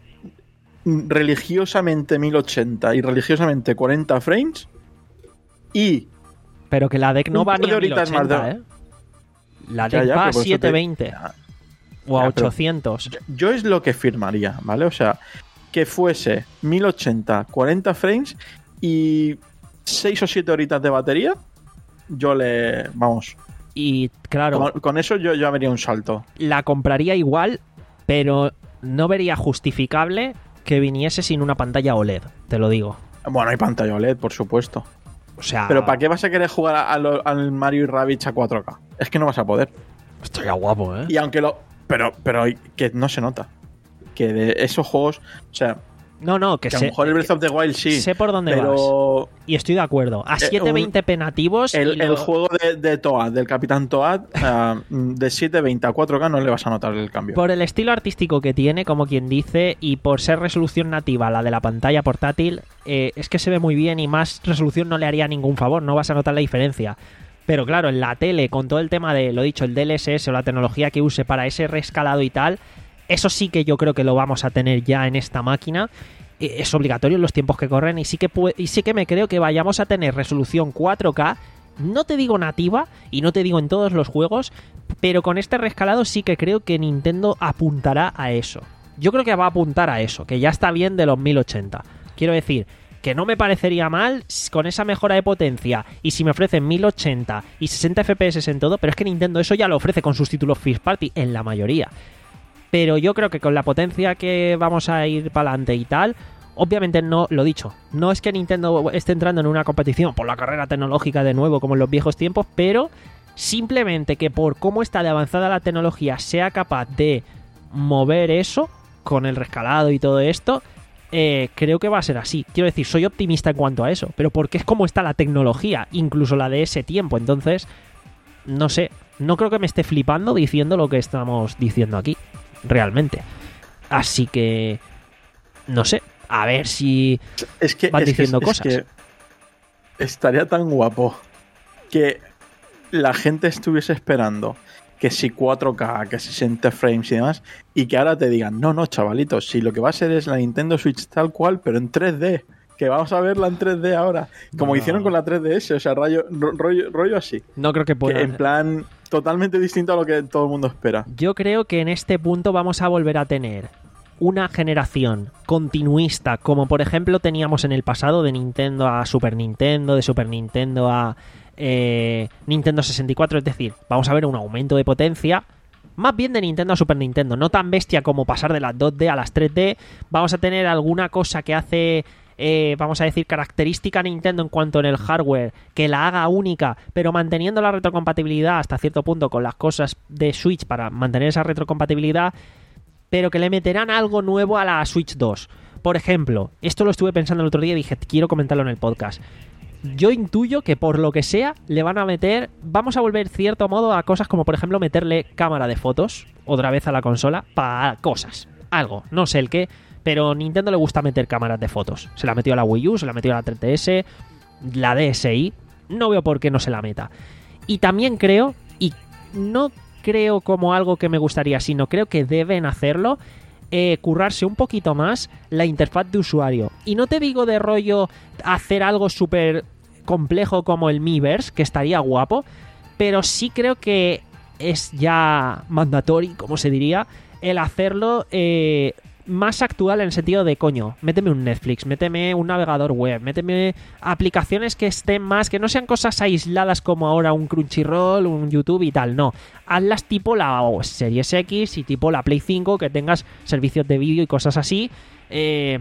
religiosamente mil ochenta y religiosamente cuarenta frames y... Pero que la Deck no un va par ni de a mil horitas más ochenta, de- ¿eh? La Ya, Deck ya, va a pero por eso te- setecientos veinte Ya, o a ya, pero- ochocientos. Yo, yo es lo que firmaría, ¿vale? O sea, que fuese mil ochenta, cuarenta frames y seis o siete horitas de batería, yo le... Vamos, Y claro, con, con eso yo ya vería un salto. la compraría igual, pero no vería justificable que viniese sin una pantalla O L E D, te lo digo. Bueno, hay pantalla O L E D, por supuesto. O sea, Pero ¿para qué vas a querer jugar a- a lo- al Mario y Rabbids a cuatro K? Es que no vas a poder. estaría guapo, ¿eh? Y aunque lo... Pero, pero que no se nota. Que de esos juegos... O sea, No, no, que que a sé, lo mejor el Breath of the Wild sí. sé por dónde pero y estoy de acuerdo. A setecientos veinte p nativos el, y el lo- juego de, de Toad, del Capitán Toad, uh, de setecientos veinte a cuatro K no le vas a notar el cambio. por el estilo artístico que tiene, como quien dice, y por ser resolución nativa, la de la pantalla portátil, eh, es que se ve muy bien y más resolución no le haría ningún favor, no vas a notar la diferencia. Pero claro, en la tele, con todo el tema de, lo dicho, el D L S S o la tecnología que use para ese rescalado y tal, eso sí que yo creo que lo vamos a tener ya en esta máquina. Eh, Es obligatorio en los tiempos que corren y sí que, pu- y sí que me creo que vayamos a tener resolución cuatro K. No te digo nativa y no te digo en todos los juegos, pero con este rescalado sí que creo que Nintendo apuntará a eso. Yo creo que va a apuntar a eso, que ya está bien de los mil ochenta. Quiero decir, que no me parecería mal con esa mejora de potencia y si me ofrecen mil ochenta y sesenta F P S en todo, pero es que Nintendo eso ya lo ofrece con sus títulos First Party en la mayoría. Pero yo creo que con la potencia que vamos a ir para adelante y tal, obviamente no, lo dicho, no es que Nintendo esté entrando en una competición por la carrera tecnológica de nuevo como en los viejos tiempos, pero simplemente que por cómo está de avanzada la tecnología sea capaz de mover eso con el rescalado y todo esto, eh, creo que va a ser así. Quiero decir, soy optimista en cuanto a eso, pero porque es como está la tecnología, incluso la de ese tiempo, entonces, no sé, no creo que me esté flipando diciendo lo que estamos diciendo aquí, realmente. Así que, no sé, a ver si Es que, van es que- diciendo es cosas. que estaría tan guapo que la gente estuviese esperando que si cuatro K, que sesenta frames y demás, y que ahora te digan, no, no, chavalitos, si lo que va a ser es la Nintendo Switch tal cual, pero en tres D, que vamos a verla en tres D ahora, como No. hicieron con la tres D S, o sea, rollo, rollo, rollo así, No creo que que puedan. en plan totalmente distinto a lo que todo el mundo espera. Yo creo que en este punto vamos a volver a tener una generación continuista, como por ejemplo teníamos en el pasado de Nintendo a Super Nintendo, de Super Nintendo a eh, Nintendo sesenta y cuatro. Es decir, vamos a ver un aumento de potencia más bien de Nintendo a Super Nintendo, no tan bestia como pasar de las dos D a las tres D. Vamos a tener alguna cosa que hace, eh, vamos a decir, característica Nintendo en cuanto en el hardware, que la haga única, pero manteniendo la retrocompatibilidad hasta cierto punto con las cosas de Switch para mantener esa retrocompatibilidad, pero que le meterán algo nuevo a la Switch dos. Por ejemplo, esto lo estuve pensando el otro día y dije, quiero comentarlo en el podcast. Yo intuyo que por lo que sea le van a meter, vamos a volver cierto modo a cosas como por ejemplo meterle cámara de fotos otra vez a la consola para cosas, algo, no sé el qué, pero Nintendo le gusta meter cámaras de fotos. Se la metió a la Wii U, se la metió a la tres D S, la D S i, no veo por qué no se la meta. Y también creo, y no creo como algo que me gustaría, sino creo que deben hacerlo, Eh, currarse un poquito más la interfaz de usuario. Y no te digo de rollo hacer algo súper complejo como el Miiverse, que estaría guapo, pero sí creo que es ya mandatory, como se diría, el hacerlo eh, más actual en el sentido de, coño, méteme un Netflix, méteme un navegador web, méteme aplicaciones que estén más, que no sean cosas aisladas como ahora un Crunchyroll, un YouTube y tal, no. Hazlas tipo la Series X y tipo la Play cinco, que tengas servicios de vídeo y cosas así. Eh,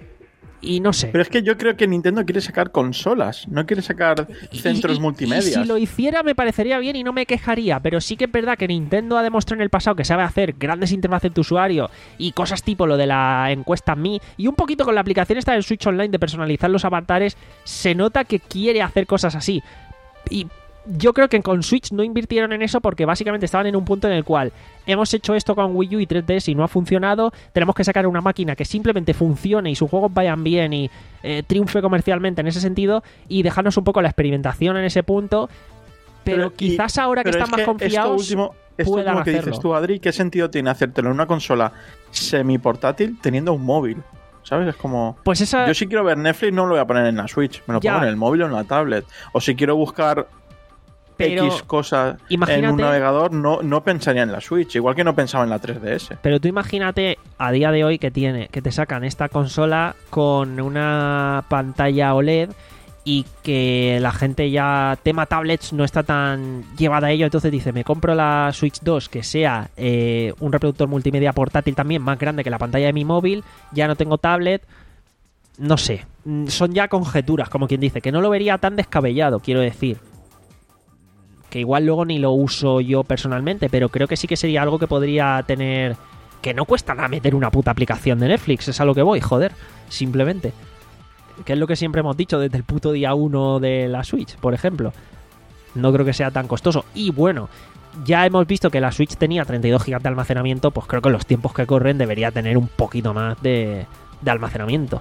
y no sé. Pero es que yo creo que Nintendo quiere sacar consolas, no quiere sacar centros y, y, multimedia. Y si lo hiciera me parecería bien y no me quejaría, pero sí que es verdad que Nintendo ha demostrado en el pasado que sabe hacer grandes interfaces de usuario y cosas tipo lo de la encuesta Mi, y un poquito con la aplicación esta del Switch Online de personalizar los avatares, se nota que quiere hacer cosas así. Y yo creo que con Switch no invirtieron en eso porque básicamente estaban en un punto en el cual hemos hecho esto con Wii U y tres D S y no ha funcionado, tenemos que sacar una máquina que simplemente funcione y sus juegos vayan bien y eh, triunfe comercialmente en ese sentido, y dejarnos un poco la experimentación en ese punto, pero, pero quizás y, ahora que están más que confiados esto último, esto puedan último que hacerlo. Dices tú, Adri, ¿qué sentido tiene hacértelo en una consola semi-portátil teniendo un móvil? ¿Sabes? Es como... Pues esa... Yo si quiero ver Netflix no lo voy a poner en la Switch, me lo ya. pongo en el móvil o en la tablet. O si quiero buscar pero, X cosas en un navegador, no, no pensaría en la Switch, igual que no pensaba en la tres D S. Pero tú imagínate a día de hoy que tiene, que te sacan esta consola con una pantalla O L E D y que la gente ya, tema tablets, no está tan llevada a ello, entonces dice, me compro la Switch dos que sea eh, un reproductor multimedia portátil también más grande que la pantalla de mi móvil, ya no tengo tablet, no sé, son ya conjeturas, como quien dice, que no lo vería tan descabellado, quiero decir. Que igual luego ni lo uso yo personalmente, pero creo que sí que sería algo que podría tener... Que no cuesta nada meter una puta aplicación de Netflix, es a lo que voy, joder, simplemente. Que es lo que siempre hemos dicho desde el puto día uno de la Switch, por ejemplo. No creo que sea tan costoso. Y bueno, ya hemos visto que la Switch tenía treinta y dos gigas de almacenamiento, pues creo que en los tiempos que corren debería tener un poquito más de, de almacenamiento.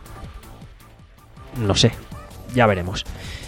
No sé, ya veremos.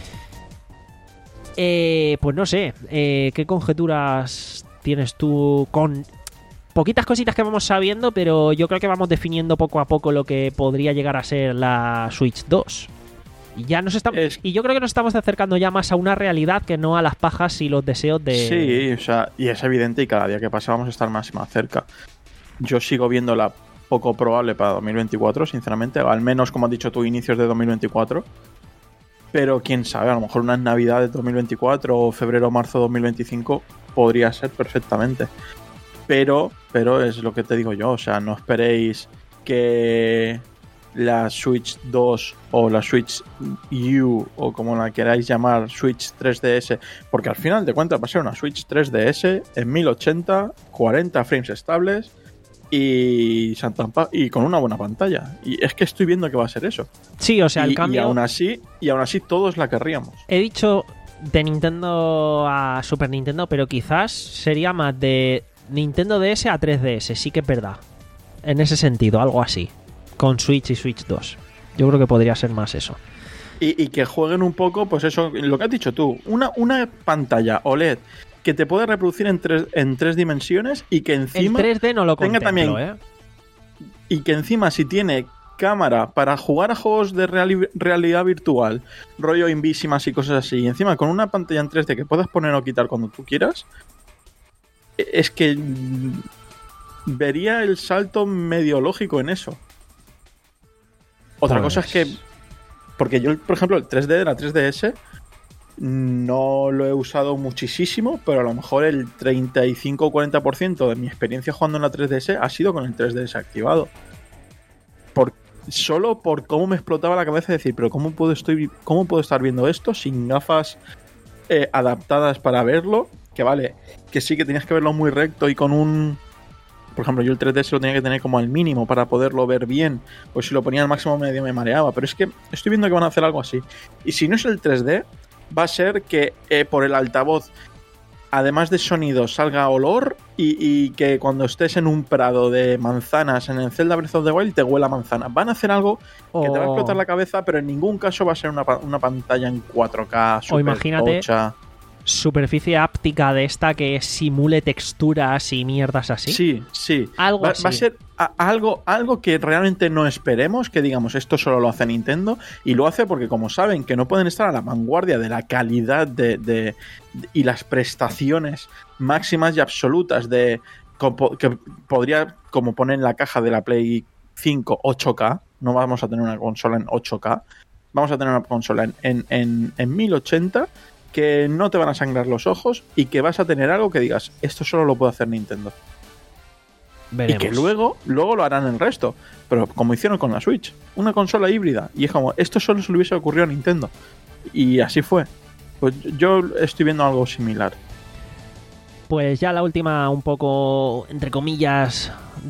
Eh, pues no sé, eh, ¿qué conjeturas tienes tú con poquitas cositas que vamos sabiendo, pero yo creo que vamos definiendo poco a poco lo que podría llegar a ser la Switch dos? Y ya nos estamos, es... y yo creo que nos estamos acercando ya más a una realidad que no a las pajas y los deseos de... Sí, o sea, y es evidente, y cada día que pasa vamos a estar más y más cerca. Yo sigo viéndola poco probable para dos mil veinticuatro, sinceramente, al menos, como has dicho tú, inicios de dos mil veinticuatro. Pero quién sabe, a lo mejor unas navidades dos mil veinticuatro o febrero o marzo dos mil veinticinco podría ser perfectamente. Pero, pero es lo que te digo yo, o sea, no esperéis que la Switch dos o la Switch U o como la queráis llamar, Switch tres D S, porque al final de cuentas va a ser una Switch tres D S en mil ochenta, cuarenta frames estables y, y con una buena pantalla. Y es que estoy viendo que va a ser eso. Sí, o sea, y, el cambio... Y aún así, y aún así todos la querríamos. He dicho de Nintendo a Super Nintendo, pero quizás sería más de Nintendo D S a tres D S, sí que es verdad. En ese sentido, algo así. Con Switch y Switch dos. Yo creo que podría ser más eso. Y, y que jueguen un poco, pues eso, lo que has dicho tú. Una, una pantalla O L E D que te puede reproducir en tres, en tres dimensiones y que encima... El tres D no lo tenga contemplo, también, ¿eh? Y que encima si tiene cámara para jugar a juegos de reali- realidad virtual, rollo Invísimas y cosas así, y encima con una pantalla en tres D que puedes poner o quitar cuando tú quieras, es que vería el salto medio lógico en eso. Otra pues... cosa es que... Porque yo, por ejemplo, el tres D de la tres D S no lo he usado muchísimo, pero a lo mejor el treinta y cinco o cuarenta por ciento de mi experiencia jugando en la tres D S ha sido con el tres D S activado. Por, solo por cómo me explotaba la cabeza de decir, pero ¿cómo puedo, estoy, cómo puedo estar viendo esto sin gafas eh, adaptadas para verlo? Que vale, que sí que tenías que verlo muy recto y con un... Por ejemplo, yo el tres D S lo tenía que tener como al mínimo para poderlo ver bien. Pues si lo ponía al máximo medio me mareaba. Pero es que estoy viendo que van a hacer algo así. Y si no es el tres D, va a ser que eh, por el altavoz, además de sonido, salga olor y, y que cuando estés en un prado de manzanas en el Zelda Breath of the Wild te huela manzana. Van a hacer algo o... que te va a explotar la cabeza, pero en ningún caso va a ser una, una pantalla en cuatro K super o imagínate tocha. Superficie áptica de esta que simule texturas y mierdas así. Sí, sí. Algo va, así. Va a ser a, algo, algo que realmente no esperemos, que digamos, esto solo lo hace Nintendo, y lo hace porque como saben que no pueden estar a la vanguardia de la calidad de, de, de y las prestaciones máximas y absolutas de que podría, como poner en la caja de la Play cinco, ocho K, no vamos a tener una consola en ocho K, vamos a tener una consola en, en, en, en mil ochenta, que no te van a sangrar los ojos y que vas a tener algo que digas, esto solo lo puede hacer Nintendo. Veremos. Y que luego, luego lo harán el resto. Pero como hicieron con la Switch, una consola híbrida. Y es como, esto solo se le hubiese ocurrido a Nintendo. Y así fue. Pues yo estoy viendo algo similar. Pues ya la última, un poco, entre comillas,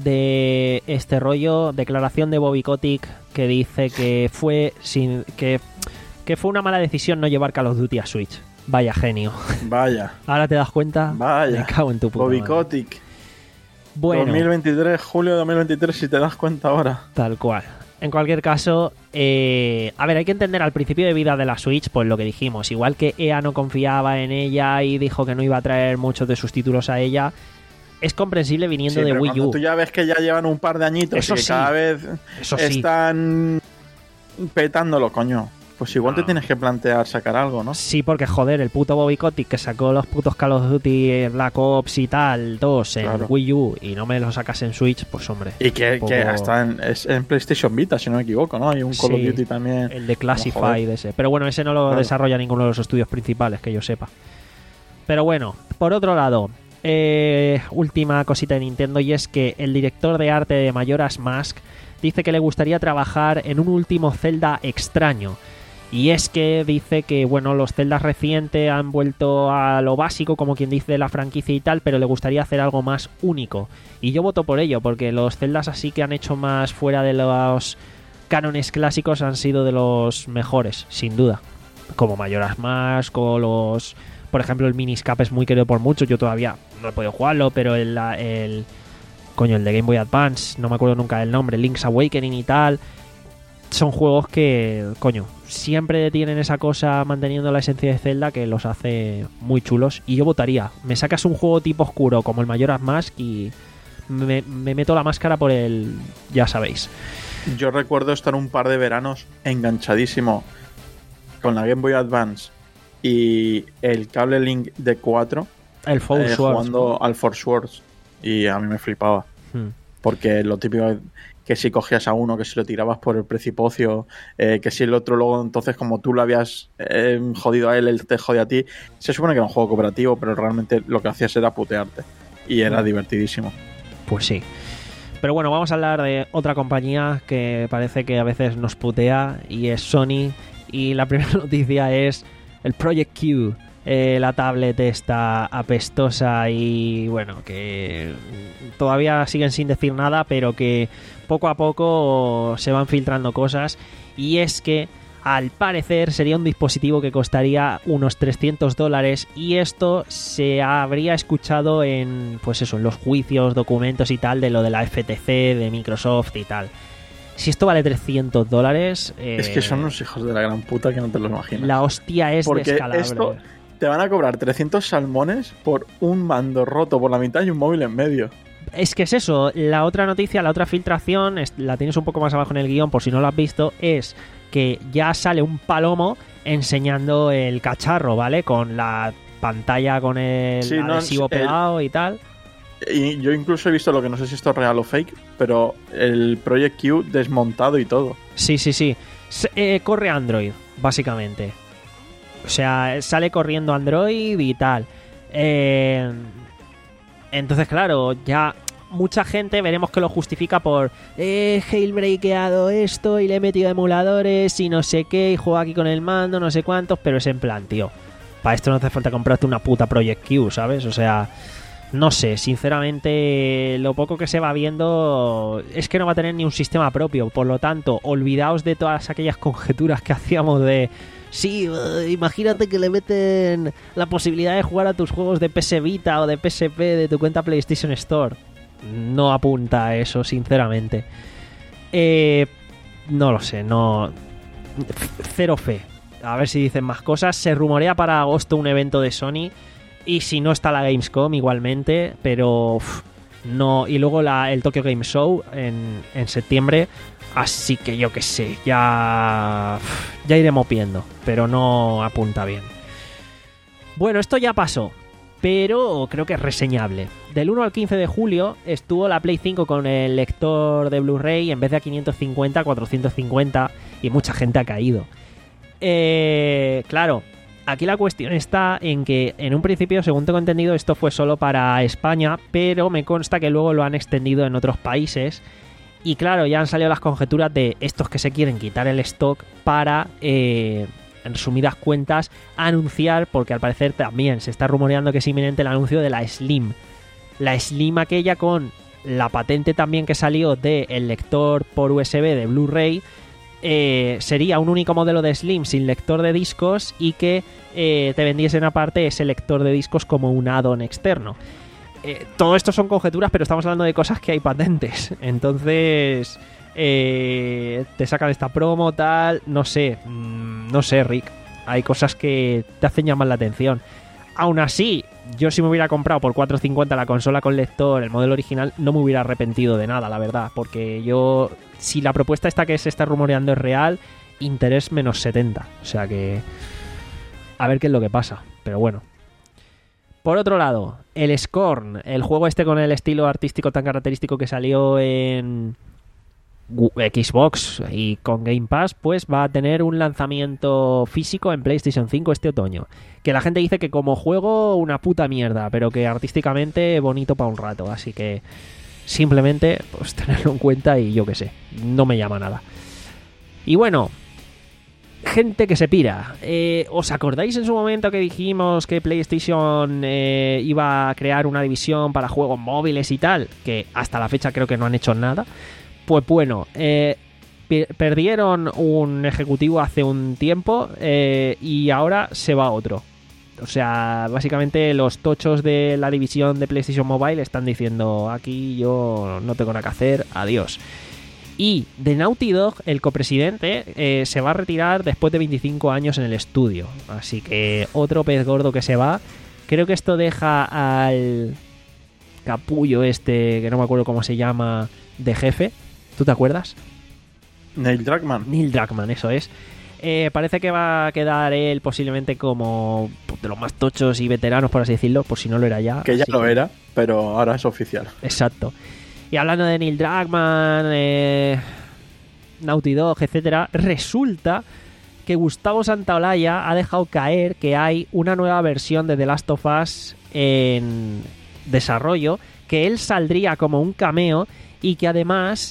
de este rollo. Declaración de Bobby Kotick, que dice que fue sin que, que fue una mala decisión no llevar Call of Duty a Switch. Vaya genio. Vaya. ¿Ahora te das cuenta? Vaya. Me cago en tu puta Bobby madre. Kotick. Bueno. dos mil veintitrés, julio de dos mil veintitrés, si te das cuenta ahora. Tal cual. En cualquier caso, eh, a ver, hay que entender al principio de vida de la Switch, pues lo que dijimos. Igual que E A no confiaba en ella y dijo que no iba a traer muchos de sus títulos a ella, es comprensible viniendo Sí, de pero Wii U. Tú ya ves que ya llevan un par de añitos Eso y que sí. cada vez Eso sí. están petándolo, coño. Pues igual Ah. te tienes que plantear sacar algo, ¿no? Sí, porque joder, el puto Bobby Kotick que sacó los putos Call of Duty, Black Ops y tal, dos en Claro. Wii U y no me los sacas en Switch, pues hombre. Y que, poco- que hasta en, es en PlayStation Vita, si no me equivoco, ¿no? Hay un Call Sí, of Duty también. El de Classified joder. ese. Pero bueno, ese no lo Claro. desarrolla ninguno de los estudios principales, que yo sepa. Pero bueno, por otro lado, eh, última cosita de Nintendo, y es que el director de arte de Majora's Mask dice que le gustaría trabajar en un último Zelda extraño. Y es que dice que, bueno, los Zeldas recientes han vuelto a lo básico, como quien dice, de la franquicia y tal, pero le gustaría hacer algo más único. Y yo voto por ello, porque los Zeldas así que han hecho más fuera de los cánones clásicos han sido de los mejores, sin duda. Como Majora's Mask o los... Por ejemplo, el Miniscape es muy querido por muchos. Yo todavía no he podido jugarlo, pero el... el coño, el de Game Boy Advance, no me acuerdo nunca del nombre, Link's Awakening y tal... Son juegos que, coño, siempre tienen esa cosa manteniendo la esencia de Zelda que los hace muy chulos. Y yo votaría. Me sacas un juego tipo oscuro como el Majora's Mask y me, me meto la máscara por el... Ya sabéis. Yo recuerdo estar un par de veranos enganchadísimo con la Game Boy Advance y el cable Link de cuatro El Force eh, Wars. jugando al Force Wars. Y a mí me flipaba. Hmm. Porque lo típico que si cogías a uno, que si lo tirabas por el precipicio, eh, que si el otro luego, entonces como tú lo habías eh, jodido a él, él te jodía a ti. Se supone que era un juego cooperativo, pero realmente lo que hacías era putearte. Y era divertidísimo. Pues sí. Pero bueno, vamos a hablar de otra compañía que parece que a veces nos putea y es Sony. Y la primera noticia es el Project Q. Eh, la tablet esta apestosa y bueno, que todavía siguen sin decir nada, pero que poco a poco se van filtrando cosas. Y es que al parecer sería un dispositivo que costaría unos trescientos dólares, y esto se habría escuchado en, pues eso, en los juicios, documentos y tal de lo de la F T C, de Microsoft y tal. Si esto vale trescientos dólares... Eh, es que son unos hijos de la gran puta que no te lo imaginas. La hostia es Porque descalable. esto te van a cobrar trescientos salmones por un mando roto por la mitad y un móvil en medio. Es que es eso, la otra noticia, la otra filtración, es, la tienes un poco más abajo en el guión por si no lo has visto, es que ya sale un palomo enseñando el cacharro, ¿vale? Con la pantalla, con el Sí, no, adhesivo el- pegado y tal. Y yo incluso he visto lo que no sé si esto es real o fake, pero el Project Q desmontado y todo. Sí, sí, sí. Se- eh, corre Android, básicamente. O sea, sale corriendo Android y tal. Eh, entonces, claro, ya mucha gente veremos que lo justifica por eh, jailbreakeado esto y le he metido emuladores y no sé qué y juego aquí con el mando, no sé cuántos, pero es en plan, tío, para esto no hace falta comprarte una puta Project Q, ¿sabes? O sea, no sé, sinceramente lo poco que se va viendo es que no va a tener ni un sistema propio, por lo tanto, olvidaos de todas aquellas conjeturas que hacíamos de sí, uh, imagínate que le meten la posibilidad de jugar a tus juegos de P S Vita o de P S P de tu cuenta PlayStation Store. No apunta a eso, sinceramente. Eh, no lo sé, no. Cero fe. A ver si dicen más cosas. Se rumorea para agosto un evento de Sony. Y si no está la Gamescom, igualmente. Pero uf, no. Y luego la, el Tokyo Game Show en, en septiembre. Así que yo qué sé. Ya. Ya iremos viendo. Pero no apunta bien. Bueno, esto ya pasó. Pero creo que es reseñable. Del uno al quince de julio estuvo la Play cinco con el lector de Blu-ray en vez de a quinientos cincuenta, cuatrocientos cincuenta y mucha gente ha caído. Eh, claro, aquí la cuestión está en que en un principio, según tengo entendido, esto fue solo para España, pero me consta que luego lo han extendido en otros países. Y claro, ya han salido las conjeturas de estos que se quieren quitar el stock para... Eh, en resumidas cuentas, anunciar, porque al parecer también se está rumoreando que es inminente el anuncio de la Slim. La Slim aquella con la patente también que salió del lector por U S B de Blu-ray, eh, sería un único modelo de Slim sin lector de discos y que eh, te vendiesen aparte ese lector de discos como un add-on externo. Eh, todo esto son conjeturas, pero estamos hablando de cosas que hay patentes. Entonces... Eh, te sacan esta promo, tal, no sé, mmm, no sé, Rick, hay cosas que te hacen llamar la atención. Aún así, yo si me hubiera comprado por cuatro cincuenta la consola con lector, el modelo original, no me hubiera arrepentido de nada, la verdad, porque yo, si la propuesta esta que se está rumoreando es real, interés menos setenta, o sea que a ver qué es lo que pasa, pero bueno. Por otro lado, el Scorn, el juego este con el estilo artístico tan característico que salió en Xbox y con Game Pass, pues va a tener un lanzamiento físico en PlayStation cinco este otoño, que la gente dice que como juego una puta mierda, pero que artísticamente bonito para un rato, así que simplemente pues tenerlo en cuenta y yo qué sé, no me llama nada. Y bueno, gente que se pira, eh, ¿os acordáis en su momento que dijimos que PlayStation eh, iba a crear una división para juegos móviles y tal? Que hasta la fecha creo que no han hecho nada. Pues bueno, eh, perdieron un ejecutivo hace un tiempo eh, y ahora se va otro. O sea, básicamente los tochos de la división de PlayStation Mobile están diciendo aquí yo no tengo nada que hacer, adiós. Y de Naughty Dog, el copresidente, eh, se va a retirar después de veinticinco años en el estudio. Así que otro pez gordo que se va. Creo que esto deja al capullo este, que no me acuerdo cómo se llama, de jefe. ¿Tú te acuerdas? Neil Druckmann. Neil Druckmann, eso es. Eh, parece que va a quedar él posiblemente como de los más tochos y veteranos, por así decirlo, por si no lo era ya. Que ya lo que... era, pero ahora es oficial. Exacto. Y hablando de Neil Druckmann, eh, Naughty Dog, etcétera, resulta que Gustavo Santaolalla ha dejado caer que hay una nueva versión de The Last of Us en desarrollo, que él saldría como un cameo y que además...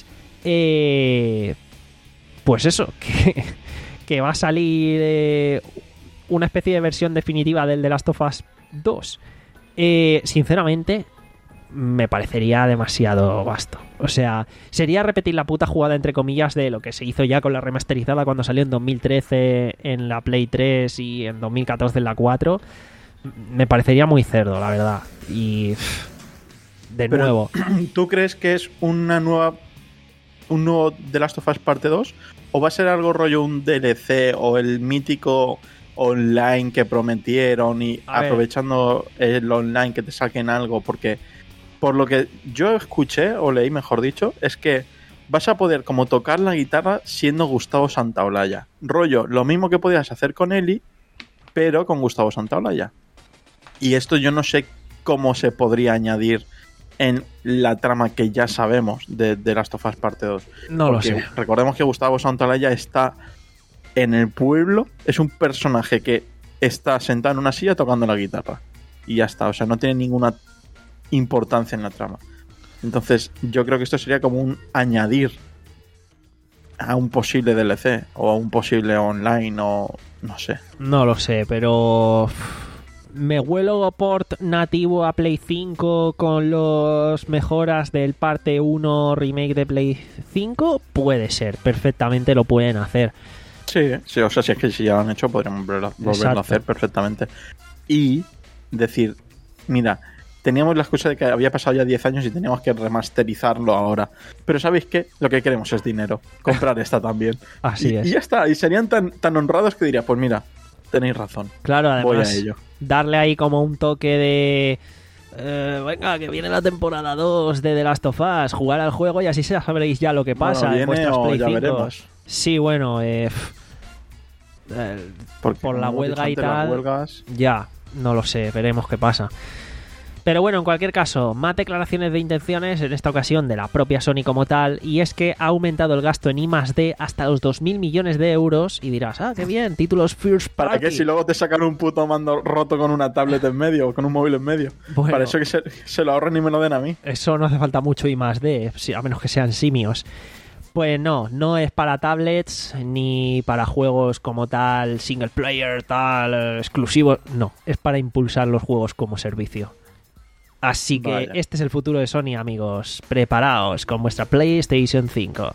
Eh, pues eso, que, que va a salir eh, una especie de versión definitiva del The Last of Us dos. Eh, sinceramente, me parecería demasiado vasto. O sea, sería repetir la puta jugada, entre comillas, de lo que se hizo ya con la remasterizada cuando salió en dos mil trece en la Play tres y en dos mil catorce en la cuatro. Me parecería muy cerdo, la verdad. Y... de Pero, nuevo... ¿tú crees que es una nueva... un nuevo The Last of Us parte dos? ¿O va a ser algo rollo un D L C o el mítico online que prometieron y a aprovechando ver. el online que te saquen algo? Porque por lo que yo escuché o leí, mejor dicho, es que vas a poder como tocar la guitarra siendo Gustavo Santaolalla. Rollo, lo mismo que podías hacer con Eli, pero con Gustavo Santaolalla. Y esto yo no sé cómo se podría añadir en la trama que ya sabemos de, de Last of Us parte dos. No Porque lo sé. Recordemos que Gustavo Santaolalla está en el pueblo, es un personaje que está sentado en una silla tocando la guitarra. Y ya está, o sea, no tiene ninguna importancia en la trama. Entonces, yo creo que esto sería como un añadir a un posible D L C o a un posible online o no sé. No lo sé, pero me huelo port nativo a Play cinco con las mejoras del parte uno remake de Play cinco. Puede ser, perfectamente lo pueden hacer. Sí, sí, o sea, si es que si ya lo han hecho, podrían volverlo, volverlo a hacer perfectamente. Y decir, mira, teníamos la excusa de que había pasado ya diez años y teníamos que remasterizarlo ahora. Pero ¿sabéis qué? Lo que queremos es dinero. Comprar esta también. Así y, es. Y ya está. Y serían tan, tan honrados que diría, pues mira, tenéis razón. Claro, además, voy a ello. Darle ahí como un toque de... Eh, venga, que viene la temporada dos de The Last of Us, jugar al juego y así sabréis ya lo que pasa bueno, en vuestras Play ya cinco. Veremos. Sí, bueno, eh, eh, por la huelga y tal, huelgas... ya, no lo sé, veremos qué pasa. Pero bueno, en cualquier caso, más declaraciones de intenciones, en esta ocasión de la propia Sony como tal, y es que ha aumentado el gasto en I más D hasta los dos mil millones de euros, y dirás, ah, qué bien, títulos First Party. ¿Para qué si luego te sacan un puto mando roto con una tablet en medio o con un móvil en medio? Bueno, para eso que se, se lo ahorren y me lo den a mí. Eso no hace falta mucho I más D, a menos que sean simios. Pues no, no es para tablets ni para juegos como tal, single player, tal, eh, exclusivos. No, es para impulsar los juegos como servicio. Así que Vaya. Este es el futuro de Sony, amigos. Preparaos con vuestra PlayStation cinco.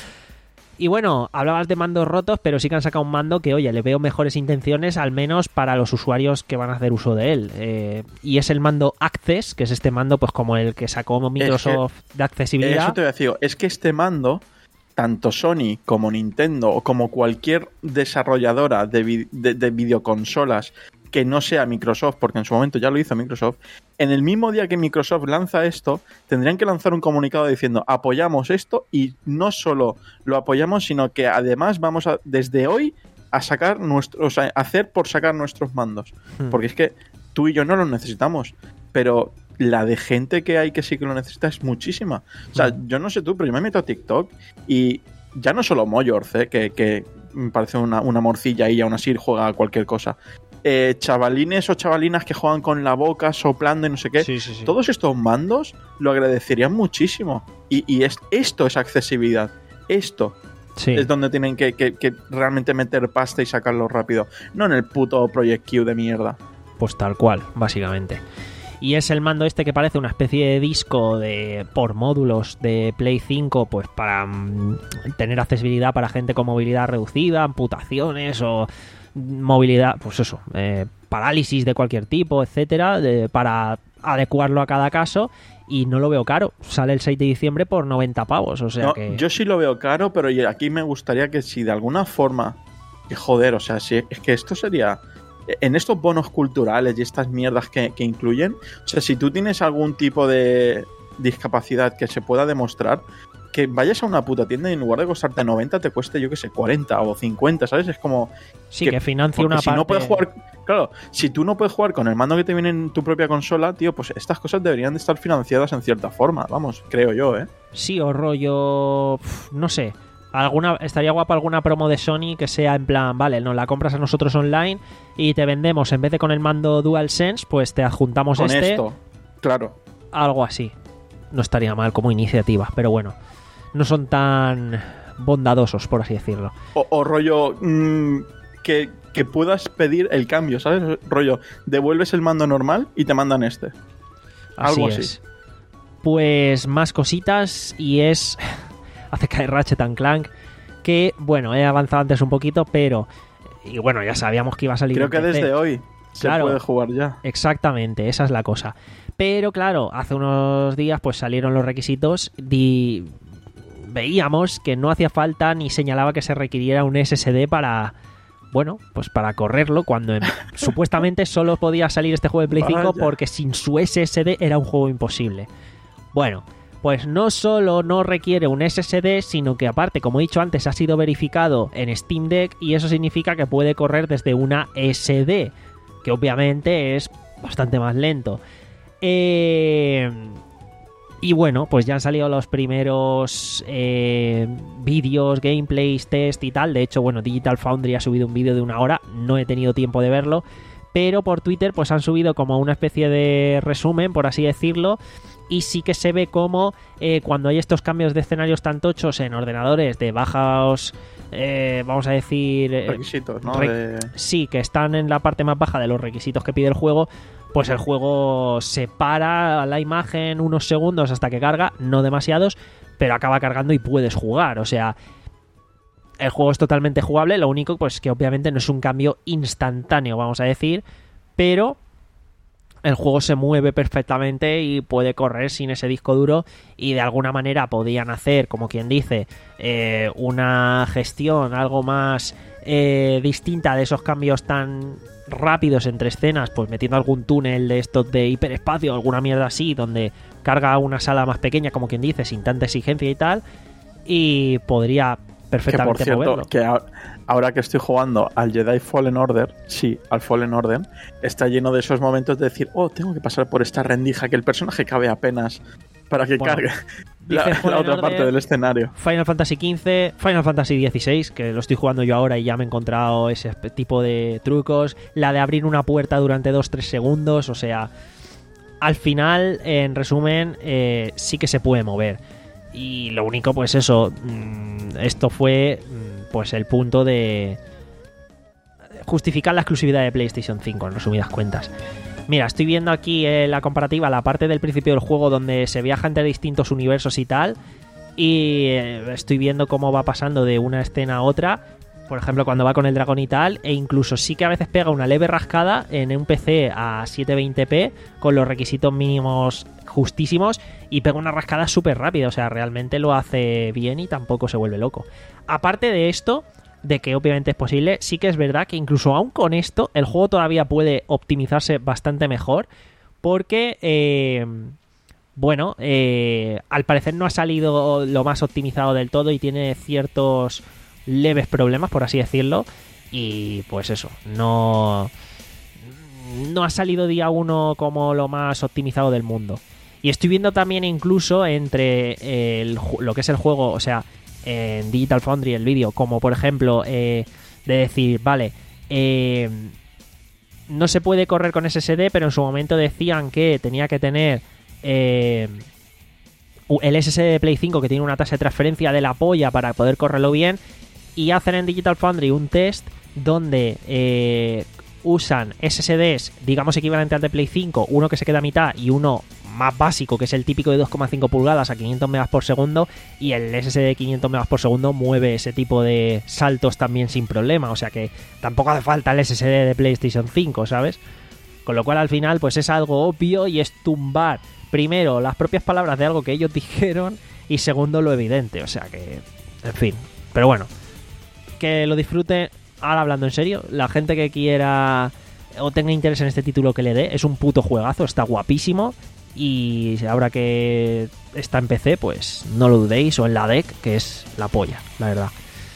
Y bueno, hablabas de mandos rotos, pero sí que han sacado un mando que, oye, le veo mejores intenciones, al menos para los usuarios que van a hacer uso de él. Eh, y es el mando Access, que es este mando pues como el que sacó Microsoft es que, de accesibilidad. Eso te voy a decir, es que este mando, tanto Sony como Nintendo o como cualquier desarrolladora de, vi- de, de videoconsolas que no sea Microsoft, porque en su momento ya lo hizo Microsoft, en el mismo día que Microsoft lanza esto, tendrían que lanzar un comunicado diciendo apoyamos esto, y no solo lo apoyamos, sino que además vamos a, desde hoy, a sacar nuestros, o sea, hacer por sacar nuestros mandos. Hmm. Porque es que tú y yo no los necesitamos, pero la de gente que hay que sí que lo necesita es muchísima. O sea, Hmm. yo no sé tú, pero yo me meto a TikTok y ya no solo Moyorz, ¿eh? que, que me parece una, una morcilla y aún así juega a cualquier cosa. Eh, chavalines o chavalinas que juegan con la boca, soplando y no sé qué. Sí, sí, sí. Todos estos mandos lo agradecerían muchísimo. Y, y es, esto es accesibilidad. Esto Sí. es donde tienen que, que, que realmente meter pasta y sacarlo rápido. No en el puto Project Q de mierda. Pues tal cual, básicamente. Y es el mando este que parece una especie de disco de por módulos de Play cinco, pues para mm, tener accesibilidad para gente con movilidad reducida, amputaciones o movilidad, pues eso, eh, parálisis de cualquier tipo, etcétera, de, para adecuarlo a cada caso. Y no lo veo caro. Sale el seis de diciembre por noventa pavos, o sea No, que... yo sí lo veo caro, pero aquí me gustaría que si de alguna forma... Que joder, o sea, si es que esto sería... En estos bonos culturales y estas mierdas que, que incluyen, o sea, si tú tienes algún tipo de discapacidad que se pueda demostrar, que vayas a una puta tienda y en lugar de costarte noventa te cueste, yo que sé, cuarenta o cincuenta, ¿sabes? Es como... Sí, que, que financie una si parte... no puedes jugar... Claro, si tú no puedes jugar con el mando que te viene en tu propia consola, tío, pues estas cosas deberían de estar financiadas en cierta forma, vamos, creo yo, ¿eh? Sí, o rollo... No sé... Alguna, estaría guapa alguna promo de Sony que sea en plan, vale, nos la compras a nosotros online y te vendemos, en vez de con el mando DualSense, pues te adjuntamos Con este. esto, claro. Algo así. No estaría mal como iniciativa, pero bueno, no son tan bondadosos, por así decirlo. O, o rollo mmm, que, que puedas pedir el cambio, ¿sabes? Rollo, devuelves el mando normal y te mandan este. Así Algo es. así. Pues más cositas y es... hace caer Ratchet and Clank, que, bueno, he avanzado antes un poquito, pero... Y bueno, ya sabíamos que iba a salir Creo en que P C. desde hoy se Claro. puede jugar ya. Exactamente, esa es la cosa. Pero claro, hace unos días pues salieron los requisitos y veíamos que no hacía falta ni señalaba que se requiriera un S S D para... Bueno, pues para correrlo, cuando en- supuestamente solo podía salir este juego de Play cinco Vaya. porque sin su S S D era un juego imposible. Bueno, pues no solo no requiere un S S D, sino que aparte, como he dicho antes, ha sido verificado en Steam Deck y eso significa que puede correr desde una S D, que obviamente es bastante más lento. Eh... Y bueno, pues ya han salido los primeros eh, vídeos, gameplays, test y tal. De hecho, bueno, Digital Foundry ha subido un vídeo de una hora. No he tenido tiempo de verlo. Pero por Twitter pues han subido como una especie de resumen, por así decirlo. Y sí que se ve como eh, cuando hay estos cambios de escenarios tan tochos en ordenadores de bajos, eh, vamos a decir... requisitos, ¿no? Re- De... Sí, que están en la parte más baja de los requisitos que pide el juego, pues el juego se para la imagen unos segundos hasta que carga, no demasiados, pero acaba cargando y puedes jugar. O sea, el juego es totalmente jugable, lo único pues que obviamente no es un cambio instantáneo, vamos a decir, pero... el juego se mueve perfectamente y puede correr sin ese disco duro y de alguna manera podían hacer, como quien dice, eh, una gestión algo más eh, distinta de esos cambios tan rápidos entre escenas, pues metiendo algún túnel de estos de hiperespacio o alguna mierda así, donde carga una sala más pequeña, como quien dice, sin tanta exigencia y tal, y podría perfectamente que por cierto, moverlo. Que a- ahora que estoy jugando al Jedi Fallen Order, sí, al Fallen Order, está lleno de esos momentos de decir, oh, tengo que pasar por esta rendija que el personaje cabe apenas para que Bueno, cargue la, dice Fallen la otra Order, parte del escenario. Final Fantasy quince, Final Fantasy dieciséis, que lo estoy jugando yo ahora y ya me he encontrado ese tipo de trucos, la de abrir una puerta durante dos tres segundos, o sea, al final, en resumen, eh, sí que se puede mover. Y lo único, pues eso, mmm, esto fue mmm, pues el punto de justificar la exclusividad de PlayStation cinco, en resumidas cuentas. Mira, estoy viendo aquí eh, la comparativa, la parte del principio del juego donde se viaja entre distintos universos y tal, y eh, estoy viendo cómo va pasando de una escena a otra, por ejemplo cuando va con el dragón y tal, e incluso sí que a veces pega una leve rascada en un P C a setecientos veinte p con los requisitos mínimos justísimos y pega una rascada súper rápida, o sea, realmente lo hace bien y tampoco se vuelve loco. Aparte de esto, de que obviamente es posible, sí que es verdad que incluso aún con esto el juego todavía puede optimizarse bastante mejor porque, eh, bueno, eh, al parecer no ha salido lo más optimizado del todo y tiene ciertos leves problemas, por así decirlo, y pues eso, no, no ha salido día uno como lo más optimizado del mundo. Y estoy viendo también incluso entre el, lo que es el juego, o sea, en Digital Foundry el vídeo, como por ejemplo eh, de decir, vale, eh, no se puede correr con S S D, pero en su momento decían que tenía que tener eh, el S S D de Play cinco que tiene una tasa de transferencia de la polla para poder correrlo bien, y hacen en Digital Foundry un test donde eh, usan S S Ds, digamos equivalente al de Play cinco, uno que se queda a mitad y uno más básico, que es el típico de dos coma cinco pulgadas a quinientos megas por segundo, y el S S D de quinientos megas por segundo mueve ese tipo de saltos también sin problema, o sea que tampoco hace falta el S S D de PlayStation cinco, ¿sabes? Con lo cual al final pues es algo obvio y es tumbar primero las propias palabras de algo que ellos dijeron y segundo lo evidente, o sea que, en fin, pero bueno, que lo disfrute. Ahora hablando en serio, la gente que quiera o tenga interés en este título que le dé, es un puto juegazo, está guapísimo, y ahora que está en P C, pues no lo dudéis, o en la D E C, que es la polla, la verdad.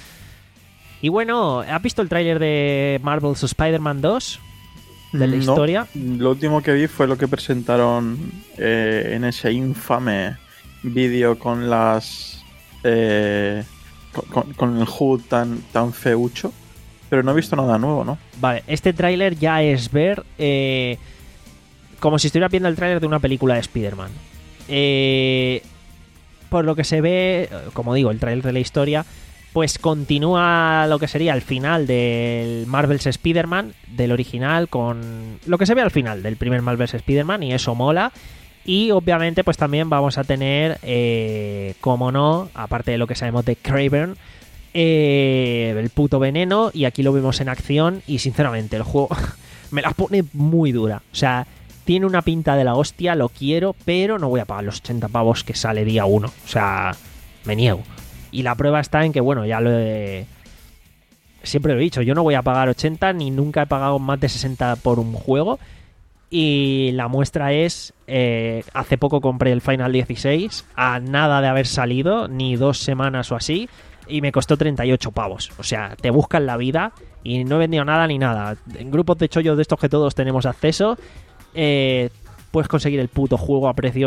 Y bueno, ¿has visto el tráiler de Marvel's Spider-Man dos? De la No, historia. Lo último que vi fue lo que presentaron eh, en ese infame vídeo con las eh, con, con el H U D tan, tan feucho, pero no he visto nada nuevo, ¿no? Vale, este tráiler ya es ver eh, como si estuviera viendo el tráiler de una película de Spider-Man. Eh, por lo que se ve, como digo, el tráiler de la historia, pues continúa lo que sería el final del Marvel's Spider-Man, del original, con lo que se ve al final del primer Marvel's Spider-Man, y eso mola. Y obviamente pues también vamos a tener, eh, como no, aparte de lo que sabemos de Kraven, eh, el puto veneno, y aquí lo vemos en acción, y sinceramente el juego me la pone muy dura. O sea, tiene una pinta de la hostia, lo quiero, pero no voy a pagar los ochenta pavos que sale día uno. O sea, me niego. Y la prueba está en que, bueno, ya lo he... Siempre lo he dicho, yo no voy a pagar ochenta, ni nunca he pagado más de sesenta por un juego. Y la muestra es, eh, hace poco compré el Final dieciséis, a nada de haber salido, ni dos semanas o así, y me costó treinta y ocho pavos. O sea, te buscan la vida, y no he vendido nada ni nada. En grupos de chollos de estos que todos tenemos acceso, eh, puedes conseguir el puto juego a precios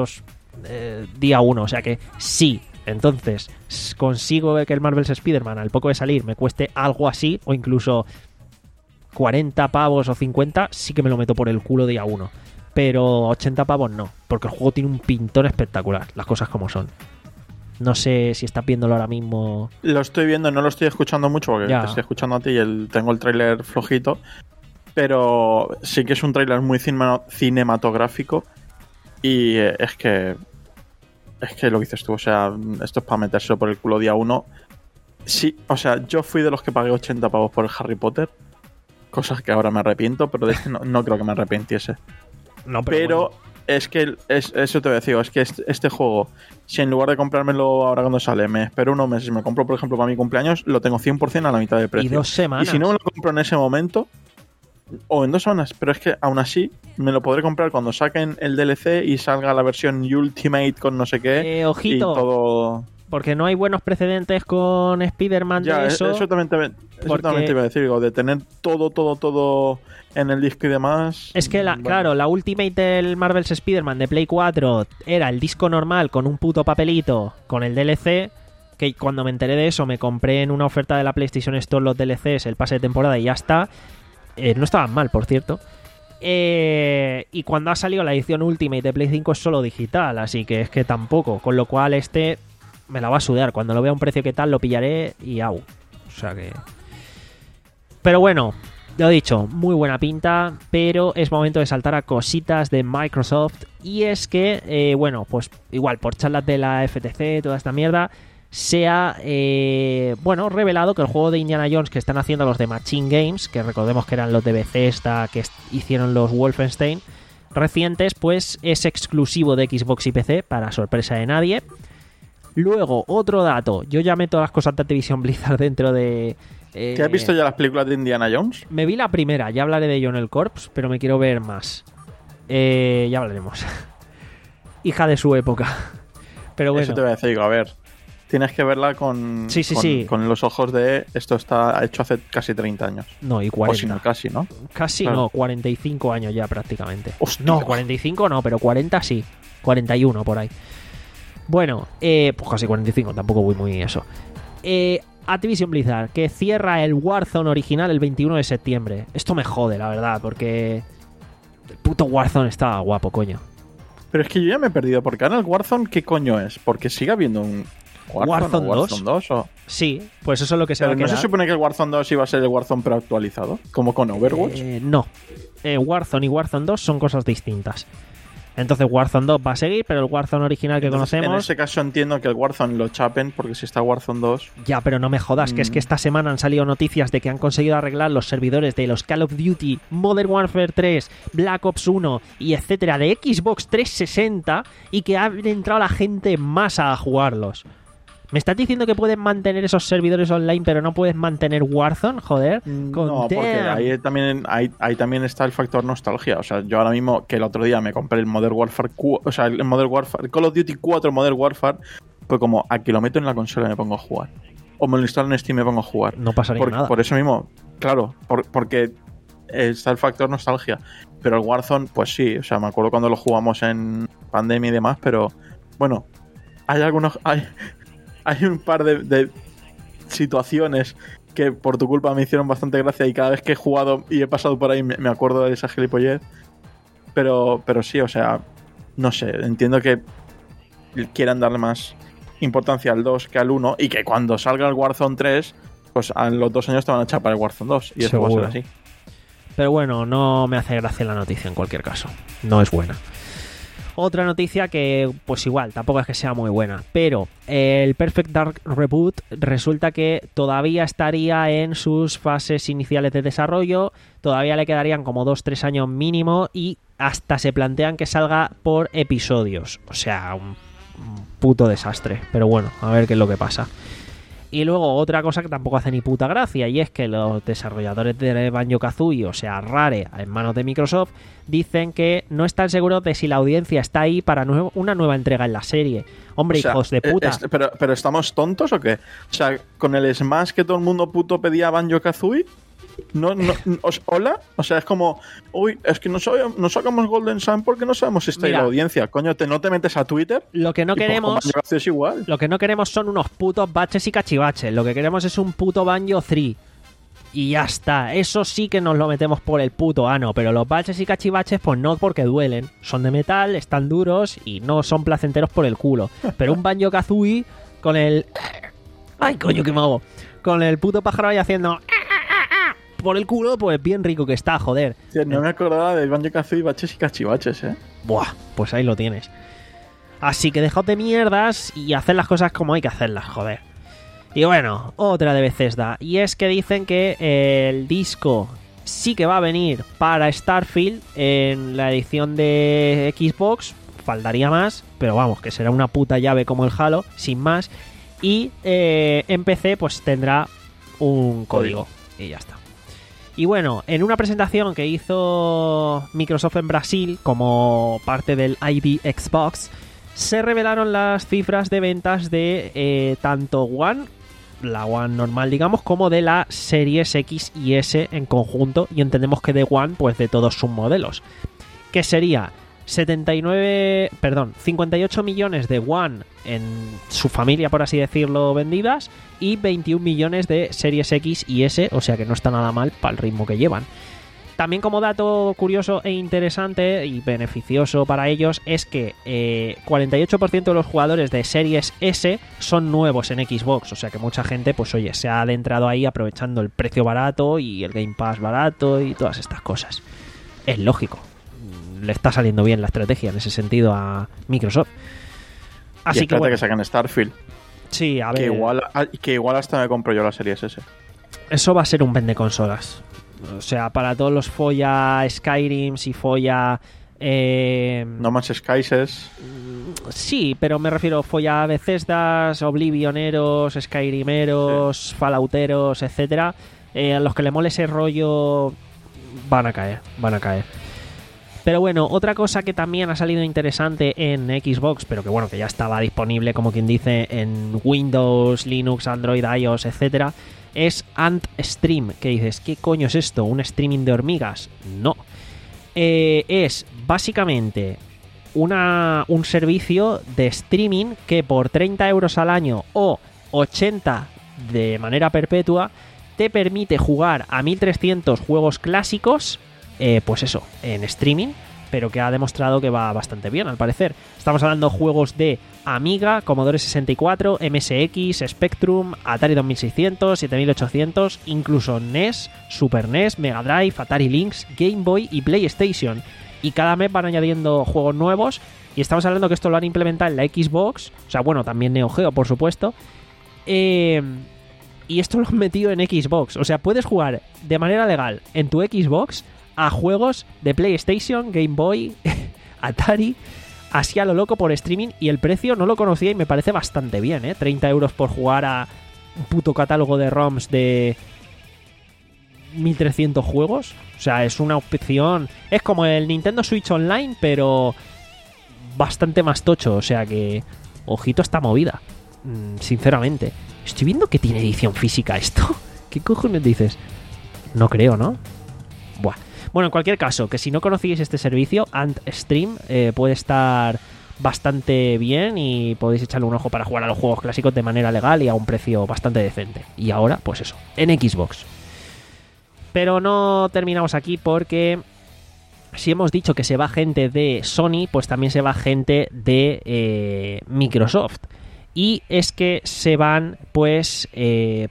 eh, día uno, o sea que sí. Entonces, consigo que el Marvel's Spider-Man al poco de salir me cueste algo así, o incluso cuarenta pavos o cincuenta, sí que me lo meto por el culo día uno. Pero ochenta pavos no, porque el juego tiene un pintón espectacular, las cosas como son. No sé si estás viéndolo ahora mismo. Lo estoy viendo, no lo estoy escuchando mucho porque ya. te estoy escuchando a ti y el, tengo el tráiler flojito. Pero sí que es un tráiler muy cinema, cinematográfico. Y eh, es que... Es que lo que dices tú, o sea, esto es para metérselo por el culo día uno. Sí, o sea, yo fui de los que pagué ochenta pavos por el Harry Potter. Cosas que ahora me arrepiento, pero de este no, no creo que me arrepintiese. No, pero pero bueno. Es que, es, eso te voy a decir, es que este, este juego, si en lugar de comprármelo ahora cuando sale, me espero unos meses y me compro, por ejemplo, para mi cumpleaños, lo tengo cien por ciento a la mitad de precio. Y dos semanas. Y si no me lo compro en ese momento, o en dos semanas, pero es que aún así me lo podré comprar cuando saquen el D L C y salga la versión Ultimate con no sé qué. Eh, ojito. Y todo... Porque no hay buenos precedentes con Spider-Man Ya, de eso. eso también te, eso porque... también te iba a decir, digo, de tener todo, todo, todo en el disco y demás. Es que, la, bueno. claro, la Ultimate del Marvel's Spider-Man de Play cuatro era el disco normal con un puto papelito con el D L C, que cuando me enteré de eso me compré en una oferta de la PlayStation Store los D L Cs, el pase de temporada y ya está. Eh, no estaban mal, por cierto. Eh, y cuando ha salido la edición Ultimate de Play cinco es solo digital, así que es que tampoco. Con lo cual este me la va a sudar. Cuando lo vea a un precio que tal, lo pillaré y au. O sea que... Pero bueno, lo he dicho, muy buena pinta, pero es momento de saltar a cositas de Microsoft. Y es que, eh, bueno, pues igual por charlas de la F T C, toda esta mierda, se ha, eh, bueno, revelado que el juego de Indiana Jones que están haciendo los de Machine Games, que recordemos que eran los de Bethesda, que hicieron los Wolfenstein recientes, pues es exclusivo de Xbox y P C, para sorpresa de nadie. Luego, otro dato, yo ya meto las cosas de Activision Blizzard dentro de... Eh, ¿Te has visto ya las películas de Indiana Jones? Me vi la primera, ya hablaré de John el Corps, pero me quiero ver más. Eh, ya hablaremos. Hija de su época. Pero bueno. Eso te voy a decir, digo, a ver, tienes que verla con, sí, sí, con, sí. con los ojos de esto está hecho hace casi treinta años. No, y cuarenta. O si no, casi, ¿no? Casi claro. No, cuarenta y cinco años ya prácticamente. Hostia. No, cuarenta y cinco no, pero cuarenta sí. cuarenta y uno por ahí. Bueno, eh, pues casi cuarenta y cinco, tampoco voy muy eso. Eh, Activision Blizzard, que cierra el Warzone original el veintiuno de septiembre. Esto me jode, la verdad, porque el puto Warzone estaba guapo, coño. Pero es que yo ya me he perdido, porque ahora el Warzone, ¿qué coño es? Porque sigue habiendo un Warzone, Warzone, o Warzone dos. dos o... Sí, pues eso es lo que se Pero va a ¿no quedar. se supone que el Warzone dos iba a ser el Warzone pero actualizado? Como con Overwatch. Eh, no. Eh, Warzone y Warzone dos son cosas distintas. Entonces Warzone dos va a seguir, pero el Warzone original que Entonces, conocemos... en ese caso entiendo que el Warzone lo chapen, porque si está Warzone dos... Ya, pero no me jodas, mm. que es que esta semana han salido noticias de que han conseguido arreglar los servidores de los Call of Duty, Modern Warfare tres, Black Ops uno y etcétera de Xbox trescientos sesenta y que ha entrado la gente en masa a jugarlos. ¿Me estás diciendo que puedes mantener esos servidores online pero no puedes mantener Warzone? Joder. Con no, porque ahí también, ahí, ahí también está el factor nostalgia. O sea, yo ahora mismo, que el otro día me compré el Modern Warfare, o sea, el Modern Warfare, Call of Duty cuatro Modern Warfare, pues como aquí lo meto en la consola y me pongo a jugar. O me lo instalo en Steam y me pongo a jugar. No pasaría por, nada. Por eso mismo, claro, por, porque está el factor nostalgia. Pero el Warzone, pues sí, o sea, me acuerdo cuando lo jugamos en pandemia y demás, pero bueno, hay algunos... Hay, Hay un par de, de situaciones que por tu culpa me hicieron bastante gracia y cada vez que he jugado y he pasado por ahí me, me acuerdo de esa gilipollez. Pero, pero sí, o sea, no sé, entiendo que quieran darle más importancia al dos que al uno y que cuando salga el Warzone tres, pues a los dos años te van a echar para el Warzone dos y eso Seguro. va a ser así. Pero bueno, no me hace gracia la noticia en cualquier caso. No es buena. Otra noticia que, pues igual, tampoco es que sea muy buena, pero el Perfect Dark Reboot resulta que todavía estaría en sus fases iniciales de desarrollo, todavía le quedarían como dos tres años mínimo y hasta se plantean que salga por episodios. O sea, un, un puto desastre, pero bueno, a ver qué es lo que pasa. Y luego otra cosa que tampoco hace ni puta gracia, y es que los desarrolladores de Banjo-Kazooie, o sea, Rare, en manos de Microsoft, dicen que no están seguros de si la audiencia está ahí para nuevo, una nueva entrega en la serie. Hombre, o sea, hijos de puta. Es, pero, ¿Pero estamos tontos o qué? O sea, con el Smash que todo el mundo puto pedía Banjo-Kazooie, No, no, os, ¿Hola? O sea, es como, uy, es que no, sabemos, no sacamos Golden Sun porque no sabemos si está ahí la audiencia. Coño, te, no te metes a Twitter. Lo que no queremos es igual. Lo que no queremos son unos putos baches y cachivaches. Lo que queremos es un puto Banjo tres. Y ya está. Eso sí que nos lo metemos por el puto ano. Pero los baches y cachivaches, pues no, porque duelen. Son de metal, están duros y no son placenteros por el culo. Pero un Banjo Kazooie con el... Ay, coño, qué mago. Con el puto pájaro ahí haciendo... por el culo, pues bien rico que está, joder. Sí, no me acordaba del Banjo Kazooie baches y cachivaches, eh. Buah, pues ahí lo tienes. Así que dejad de mierdas y haced las cosas como hay que hacerlas, joder. Y bueno, otra de Bethesda. Y es que dicen que el disco sí que va a venir para Starfield en la edición de Xbox. Faltaría más, pero vamos, que será una puta llave como el Halo, sin más. Y eh, en P C pues tendrá un código. Y ya está. Y bueno, en una presentación que hizo Microsoft en Brasil como parte del I D Xbox, se revelaron las cifras de ventas de eh, tanto One, la One normal digamos, como de la Series X y S en conjunto, y entendemos que de One pues de todos sus modelos, que sería setenta y nueve, perdón, cincuenta y ocho millones de One en su familia, por así decirlo, vendidas, y veintiún millones de Series X y S, o sea que no está nada mal para el ritmo que llevan. También como dato curioso e interesante y beneficioso para ellos es que eh, cuarenta y ocho por ciento de los jugadores de Series S son nuevos en Xbox, o sea que mucha gente pues oye, se ha adentrado ahí aprovechando el precio barato y el Game Pass barato y todas estas cosas. Es lógico. Le está saliendo bien la estrategia en ese sentido a Microsoft. Así y que bueno, que sacan Starfield. Sí, a ver. Que igual, que igual hasta me compro yo la Series S. Eso va a ser un vende consolas. O sea, para todos los folla Skyrims y folla... Eh, No Man's Skies. Sí, pero me refiero folla Bethesdas, Oblivioneros, Skyrimeros, sí. Fallouteros, etcétera. Eh, a los que le mole ese rollo van a caer, van a caer. Pero bueno, otra cosa que también ha salido interesante en Xbox, pero que bueno, que ya estaba disponible, como quien dice, en Windows, Linux, Android, iOS, etcétera, es AntStream. Que dices, ¿qué coño es esto? ¿Un streaming de hormigas? No. Eh, es básicamente una, un servicio de streaming que por treinta euros al año o ochenta de manera perpetua te permite jugar a mil trescientos juegos clásicos. Eh, pues eso, en streaming, pero que ha demostrado que va bastante bien, al parecer. Estamos hablando de juegos de Amiga, Commodore sesenta y cuatro, M S X, Spectrum, Atari dos mil seiscientos, siete mil ochocientos, incluso N E S, Super N E S, Mega Drive, Atari Lynx, Game Boy y PlayStation. Y cada mes van añadiendo juegos nuevos, y estamos hablando que esto lo han implementado en la Xbox, o sea, bueno, también Neo Geo, por supuesto. Eh... Y esto lo han metido en Xbox, o sea, puedes jugar de manera legal en tu Xbox a juegos de PlayStation, Game Boy, Atari, así a lo loco por streaming, y el precio no lo conocía y me parece bastante bien, ¿eh? treinta euros por jugar a un puto catálogo de ROMs de mil trescientos juegos. O sea, es una opción... Es como el Nintendo Switch Online, pero bastante más tocho, o sea que... Ojito esta movida, sinceramente. Estoy viendo que tiene edición física esto. ¿Qué cojones dices? No creo, ¿no? Buah. Bueno, en cualquier caso, que si no conocíais este servicio, AntStream, eh, puede estar bastante bien y podéis echarle un ojo para jugar a los juegos clásicos de manera legal y a un precio bastante decente. Y ahora, pues eso, en Xbox. Pero no terminamos aquí porque si hemos dicho que se va gente de Sony, pues también se va gente de eh, Microsoft. Y es que se van, pues, eh,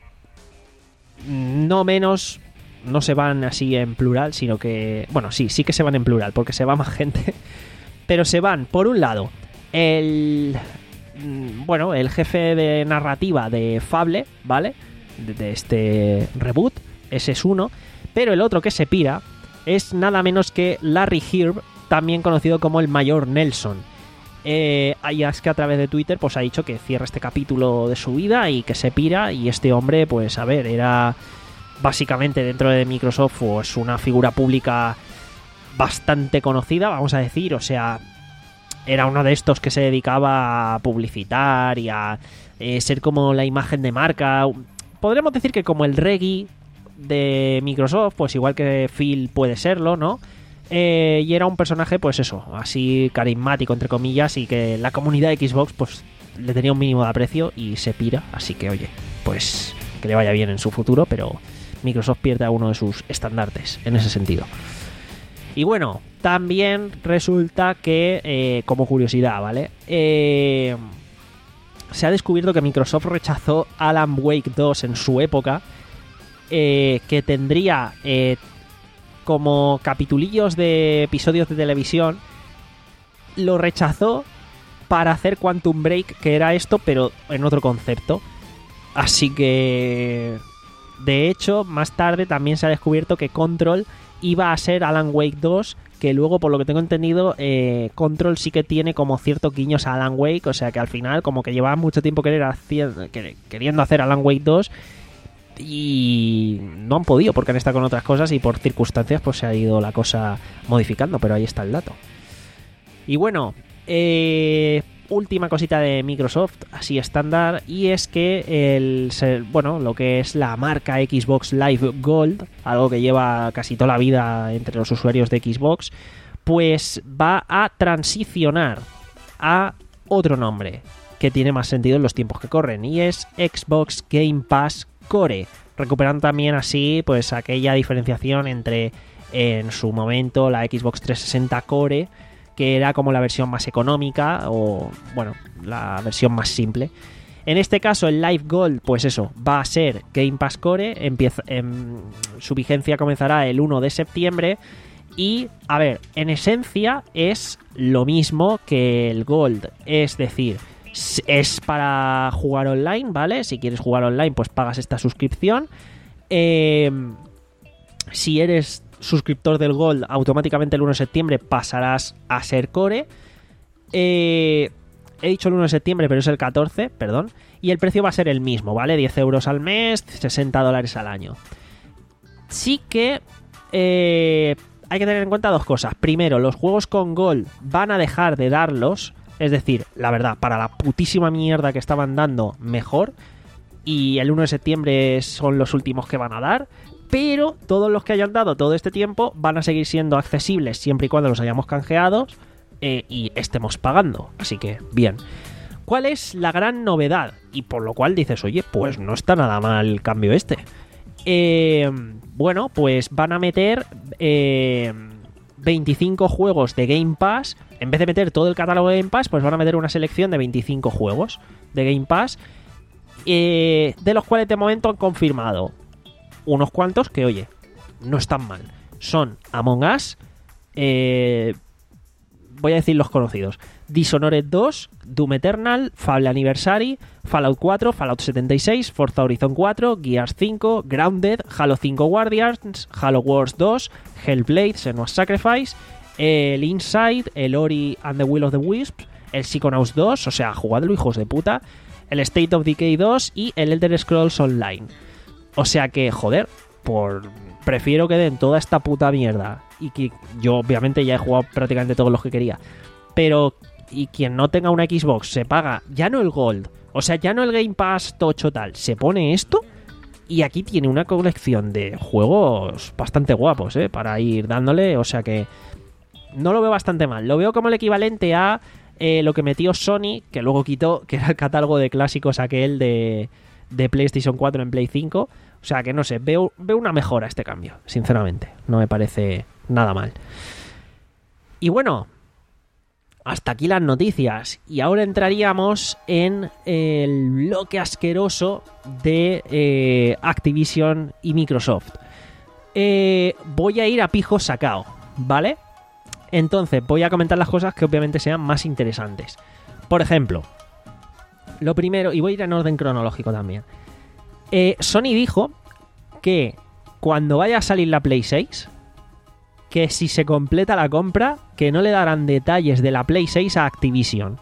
no menos... No se van así en plural, sino que... Bueno, sí, sí que se van en plural, porque se va más gente. Pero se van, por un lado, el... Bueno, el jefe de narrativa de Fable, ¿vale? De, de este reboot, ese es uno. Pero el otro que se pira es nada menos que Larry Hirb, también conocido como el Mayor Nelson. Eh, y es que a través de Twitter pues ha dicho que cierra este capítulo de su vida y que se pira. Y este hombre, pues a ver, era... Básicamente dentro de Microsoft pues una figura pública bastante conocida, vamos a decir, o sea, era uno de estos que se dedicaba a publicitar y a eh, ser como la imagen de marca. Podríamos decir que como el Reggie de Microsoft, pues igual que Phil puede serlo, ¿no? Eh, y era un personaje, pues eso, así carismático, entre comillas, y que la comunidad de Xbox, pues le tenía un mínimo de aprecio y se pira. Así que, oye, pues que le vaya bien en su futuro, pero Microsoft pierde a uno de sus estandartes en ese sentido. Y bueno, también resulta que, eh, como curiosidad, ¿vale? Eh, se ha descubierto que Microsoft rechazó Alan Wake dos en su época, eh, que tendría eh, como capitulillos de episodios de televisión. Lo rechazó para hacer Quantum Break, que era esto, pero en otro concepto. Así que, de hecho, más tarde también se ha descubierto que Control iba a ser Alan Wake dos, que luego, por lo que tengo entendido, eh, Control sí que tiene como ciertos guiños a Alan Wake, o sea que al final como que llevaba mucho tiempo querer hacer, queriendo hacer Alan Wake dos y no han podido porque han estado con otras cosas y por circunstancias pues se ha ido la cosa modificando, pero ahí está el dato. Y bueno, eh, última cosita de Microsoft, así estándar, y es que el, bueno, lo que es la marca Xbox Live Gold, algo que lleva casi toda la vida entre los usuarios de Xbox, pues va a transicionar a otro nombre que tiene más sentido en los tiempos que corren, y es Xbox Game Pass Core, recuperando también así pues aquella diferenciación entre en su momento la Xbox trescientos sesenta Core, que era como la versión más económica o, bueno, la versión más simple. En este caso, el Live Gold, pues eso, va a ser Game Pass Core, empieza, en, su vigencia comenzará el uno de septiembre y, a ver, en esencia es lo mismo que el Gold, es decir, es para jugar online, ¿vale? Si quieres jugar online, pues pagas esta suscripción. Eh, si eres suscriptor del Gold, automáticamente el uno de septiembre pasarás a ser Core. Eh, he dicho el uno de septiembre, pero es el catorce, perdón. Y el precio va a ser el mismo, ¿vale? diez euros al mes, sesenta dólares al año. Sí que eh, hay que tener en cuenta dos cosas. Primero, los juegos con Gold van a dejar de darlos. Es decir, la verdad, para la putísima mierda que estaban dando, mejor. Y el uno de septiembre son los últimos que van a dar. Pero todos los que hayan dado todo este tiempo van a seguir siendo accesibles siempre y cuando los hayamos canjeado eh, y estemos pagando. Así que, bien. ¿Cuál es la gran novedad? Y por lo cual dices, oye, pues no está nada mal el cambio este. Eh, bueno, pues van a meter eh, veinticinco juegos de Game Pass. En vez de meter todo el catálogo de Game Pass, pues van a meter una selección de veinticinco juegos de Game Pass. Eh, de los cuales de momento han confirmado unos cuantos que, oye, no están mal. Son Among Us, eh, voy a decir los conocidos: Dishonored dos, Doom Eternal, Fable Anniversary, Fallout cuatro, Fallout setenta y seis, Forza Horizon cuatro, Gears cinco, Grounded, Halo cinco Guardians, Halo Wars dos, Hellblade, Senua's Sacrifice, el Inside, el Ori and the Will of the Wisps, el Psychonauts dos, o sea, jugadlo, hijos de puta, el State of Decay dos y el Elder Scrolls Online. O sea que, joder, por prefiero que den toda esta puta mierda. Y que yo obviamente ya he jugado prácticamente todos los que quería. Pero, y quien no tenga una Xbox se paga ya no el Gold, o sea, ya no el Game Pass tocho tal, se pone esto. Y aquí tiene una colección de juegos bastante guapos, ¿eh? Para ir dándole, o sea que no lo veo bastante mal. Lo veo como el equivalente a eh, lo que metió Sony, que luego quitó, que era el catálogo de clásicos aquel de... de PlayStation cuatro en Play cinco. O sea que no sé, veo, veo una mejora este cambio, sinceramente. No me parece nada mal. Y bueno, hasta aquí las noticias. Y ahora entraríamos en el bloque asqueroso de eh, Activision y Microsoft. Eh, voy a ir a pijo sacao, ¿vale? Entonces voy a comentar las cosas que obviamente sean más interesantes. Por ejemplo, lo primero, y voy a ir en orden cronológico también. Eh, Sony dijo que cuando vaya a salir la Play seis, que si se completa la compra, que no le darán detalles de la Play seis a Activision.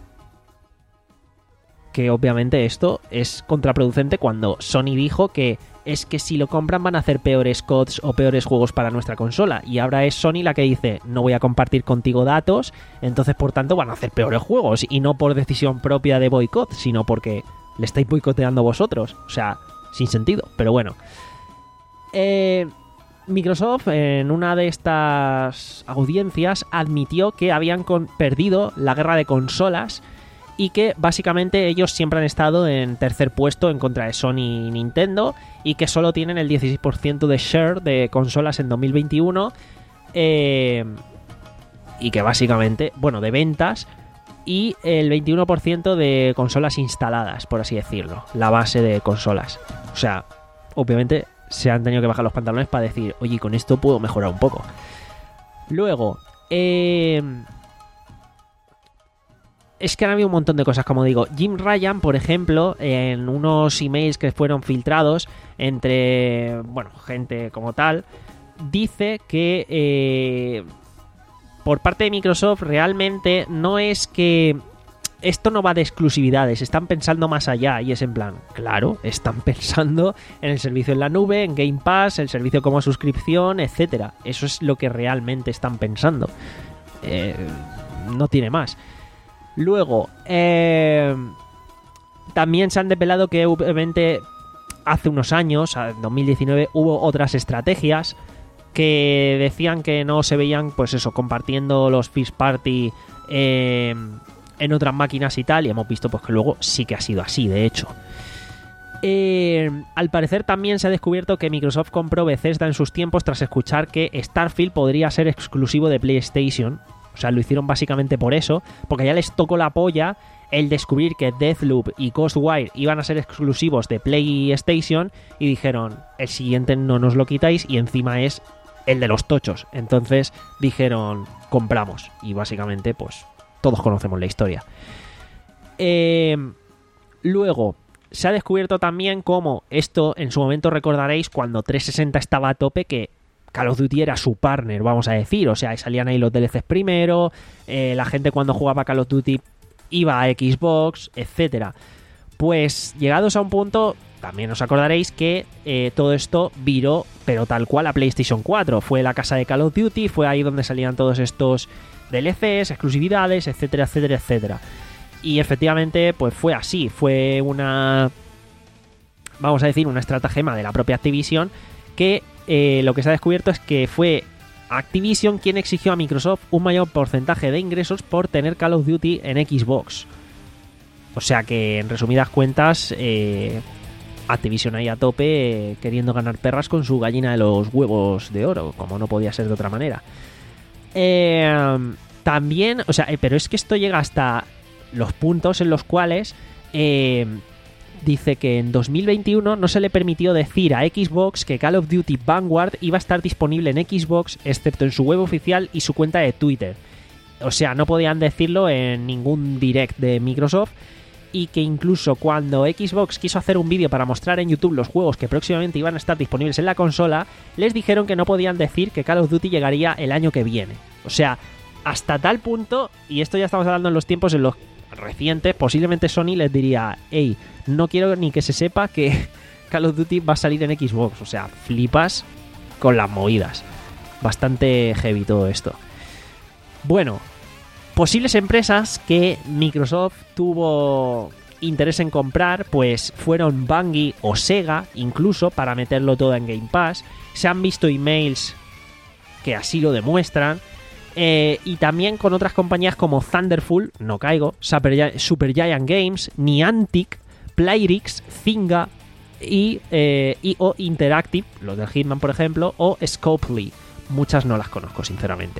Que obviamente esto es contraproducente cuando Sony dijo que es que si lo compran van a hacer peores codes o peores juegos para nuestra consola. Y ahora es Sony la que dice, no voy a compartir contigo datos, entonces por tanto van a hacer peores juegos. Y no por decisión propia de boicot, sino porque le estáis boicoteando vosotros. O sea, sin sentido, pero bueno. Eh, Microsoft en una de estas audiencias admitió que habían con- perdido la guerra de consolas y que básicamente ellos siempre han estado en tercer puesto en contra de Sony y Nintendo y que solo tienen el dieciséis por ciento de share de consolas en dos mil veintiuno eh, y que básicamente, bueno, de ventas y el veintiuno por ciento de consolas instaladas, por así decirlo, la base de consolas. O sea, obviamente se han tenido que bajar los pantalones para decir, oye, con esto puedo mejorar un poco. Luego, eh... es que han habido un montón de cosas, como digo. Jim Ryan, por ejemplo, en unos emails que fueron filtrados entre, bueno, gente como tal, dice que eh, por parte de Microsoft realmente no es que esto no va de exclusividades, están pensando más allá y es en plan, claro, están pensando en el servicio en la nube, en Game Pass, el servicio como suscripción, etcétera. Eso es lo que realmente están pensando. Eh, no tiene más. Luego, eh, también se han desvelado que obviamente hace unos años, en dos mil diecinueve, hubo otras estrategias que decían que no se veían, pues eso, compartiendo los first party eh, en otras máquinas y tal, y hemos visto pues que luego sí que ha sido así, de hecho. Eh, al parecer también se ha descubierto que Microsoft compró Bethesda en sus tiempos tras escuchar que Starfield podría ser exclusivo de PlayStation. O sea, lo hicieron básicamente por eso, porque ya les tocó la polla el descubrir que Deathloop y Ghostwire iban a ser exclusivos de PlayStation y dijeron, el siguiente no nos lo quitáis y encima es el de los tochos. Entonces dijeron, compramos. Y básicamente, pues, todos conocemos la historia. Eh, luego, se ha descubierto también cómo esto, en su momento recordaréis, cuando trescientos sesenta estaba a tope, que Call of Duty era su partner, vamos a decir. O sea, salían ahí los D L Cs primero, eh, la gente cuando jugaba Call of Duty iba a Xbox, etcétera. Pues llegados a un punto, también os acordaréis que eh, todo esto viró, pero tal cual, a PlayStation cuatro. Fue la casa de Call of Duty, fue ahí donde salían todos estos D L Cs, exclusividades, etcétera, etcétera, etcétera. Y efectivamente, pues fue así. Fue una, vamos a decir, una estratagema de la propia Activision que eh, lo que se ha descubierto es que fue Activision quien exigió a Microsoft un mayor porcentaje de ingresos por tener Call of Duty en Xbox. O sea que, en resumidas cuentas, eh, Activision ahí a tope eh, queriendo ganar perras con su gallina de los huevos de oro, como no podía ser de otra manera. Eh, también, o sea, eh, pero es que esto llega hasta los puntos en los cuales eh, dice que en dos mil veintiuno no se le permitió decir a Xbox que Call of Duty Vanguard iba a estar disponible en Xbox, excepto en su web oficial y su cuenta de Twitter. O sea, no podían decirlo en ningún direct de Microsoft. Y que incluso cuando Xbox quiso hacer un vídeo para mostrar en YouTube los juegos que próximamente iban a estar disponibles en la consola, les dijeron que no podían decir que Call of Duty llegaría el año que viene. O sea, hasta tal punto, y esto ya estamos hablando en los tiempos en los recientes, posiblemente Sony les diría, hey, no quiero ni que se sepa que Call of Duty va a salir en Xbox. O sea, flipas con las movidas. Bastante heavy todo esto. Bueno, posibles empresas que Microsoft tuvo interés en comprar, pues fueron Bungie o Sega, incluso, para meterlo todo en Game Pass. Se han visto emails que así lo demuestran. Eh, y también con otras compañías como Thunderful, no caigo, Super, Supergiant Games, Niantic, Playrix, Zynga y eh, I O Interactive, los del Hitman por ejemplo, o Scopely. Muchas no las conozco, sinceramente.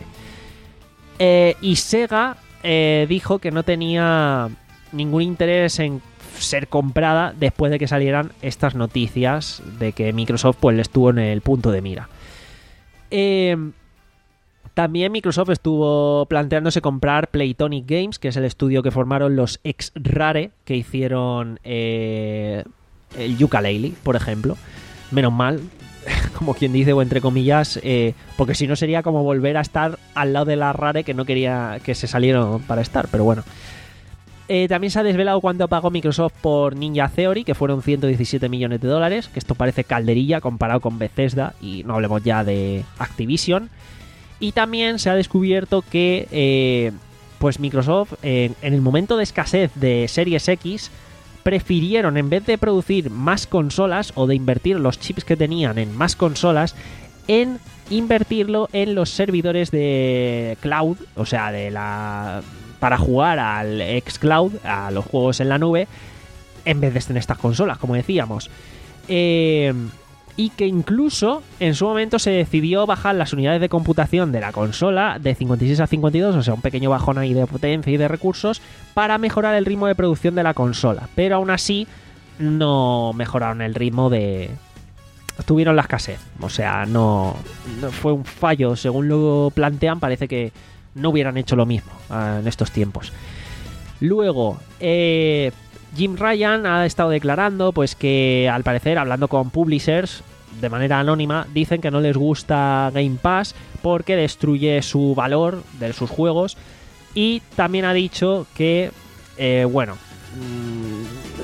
Eh, y Sega eh, dijo que no tenía ningún interés en ser comprada después de que salieran estas noticias de que Microsoft pues le estuvo en el punto de mira. Eh, también Microsoft estuvo planteándose comprar Playtonic Games, que es el estudio que formaron los ex Rare que hicieron eh, el Yooka-Laylee, por ejemplo. Menos mal, como quien dice, o entre comillas, eh, porque si no sería como volver a estar al lado de la Rare que no quería que se salieron para estar, pero bueno. Eh, también se ha desvelado cuánto pagó Microsoft por Ninja Theory, que fueron ciento diecisiete millones de dólares, que esto parece calderilla comparado con Bethesda, y no hablemos ya de Activision. Y también se ha descubierto que eh, pues Microsoft, eh, en el momento de escasez de Series X, prefirieron, en vez de producir más consolas o de invertir los chips que tenían en más consolas, en invertirlo en los servidores de cloud, o sea, de la para jugar al xCloud, a los juegos en la nube, en vez de en estas consolas, como decíamos. Eh, y que incluso en su momento se decidió bajar las unidades de computación de la consola de cincuenta y seis a cincuenta y dos, o sea, un pequeño bajón ahí de potencia y de recursos, para mejorar el ritmo de producción de la consola. Pero aún así no mejoraron el ritmo de... Tuvieron la escasez, o sea, no, no fue un fallo, según lo plantean, parece que no hubieran hecho lo mismo uh, en estos tiempos. Luego, eh, Jim Ryan ha estado declarando pues que, al parecer, hablando con publishers de manera anónima, dicen que no les gusta Game Pass porque destruye su valor de sus juegos, y también ha dicho que, eh, bueno... Mmm,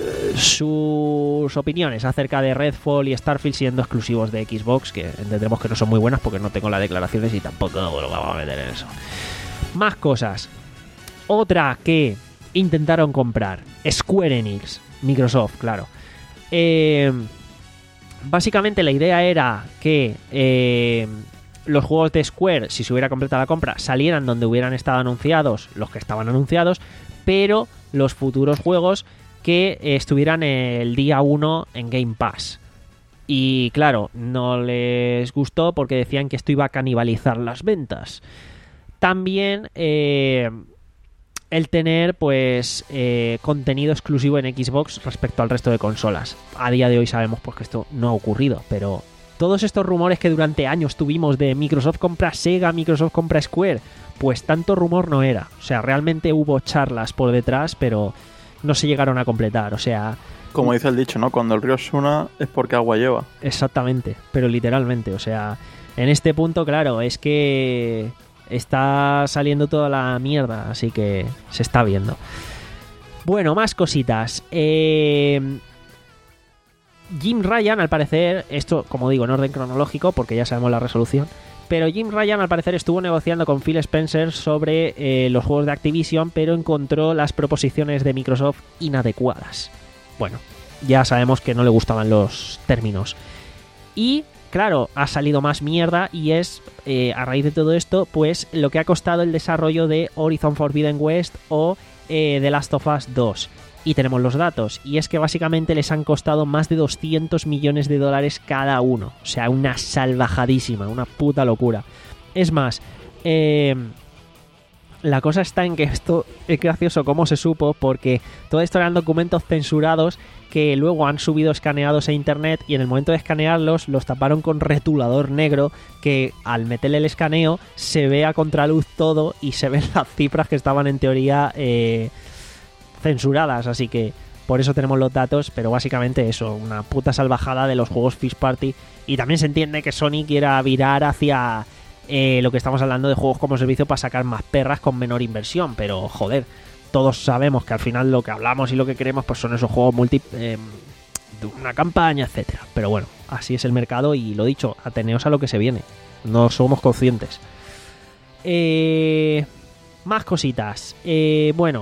sus opiniones acerca de Redfall y Starfield siendo exclusivos de Xbox, que entendremos que no son muy buenas porque no tengo las declaraciones y tampoco lo vamos a meter en eso. Más cosas. Otra que intentaron comprar, Square Enix, Microsoft, claro. Eh, básicamente la idea era que eh, los juegos de Square, si se hubiera completado la compra, salieran donde hubieran estado anunciados los que estaban anunciados, pero los futuros juegos que estuvieran el día uno en Game Pass. Y claro, no les gustó porque decían que esto iba a canibalizar las ventas. También eh, el tener pues eh, contenido exclusivo en Xbox respecto al resto de consolas. A día de hoy sabemos pues que esto no ha ocurrido, pero todos estos rumores que durante años tuvimos de Microsoft compra Sega, Microsoft compra Square, pues tanto rumor no era. O sea, realmente hubo charlas por detrás, pero no se llegaron a completar, o sea... Como dice el dicho, ¿no? Cuando el río suena es porque agua lleva. Exactamente, pero literalmente, o sea... En este punto, claro, es que está saliendo toda la mierda, así que se está viendo. Bueno, más cositas. Eh... Jim Ryan, al parecer, esto, como digo, en orden cronológico, porque ya sabemos la resolución... Pero Jim Ryan, al parecer, estuvo negociando con Phil Spencer sobre eh, los juegos de Activision, pero encontró las proposiciones de Microsoft inadecuadas. Bueno, ya sabemos que no le gustaban los términos. Y, claro, ha salido más mierda, y es, eh, a raíz de todo esto, pues lo que ha costado el desarrollo de Horizon Forbidden West o eh, The Last of Us dos. Y tenemos los datos, y es que básicamente les han costado más de doscientos millones de dólares cada uno. O sea, una salvajadísima, una puta locura. Es más, eh, la cosa está en que esto es gracioso cómo se supo, porque todo esto eran documentos censurados que luego han subido escaneados a internet, y en el momento de escanearlos los taparon con retulador negro, que al meterle el escaneo se ve a contraluz todo y se ven las cifras que estaban en teoría... Eh, censuradas, así que por eso tenemos los datos, pero básicamente eso, una puta salvajada de los juegos First Party. Y también se entiende que Sony quiera virar hacia eh, lo que estamos hablando de juegos como servicio para sacar más perras con menor inversión, pero joder, todos sabemos que al final lo que hablamos y lo que queremos pues son esos juegos multi eh, de una campaña, etcétera. Pero bueno, así es el mercado, y lo dicho, ateneos a lo que se viene, no somos conscientes. Eh, más cositas. Eh, bueno,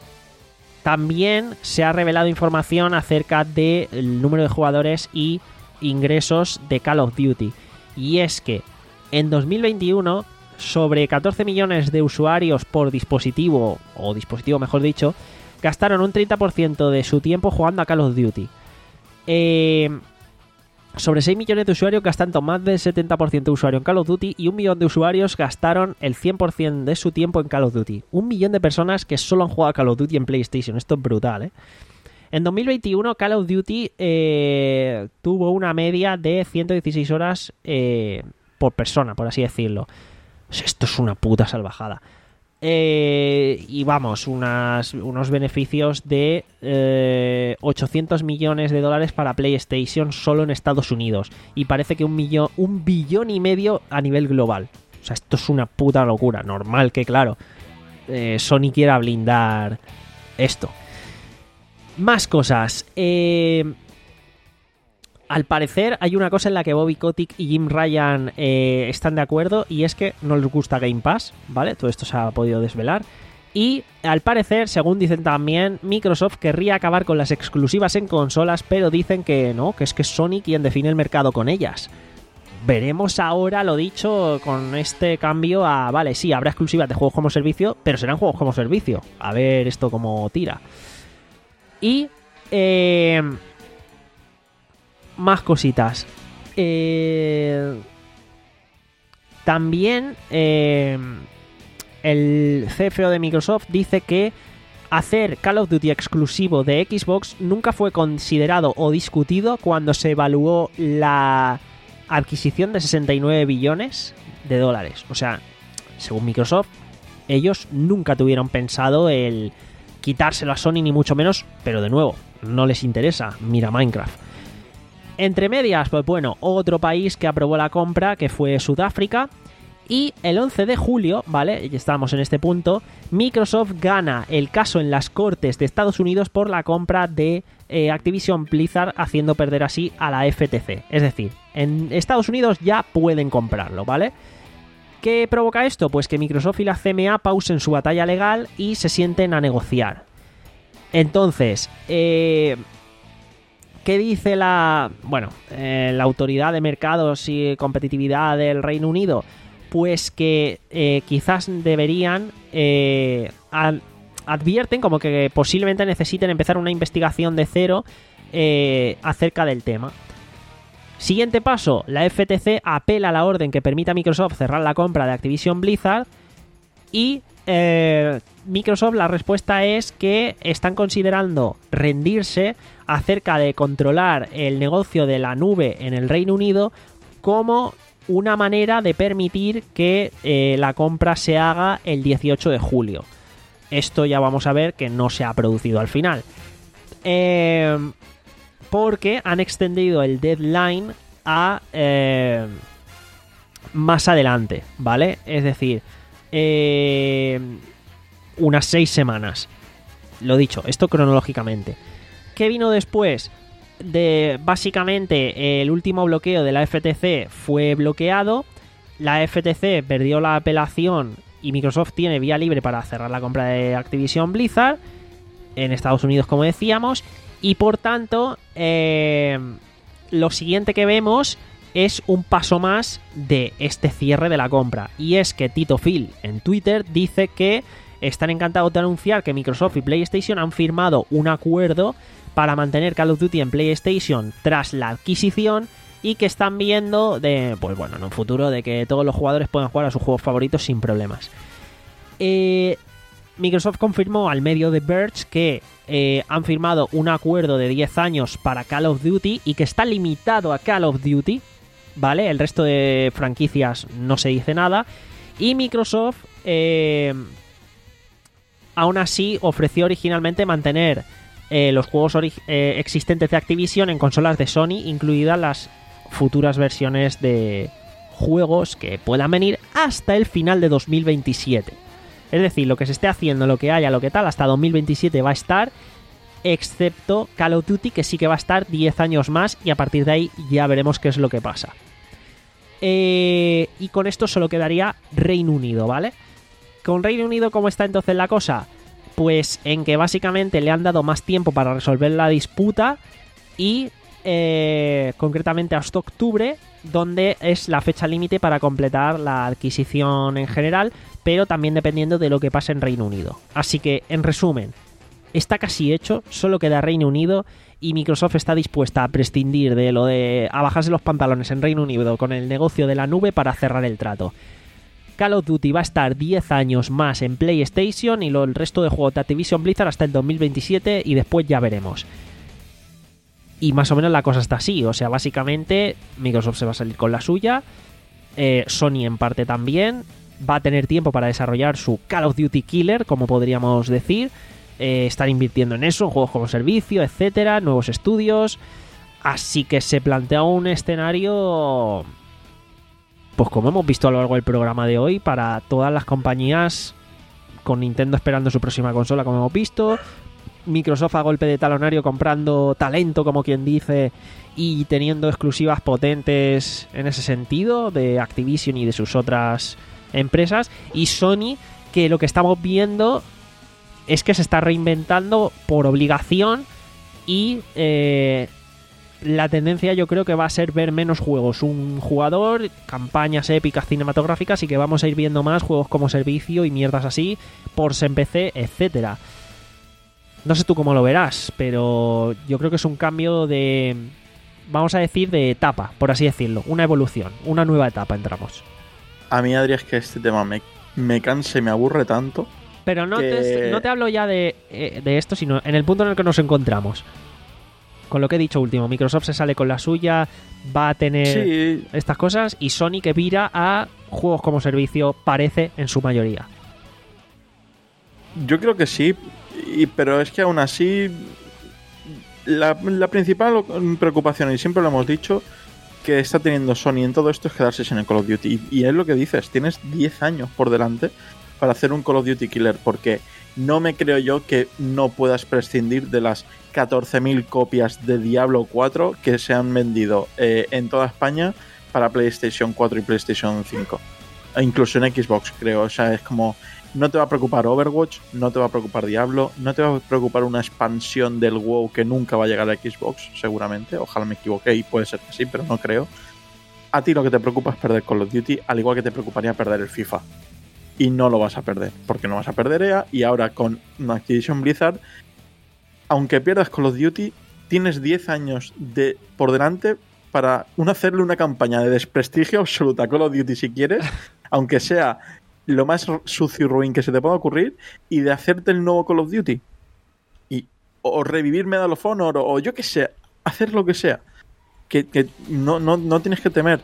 también se ha revelado información acerca del número de jugadores y ingresos de Call of Duty. Y es que en dos mil veintiuno, sobre catorce millones de usuarios por dispositivo, o dispositivo mejor dicho, gastaron un treinta por ciento de su tiempo jugando a Call of Duty. Eh... Sobre seis millones de usuarios gastan más del setenta por ciento de usuarios en Call of Duty, y un millón de usuarios gastaron el cien por ciento de su tiempo en Call of Duty. Un millón de personas que solo han jugado a Call of Duty en PlayStation. Esto es brutal, ¿eh? En dos mil veintiuno Call of Duty eh, tuvo una media de ciento dieciséis horas eh, por persona, por así decirlo. Esto es una puta salvajada. Eh, y vamos, unas, unos beneficios de eh, ochocientos millones de dólares para PlayStation solo en Estados Unidos, y parece que un millón, un billón y medio a nivel global. O sea, esto es una puta locura. Normal que, claro, eh, Sony quiera blindar esto. Más cosas. Eh, al parecer hay una cosa en la que Bobby Kotick y Jim Ryan eh, están de acuerdo, y es que no les gusta Game Pass, ¿vale? Todo esto se ha podido desvelar. Y al parecer, según dicen también, Microsoft querría acabar con las exclusivas en consolas, pero dicen que no, que es que es Sony quien define el mercado con ellas. Veremos ahora, lo dicho, con este cambio a, vale, sí, habrá exclusivas de juegos como servicio, pero serán juegos como servicio. A ver esto cómo tira. Y eh, más cositas. Eh, también eh, el C F O de Microsoft dice que hacer Call of Duty exclusivo de Xbox nunca fue considerado o discutido cuando se evaluó la adquisición de sesenta y nueve billones de dólares. O sea, según Microsoft, ellos nunca tuvieron pensado el quitárselo a Sony, ni mucho menos, pero de nuevo, no les interesa. Mira Minecraft. Entre medias, pues bueno, otro país que aprobó la compra, que fue Sudáfrica. Y el once de julio, ¿vale? Ya estamos en este punto, Microsoft gana el caso en las Cortes de Estados Unidos por la compra de eh, Activision Blizzard, haciendo perder así a la F T C. Es decir, en Estados Unidos ya pueden comprarlo, ¿vale? ¿Qué provoca esto? Pues que Microsoft y la C M A pausen su batalla legal y se sienten a negociar. Entonces, eh... ¿qué dice la, bueno, eh, la Autoridad de Mercados y Competitividad del Reino Unido? Pues que eh, quizás deberían, eh, ad- advierten como que posiblemente necesiten empezar una investigación de cero eh, acerca del tema. Siguiente paso, la F T C apela a la orden que permita a Microsoft cerrar la compra de Activision Blizzard y eh, Microsoft, la respuesta es que están considerando rendirse acerca de controlar el negocio de la nube en el Reino Unido como una manera de permitir que eh, la compra se haga el dieciocho de julio. Esto ya vamos a ver que no se ha producido al final. Eh, porque han extendido el deadline a eh, más adelante, ¿vale? Es decir, eh, unas seis semanas. Lo dicho, esto cronológicamente. ¿Qué vino después? De básicamente el último bloqueo de la F T C fue bloqueado, la F T C perdió la apelación y Microsoft tiene vía libre para cerrar la compra de Activision Blizzard en Estados Unidos, como decíamos, y por tanto eh, lo siguiente que vemos es un paso más de este cierre de la compra, y es que Tito Phil en Twitter dice que están encantados de anunciar que Microsoft y PlayStation han firmado un acuerdo para mantener Call of Duty en PlayStation tras la adquisición y que están viendo de, pues bueno, en un futuro de que todos los jugadores puedan jugar a sus juegos favoritos sin problemas. Eh, Microsoft confirmó al medio The Verge que eh, han firmado un acuerdo de diez años para Call of Duty y que está limitado a Call of Duty, ¿vale? El resto de franquicias no se dice nada. Y Microsoft eh, aún así ofreció originalmente mantener Eh, los juegos ori- eh, existentes de Activision en consolas de Sony, incluidas las futuras versiones de juegos que puedan venir hasta el final de dos mil veintisiete. Es decir, lo que se esté haciendo, lo que haya, lo que tal, hasta dos mil veintisiete va a estar, excepto Call of Duty, que sí que va a estar diez años más, y a partir de ahí ya veremos qué es lo que pasa. Eh, y con esto solo quedaría Reino Unido, ¿vale? Con Reino Unido, ¿cómo está entonces la cosa? Pues en que básicamente le han dado más tiempo para resolver la disputa y eh, concretamente hasta octubre, donde es la fecha límite para completar la adquisición en general, pero también dependiendo de lo que pase en Reino Unido. Así que, en resumen, está casi hecho, solo queda Reino Unido y Microsoft está dispuesta a prescindir de lo de a bajarse los pantalones en Reino Unido con el negocio de la nube para cerrar el trato. Call of Duty va a estar diez años más en PlayStation y lo, el resto de juegos de Activision Blizzard hasta el dos mil veintisiete y después ya veremos. Y más o menos la cosa está así, o sea, básicamente Microsoft se va a salir con la suya, eh, Sony en parte también, va a tener tiempo para desarrollar su Call of Duty Killer, como podríamos decir, eh, estar invirtiendo en eso, en juegos como servicio, etcétera, nuevos estudios, así que se plantea un escenario, pues como hemos visto a lo largo del programa de hoy, para todas las compañías, con Nintendo esperando su próxima consola, como hemos visto, Microsoft a golpe de talonario comprando talento, como quien dice, y teniendo exclusivas potentes en ese sentido de Activision y de sus otras empresas, y Sony, que lo que estamos viendo es que se está reinventando por obligación y eh, la tendencia yo creo que va a ser ver menos juegos. Un jugador, campañas épicas cinematográficas y que vamos a ir viendo más juegos como servicio y mierdas así, por en P C, etcétera. No sé tú cómo lo verás, pero yo creo que es un cambio de, vamos a decir, de etapa, por así decirlo. Una evolución, una nueva etapa entramos. A mí, Adri, es que este tema me, me cansa y me aburre tanto. Pero no, que... te, no te hablo ya de, de esto, sino en el punto en el que nos encontramos. Con lo que he dicho último, Microsoft se sale con la suya, va a tener sí. estas cosas, y Sony que vira a juegos como servicio, parece, en su mayoría. Yo creo que sí, y, pero es que aún así la, la principal preocupación, y siempre lo hemos dicho, que está teniendo Sony en todo esto es quedarse sin el Call of Duty. Y, y es lo que dices, tienes diez años por delante para hacer un Call of Duty killer, porque no me creo yo que no puedas prescindir de las catorce mil copias de Diablo cuatro que se han vendido eh, en toda España para PlayStation cuatro y PlayStation cinco. E incluso en Xbox, creo. O sea, es como... No te va a preocupar Overwatch, no te va a preocupar Diablo, no te va a preocupar una expansión del WoW que nunca va a llegar a Xbox, seguramente. Ojalá me equivoqué y puede ser que sí, pero no creo. A ti lo que te preocupa es perder Call of Duty, al igual que te preocuparía perder el FIFA. Y no lo vas a perder, porque no vas a perder E A. Y ahora con Activision Blizzard, aunque pierdas Call of Duty, tienes diez años de por delante para un hacerle una campaña de desprestigio absoluta a Call of Duty si quieres, aunque sea lo más sucio y ruin que se te pueda ocurrir, y de hacerte el nuevo Call of Duty. Y, o revivir Medal of Honor, o, o yo qué sé, hacer lo que sea. Que, que no, no, no tienes que temer.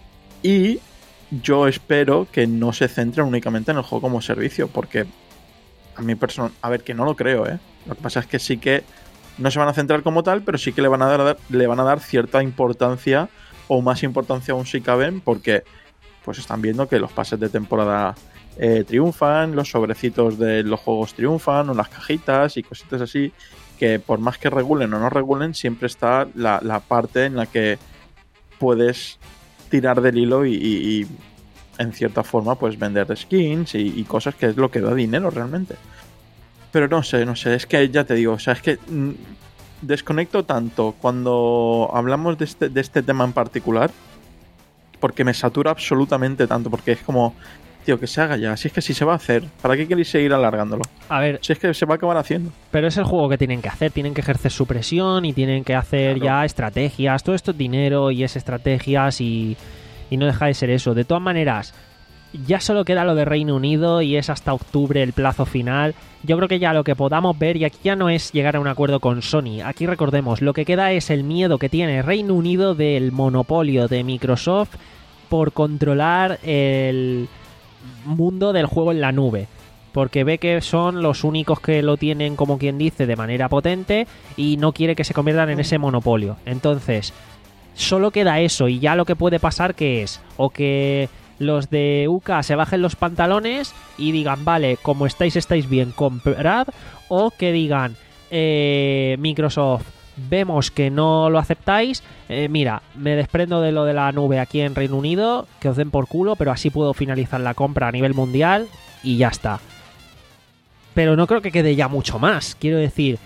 Y yo espero que no se centren únicamente en el juego como servicio, porque a mi persona, a ver, que no lo creo, ¿eh? Lo que pasa es que sí que no se van a centrar como tal, pero sí que le van a dar, le van a dar cierta importancia, o más importancia aún si caben, porque pues están viendo que los pases de temporada eh, triunfan, los sobrecitos de los juegos triunfan, o las cajitas y cositas así, que por más que regulen o no regulen, siempre está la, la parte en la que puedes tirar del hilo y, y, y en cierta forma pues vender skins y, y cosas, que es lo que da dinero realmente. Pero no sé, no sé, es que ya te digo, o sea, es que mmm, desconecto tanto cuando hablamos de este, de este tema en particular, porque me satura absolutamente tanto, porque es como, tío, que se haga ya. Si es que si se va a hacer, ¿para qué queréis seguir alargándolo? A ver, si es que se va a acabar haciendo. Pero es el juego que tienen que hacer, tienen que ejercer su presión y tienen que hacer claro. ya estrategias. Todo esto es dinero y es estrategias y, y no deja de ser eso. De todas maneras, ya solo queda lo de Reino Unido y es hasta octubre el plazo final. Yo creo que ya lo que podamos ver, y aquí ya no es llegar a un acuerdo con Sony, aquí recordemos, lo que queda es el miedo que tiene Reino Unido del monopolio de Microsoft por controlar el mundo del juego en la nube, porque ve que son los únicos que lo tienen, como quien dice, de manera potente, y no quiere que se conviertan en ese monopolio. Entonces, solo queda eso, y ya lo que puede pasar que es, o que los de U K se bajen los pantalones y digan, vale, como estáis, estáis bien, comprad, o que digan, eh, Microsoft, vemos que no lo aceptáis, eh, mira, me desprendo de lo de la nube aquí en Reino Unido, que os den por culo, pero así puedo finalizar la compra a nivel mundial y ya está. Pero no creo que quede ya mucho más, quiero decir,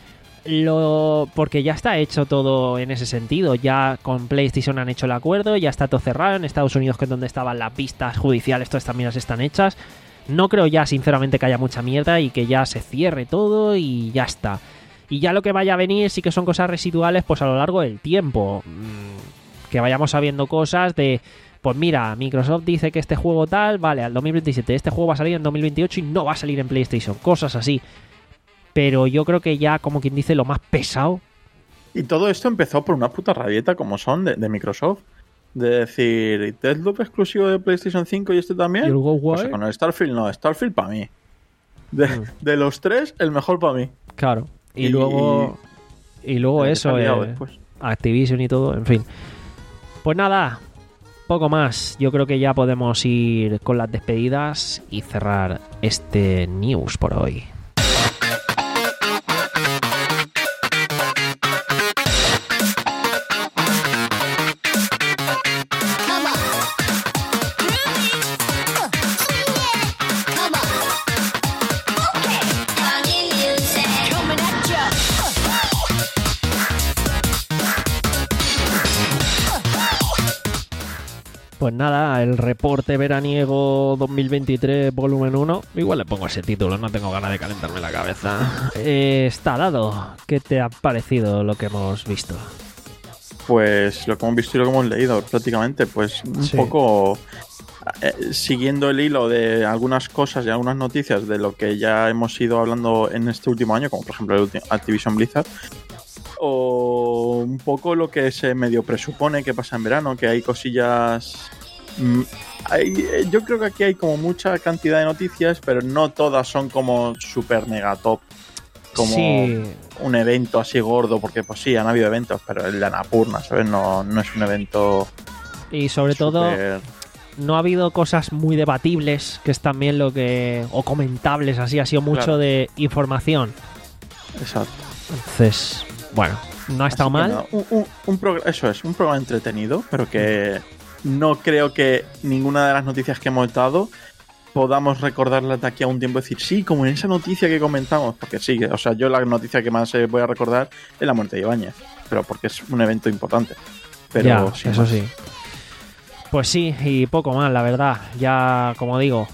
lo porque ya está hecho todo en ese sentido. Ya con PlayStation han hecho el acuerdo, ya está todo cerrado. En Estados Unidos, que es donde estaban las pistas judiciales, todas estas miras están hechas. No creo ya, sinceramente, que haya mucha mierda y que ya se cierre todo y ya está. Y ya lo que vaya a venir sí que son cosas residuales, pues a lo largo del tiempo. Que vayamos sabiendo cosas de, pues mira, Microsoft dice que este juego tal, vale, al dos mil veintisiete, este juego va a salir en dos mil veintiocho y no va a salir en PlayStation. Cosas así. Pero yo creo que ya, como quien dice, lo más pesado. Y todo esto empezó por una puta rabieta como son de, de Microsoft. De decir, Deathloop exclusivo de PlayStation cinco y este también. ¿Y el Go Pues con el Starfield no, Starfield para mí. De, mm. de los tres, el mejor para mí. Claro. Y, y luego y luego eso, eh, Activision y todo, en fin. Pues nada, poco más. Yo creo que ya podemos ir con las despedidas y cerrar este news por hoy. Pues nada, el reporte veraniego dos mil veintitrés volumen uno, igual le pongo ese título, no tengo ganas de calentarme la cabeza. Eh, está dado. ¿Qué te ha parecido lo que hemos visto? Pues lo que hemos visto y lo que hemos leído prácticamente, pues un Sí. poco eh, siguiendo el hilo de algunas cosas y algunas noticias de lo que ya hemos ido hablando en este último año, como por ejemplo el ulti- Activision Blizzard, o un poco lo que se medio presupone que pasa en verano, que hay cosillas... mm, hay- eh, yo creo que aquí hay como mucha cantidad de noticias, pero no todas son como super mega top, como Sí. un evento así gordo, porque pues sí, han habido eventos, pero el de Annapurna, ¿sabes? No, no es un evento Y sobre todo, súper- no ha habido cosas muy debatibles, que es también lo que... o comentables, así, ha sido mucho Claro. de información. Exacto. Entonces, bueno, no ha estado Así que mal. nada, un, un- un progr- eso es, un programa entretenido, pero que no creo que ninguna de las noticias que hemos dado podamos recordarlas de aquí a un tiempo y decir, sí, como en esa noticia que comentamos, porque sí, o sea, yo la noticia que más eh, voy a recordar es la muerte de Ibáñez, pero porque es un evento importante. Pero Ya, sin eso más. sí. Pues sí, y poco más, la verdad. Ya, como digo,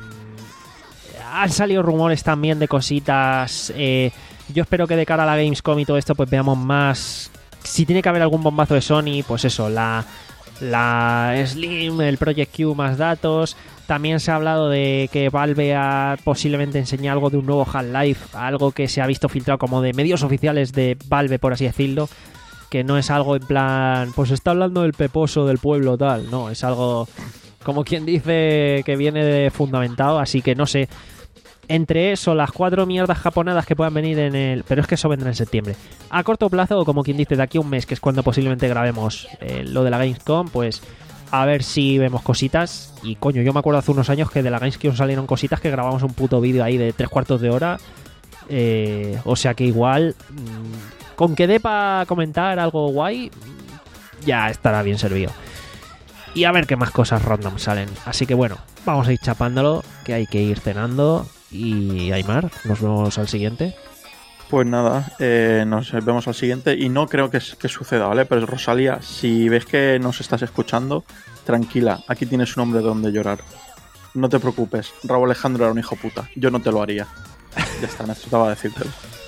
mm, han salido rumores también de cositas. eh, yo espero que de cara a la Gamescom y todo esto, pues veamos más. Si tiene que haber algún bombazo de Sony, pues eso, la, la Slim, el Project Q más datos. También se ha hablado de que Valve ha posiblemente enseñado algo de un nuevo Half-Life, algo que se ha visto filtrado como de medios oficiales de Valve, por así decirlo. Que no es algo en plan, pues está hablando del peposo del pueblo tal, no, es algo como quien dice que viene de fundamentado, así que no sé, entre eso, las cuatro mierdas japonadas que puedan venir en el... Pero es que eso vendrá en septiembre. A corto plazo, o como quien dice, de aquí a un mes, que es cuando posiblemente grabemos eh, lo de la Gamescom, pues a ver si vemos cositas. Y coño, yo me acuerdo hace unos años que de la Gamescom salieron cositas que grabamos un puto vídeo ahí de tres cuartos de hora. Eh, o sea que igual... Mmm, con que dé para comentar algo guay, ya estará bien servido. Y a ver qué más cosas random salen. Así que bueno, vamos a ir chapándolo, que hay que ir cenando. Y Aymar, nos vemos al siguiente. Pues nada, eh, nos vemos al siguiente y no creo que, que suceda, ¿vale? Pero Rosalía, si ves que nos estás escuchando, tranquila, aquí tienes un hombre donde llorar. No te preocupes, Raúl Alejandro era un hijo puta, yo no te lo haría. Ya está, necesitaba decírtelo.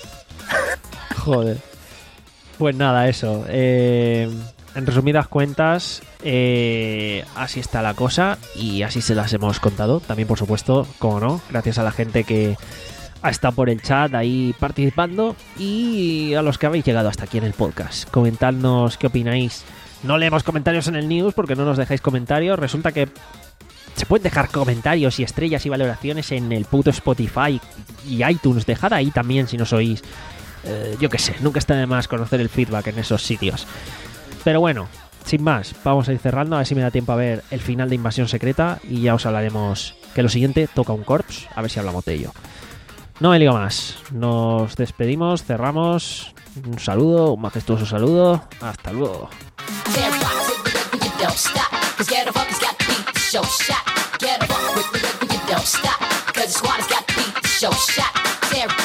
Joder. Pues nada, eso. Eh, en resumidas cuentas, eh, así está la cosa y así se las hemos contado. También, por supuesto, como no, gracias a la gente que ha estado por el chat ahí participando y a los que habéis llegado hasta aquí en el podcast. Comentadnos qué opináis. No leemos comentarios en el news porque no nos dejáis comentarios. Resulta que se pueden dejar comentarios y estrellas y valoraciones en el puto Spotify y iTunes. Dejad ahí también si no sois... Eh, yo qué sé, nunca está de más conocer el feedback en esos sitios. Pero bueno, sin más, vamos a ir cerrando, a ver si me da tiempo a ver el final de Invasión Secreta y ya os hablaremos que lo siguiente toca un corps, a ver si hablamos de ello. No me ligo más, nos despedimos, cerramos, un saludo, un majestuoso saludo, hasta luego. Get up with me, you don't stop. Cause the squad has got beat, the show shot. There